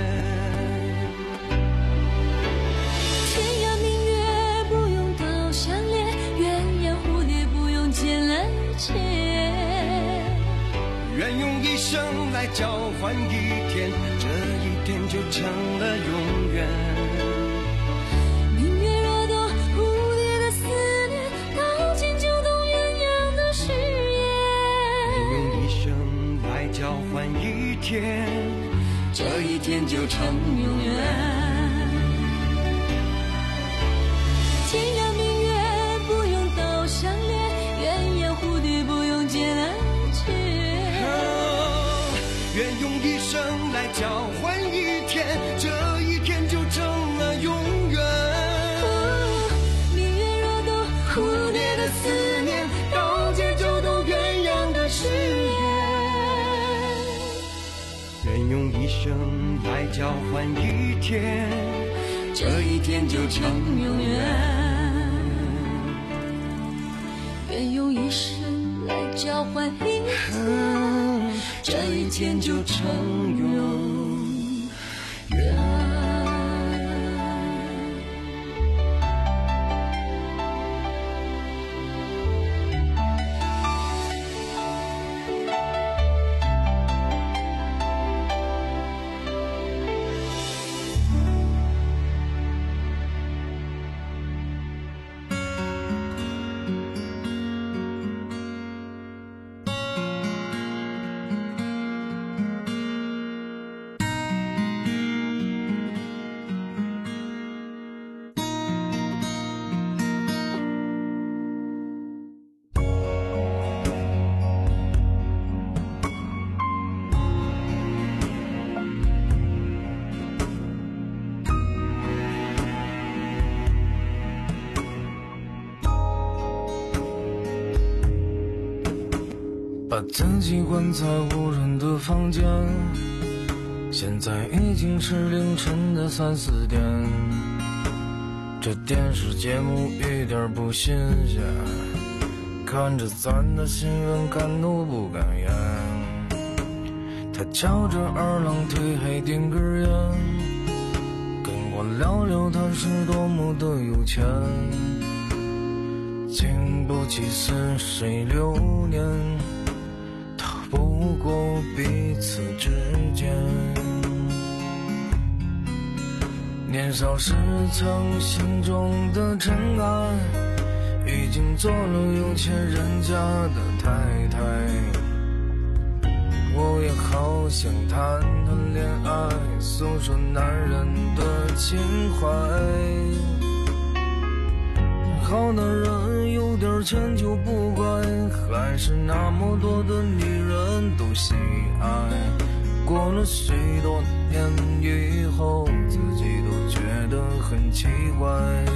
愿用一生来交换一天，这一天就成了永远。 明月若多，蝴蝶的思念，刀剑就懂鸳鸯的誓言。 愿用一生来交换一天，这一天就成永远。 天涯明月不用刀相连，鸳鸯蝴蝶不用剑来结。 愿用一生来交换一天，这一天就成了永远。 明月若多，蝴蝶的思念，刀剑就懂鸳鸯的誓言。 愿用一生来交换一天，这一天就成永远。 愿用一生来交换一天。 这一天就成永远。 把自己关在无人的房间，现在已经是凌晨的三四点，这电视节目一点不新鲜，看着咱的新闻敢怒不敢言。他翘着二郎腿还点根烟，跟我聊聊他是多么的有钱，经不起似水流年，不过彼此之间，年少时曾心中的真爱，已经做了有钱人家的太太。我也好想谈谈恋爱，诉说男人的情怀。好男人有点钱就不乖，还是那么多的女人都喜爱。过了许多年以后，自己都觉得很奇怪。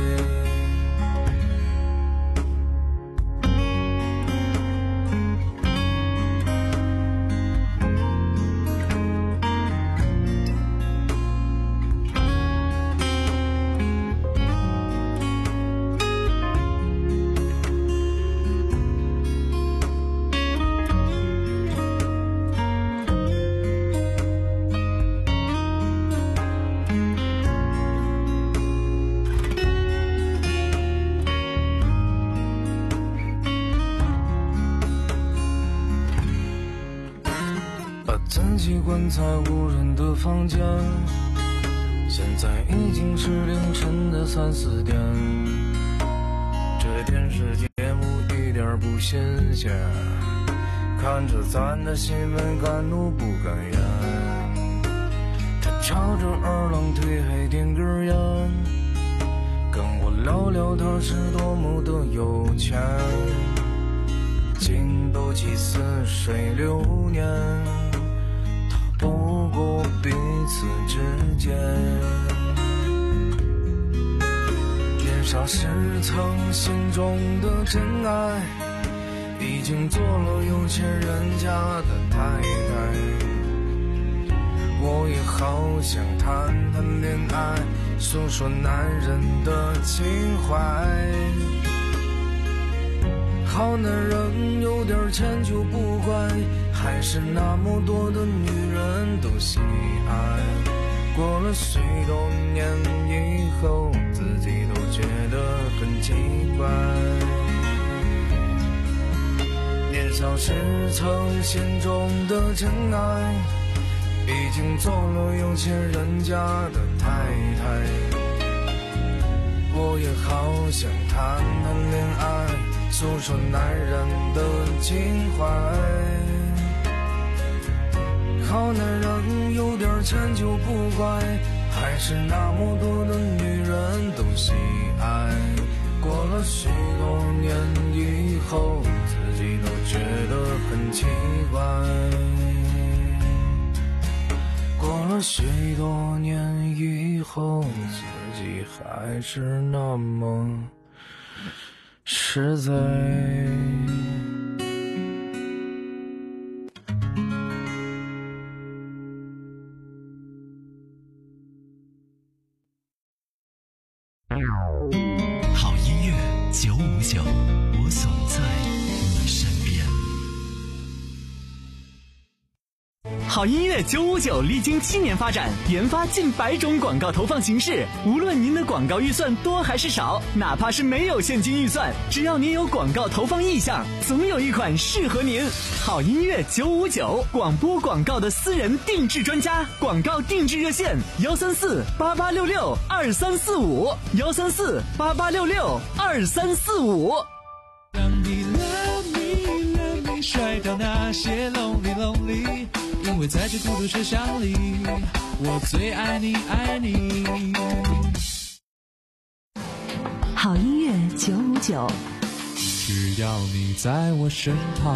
自己关在无人的房间，现在已经是凌晨的三四点，这电视节目一点不新鲜，看着咱的新闻敢怒不敢言。他翘着二郎腿还点根烟，跟我聊聊他是多么的有钱，经不起似水流年，不过彼此之间，年少时曾心中的真爱，已经做了有钱人家的太太。我也好想谈谈恋爱，诉说男人的情怀。好男人有点钱就不乖，还是那么多的女人都喜爱。过了许多年以后，自己都觉得很奇怪。年少时曾心中的真爱，已经做了有钱人家的太太。我也好想谈谈恋爱，诉说男人的情怀。好男人有点钱就不乖，还是那么多的女人都喜爱。过了许多年以后，自己都觉得很奇怪。过了许多年以后，自己还是那么实在。 好音乐九五九，我总在你身边。 好音乐九五九历经七年发展，研发近百种广告投放形式。无论您的广告预算多还是少，哪怕是没有现金预算，只要您有广告投放意向，总有一款适合您。好音乐九五九，广播广告的私人定制专家，广告定制热线：幺三四八八六六二三四五，幺三四八八六六二三四五。 让你 love me love me 甩掉那些 lonely lonely， 因为在这孤独车厢里，我最爱你爱你。 好音乐九五九， 只要你在我身旁。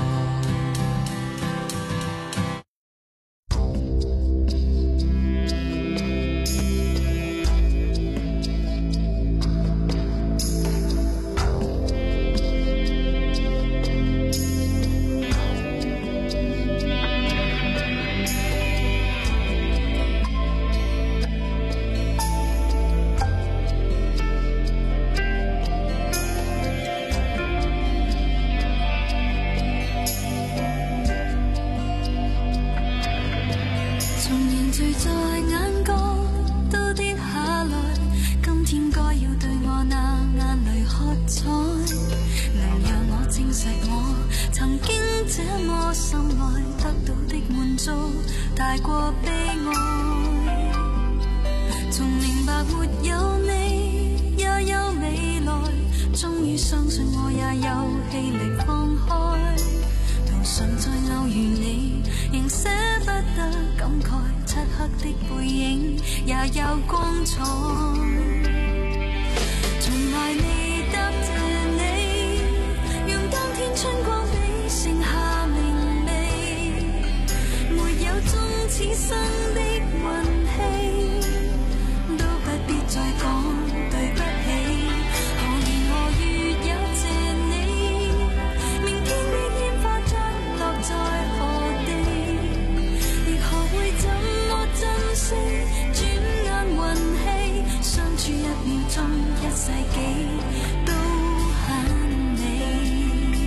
大過悲哀，從明白沒有你也有未來，終於相信我也有氣力放開，途上再偶遇你，仍捨不得感慨，漆黑的背影也有光彩，從來未答謝你，讓當天春光比盛夏明媚，沒有終此生的運氣，都不必再講對不起。何年何月有謝你，明天的煙花將落在何地，亦學會怎麼珍惜。轉眼運氣，相處一秒鐘，一世紀都很美。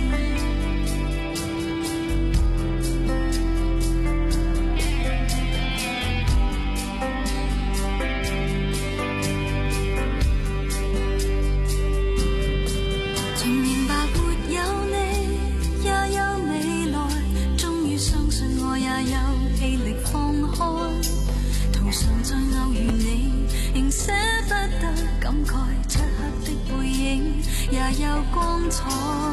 也有光彩，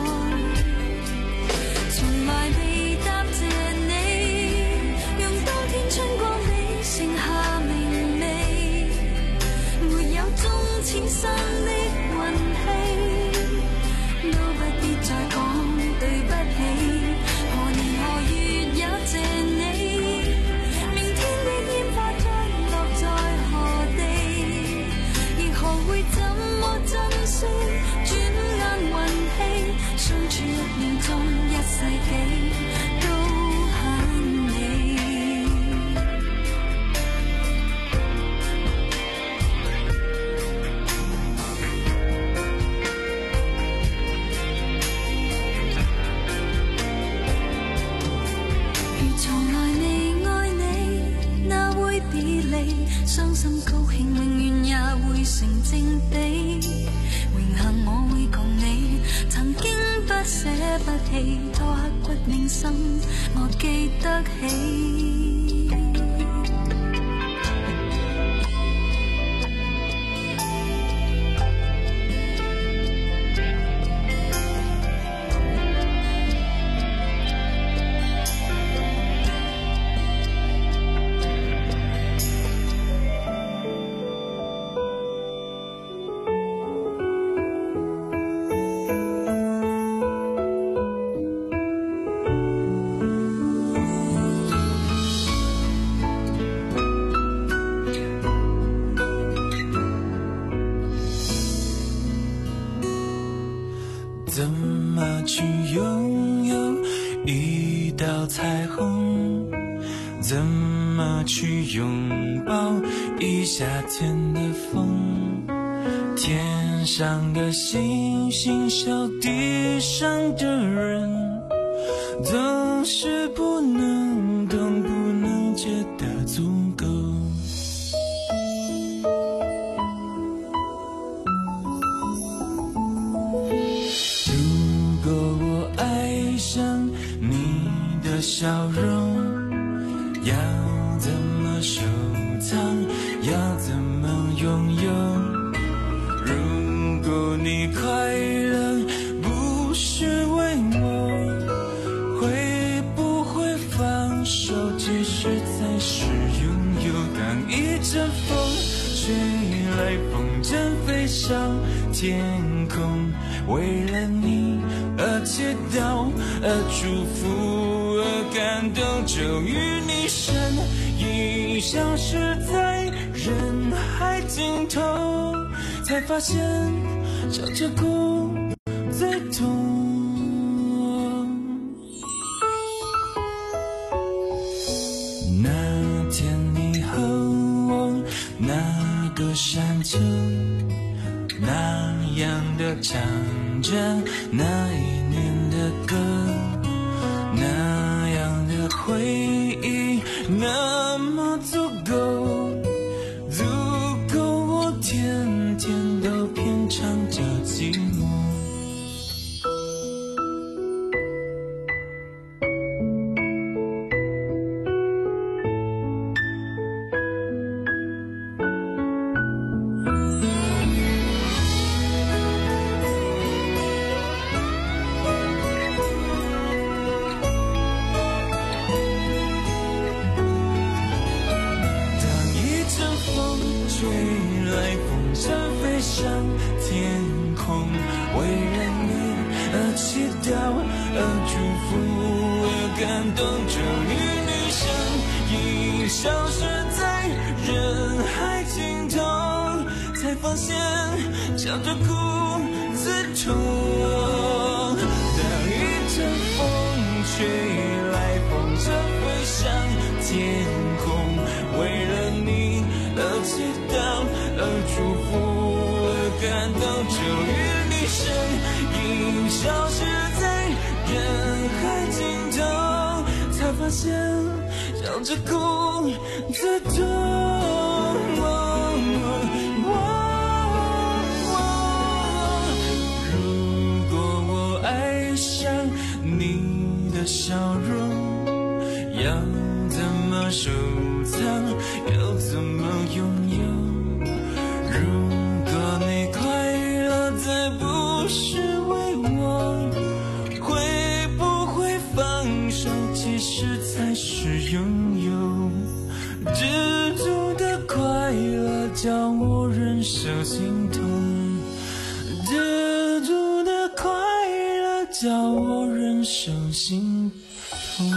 從來未答謝你，讓當天春光比盛夏明媚，沒有終此生的運氣，都不必再講對不起。何年何月也謝你，明天的煙花將落在何地，亦學會怎麼珍惜。相處一秒鐘，一世紀都很美。如從來未愛你，那會別離，傷心高興永遠也會成正比。榮幸我會共你曾經不捨不棄，多刻骨銘心，我記得起。 怎么去拥有一道彩虹？怎么去拥抱一夏天的风？天上的星星笑地上的人，总是不能懂，不能才是拥有。当一阵风吹来，风筝飞上天空，为了你而祈祷，而祝福，而感动，终于你身影消失在人海尽头，才发现笑着哭最痛。那天你和我那个山丘，那样的唱着那一年的歌，那样的回忆那么足够，足够我天天都品尝着寂寞。笑着哭最痛。当一阵风吹来，风筝飞上天空，为了你而祈祷，而祝福，而感动，终于你身影消失在人海尽头，才发现笑着哭最痛。你的笑容要怎么收藏，要怎么拥有？如果你快乐再不是为我，会不会放手其实才是拥有？知足的快乐叫我忍受心痛，知足的快乐叫我忍受心痛。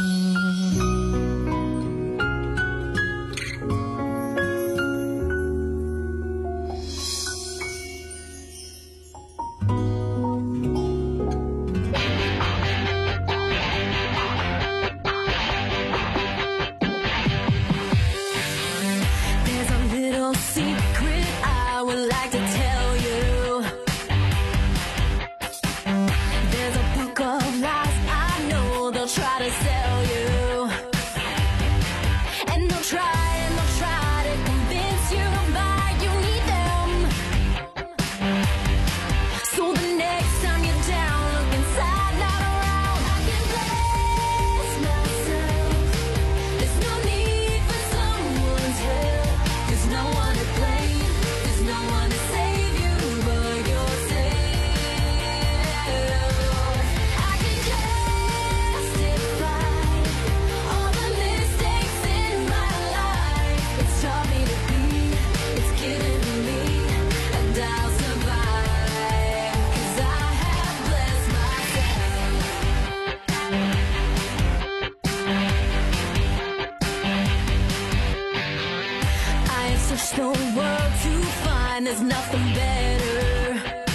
The world to find there's nothing better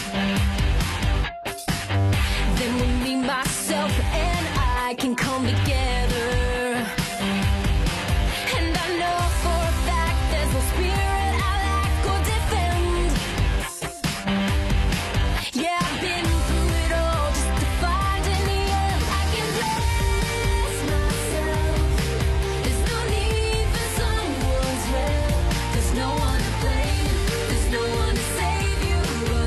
than when me, myself, and I can come together. And I know for a fact there's no spirit I lack or defend. Yeah, I've been through it all just to find in the end I can bless myself. There's no need for someone's help. There's no one to blame, there's no one to save you.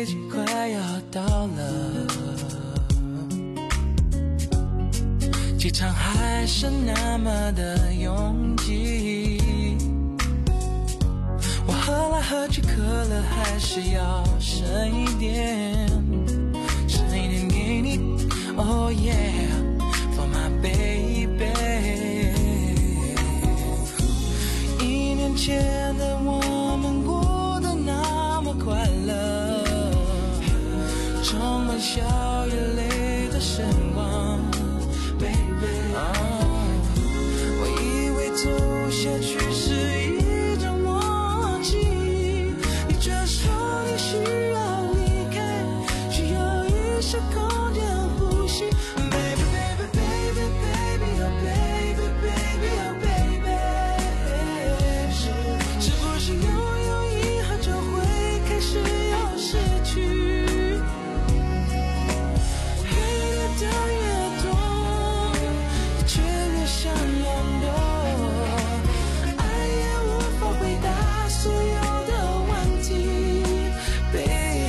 飞机快要到了，机场还是那么的拥挤，我喝来喝去渴了还是要剩一点，剩一点给你 Oh yeah For my baby。 一年前的我们过得那么快乐，充满笑与泪的时光 Baby、oh, 我以为走下去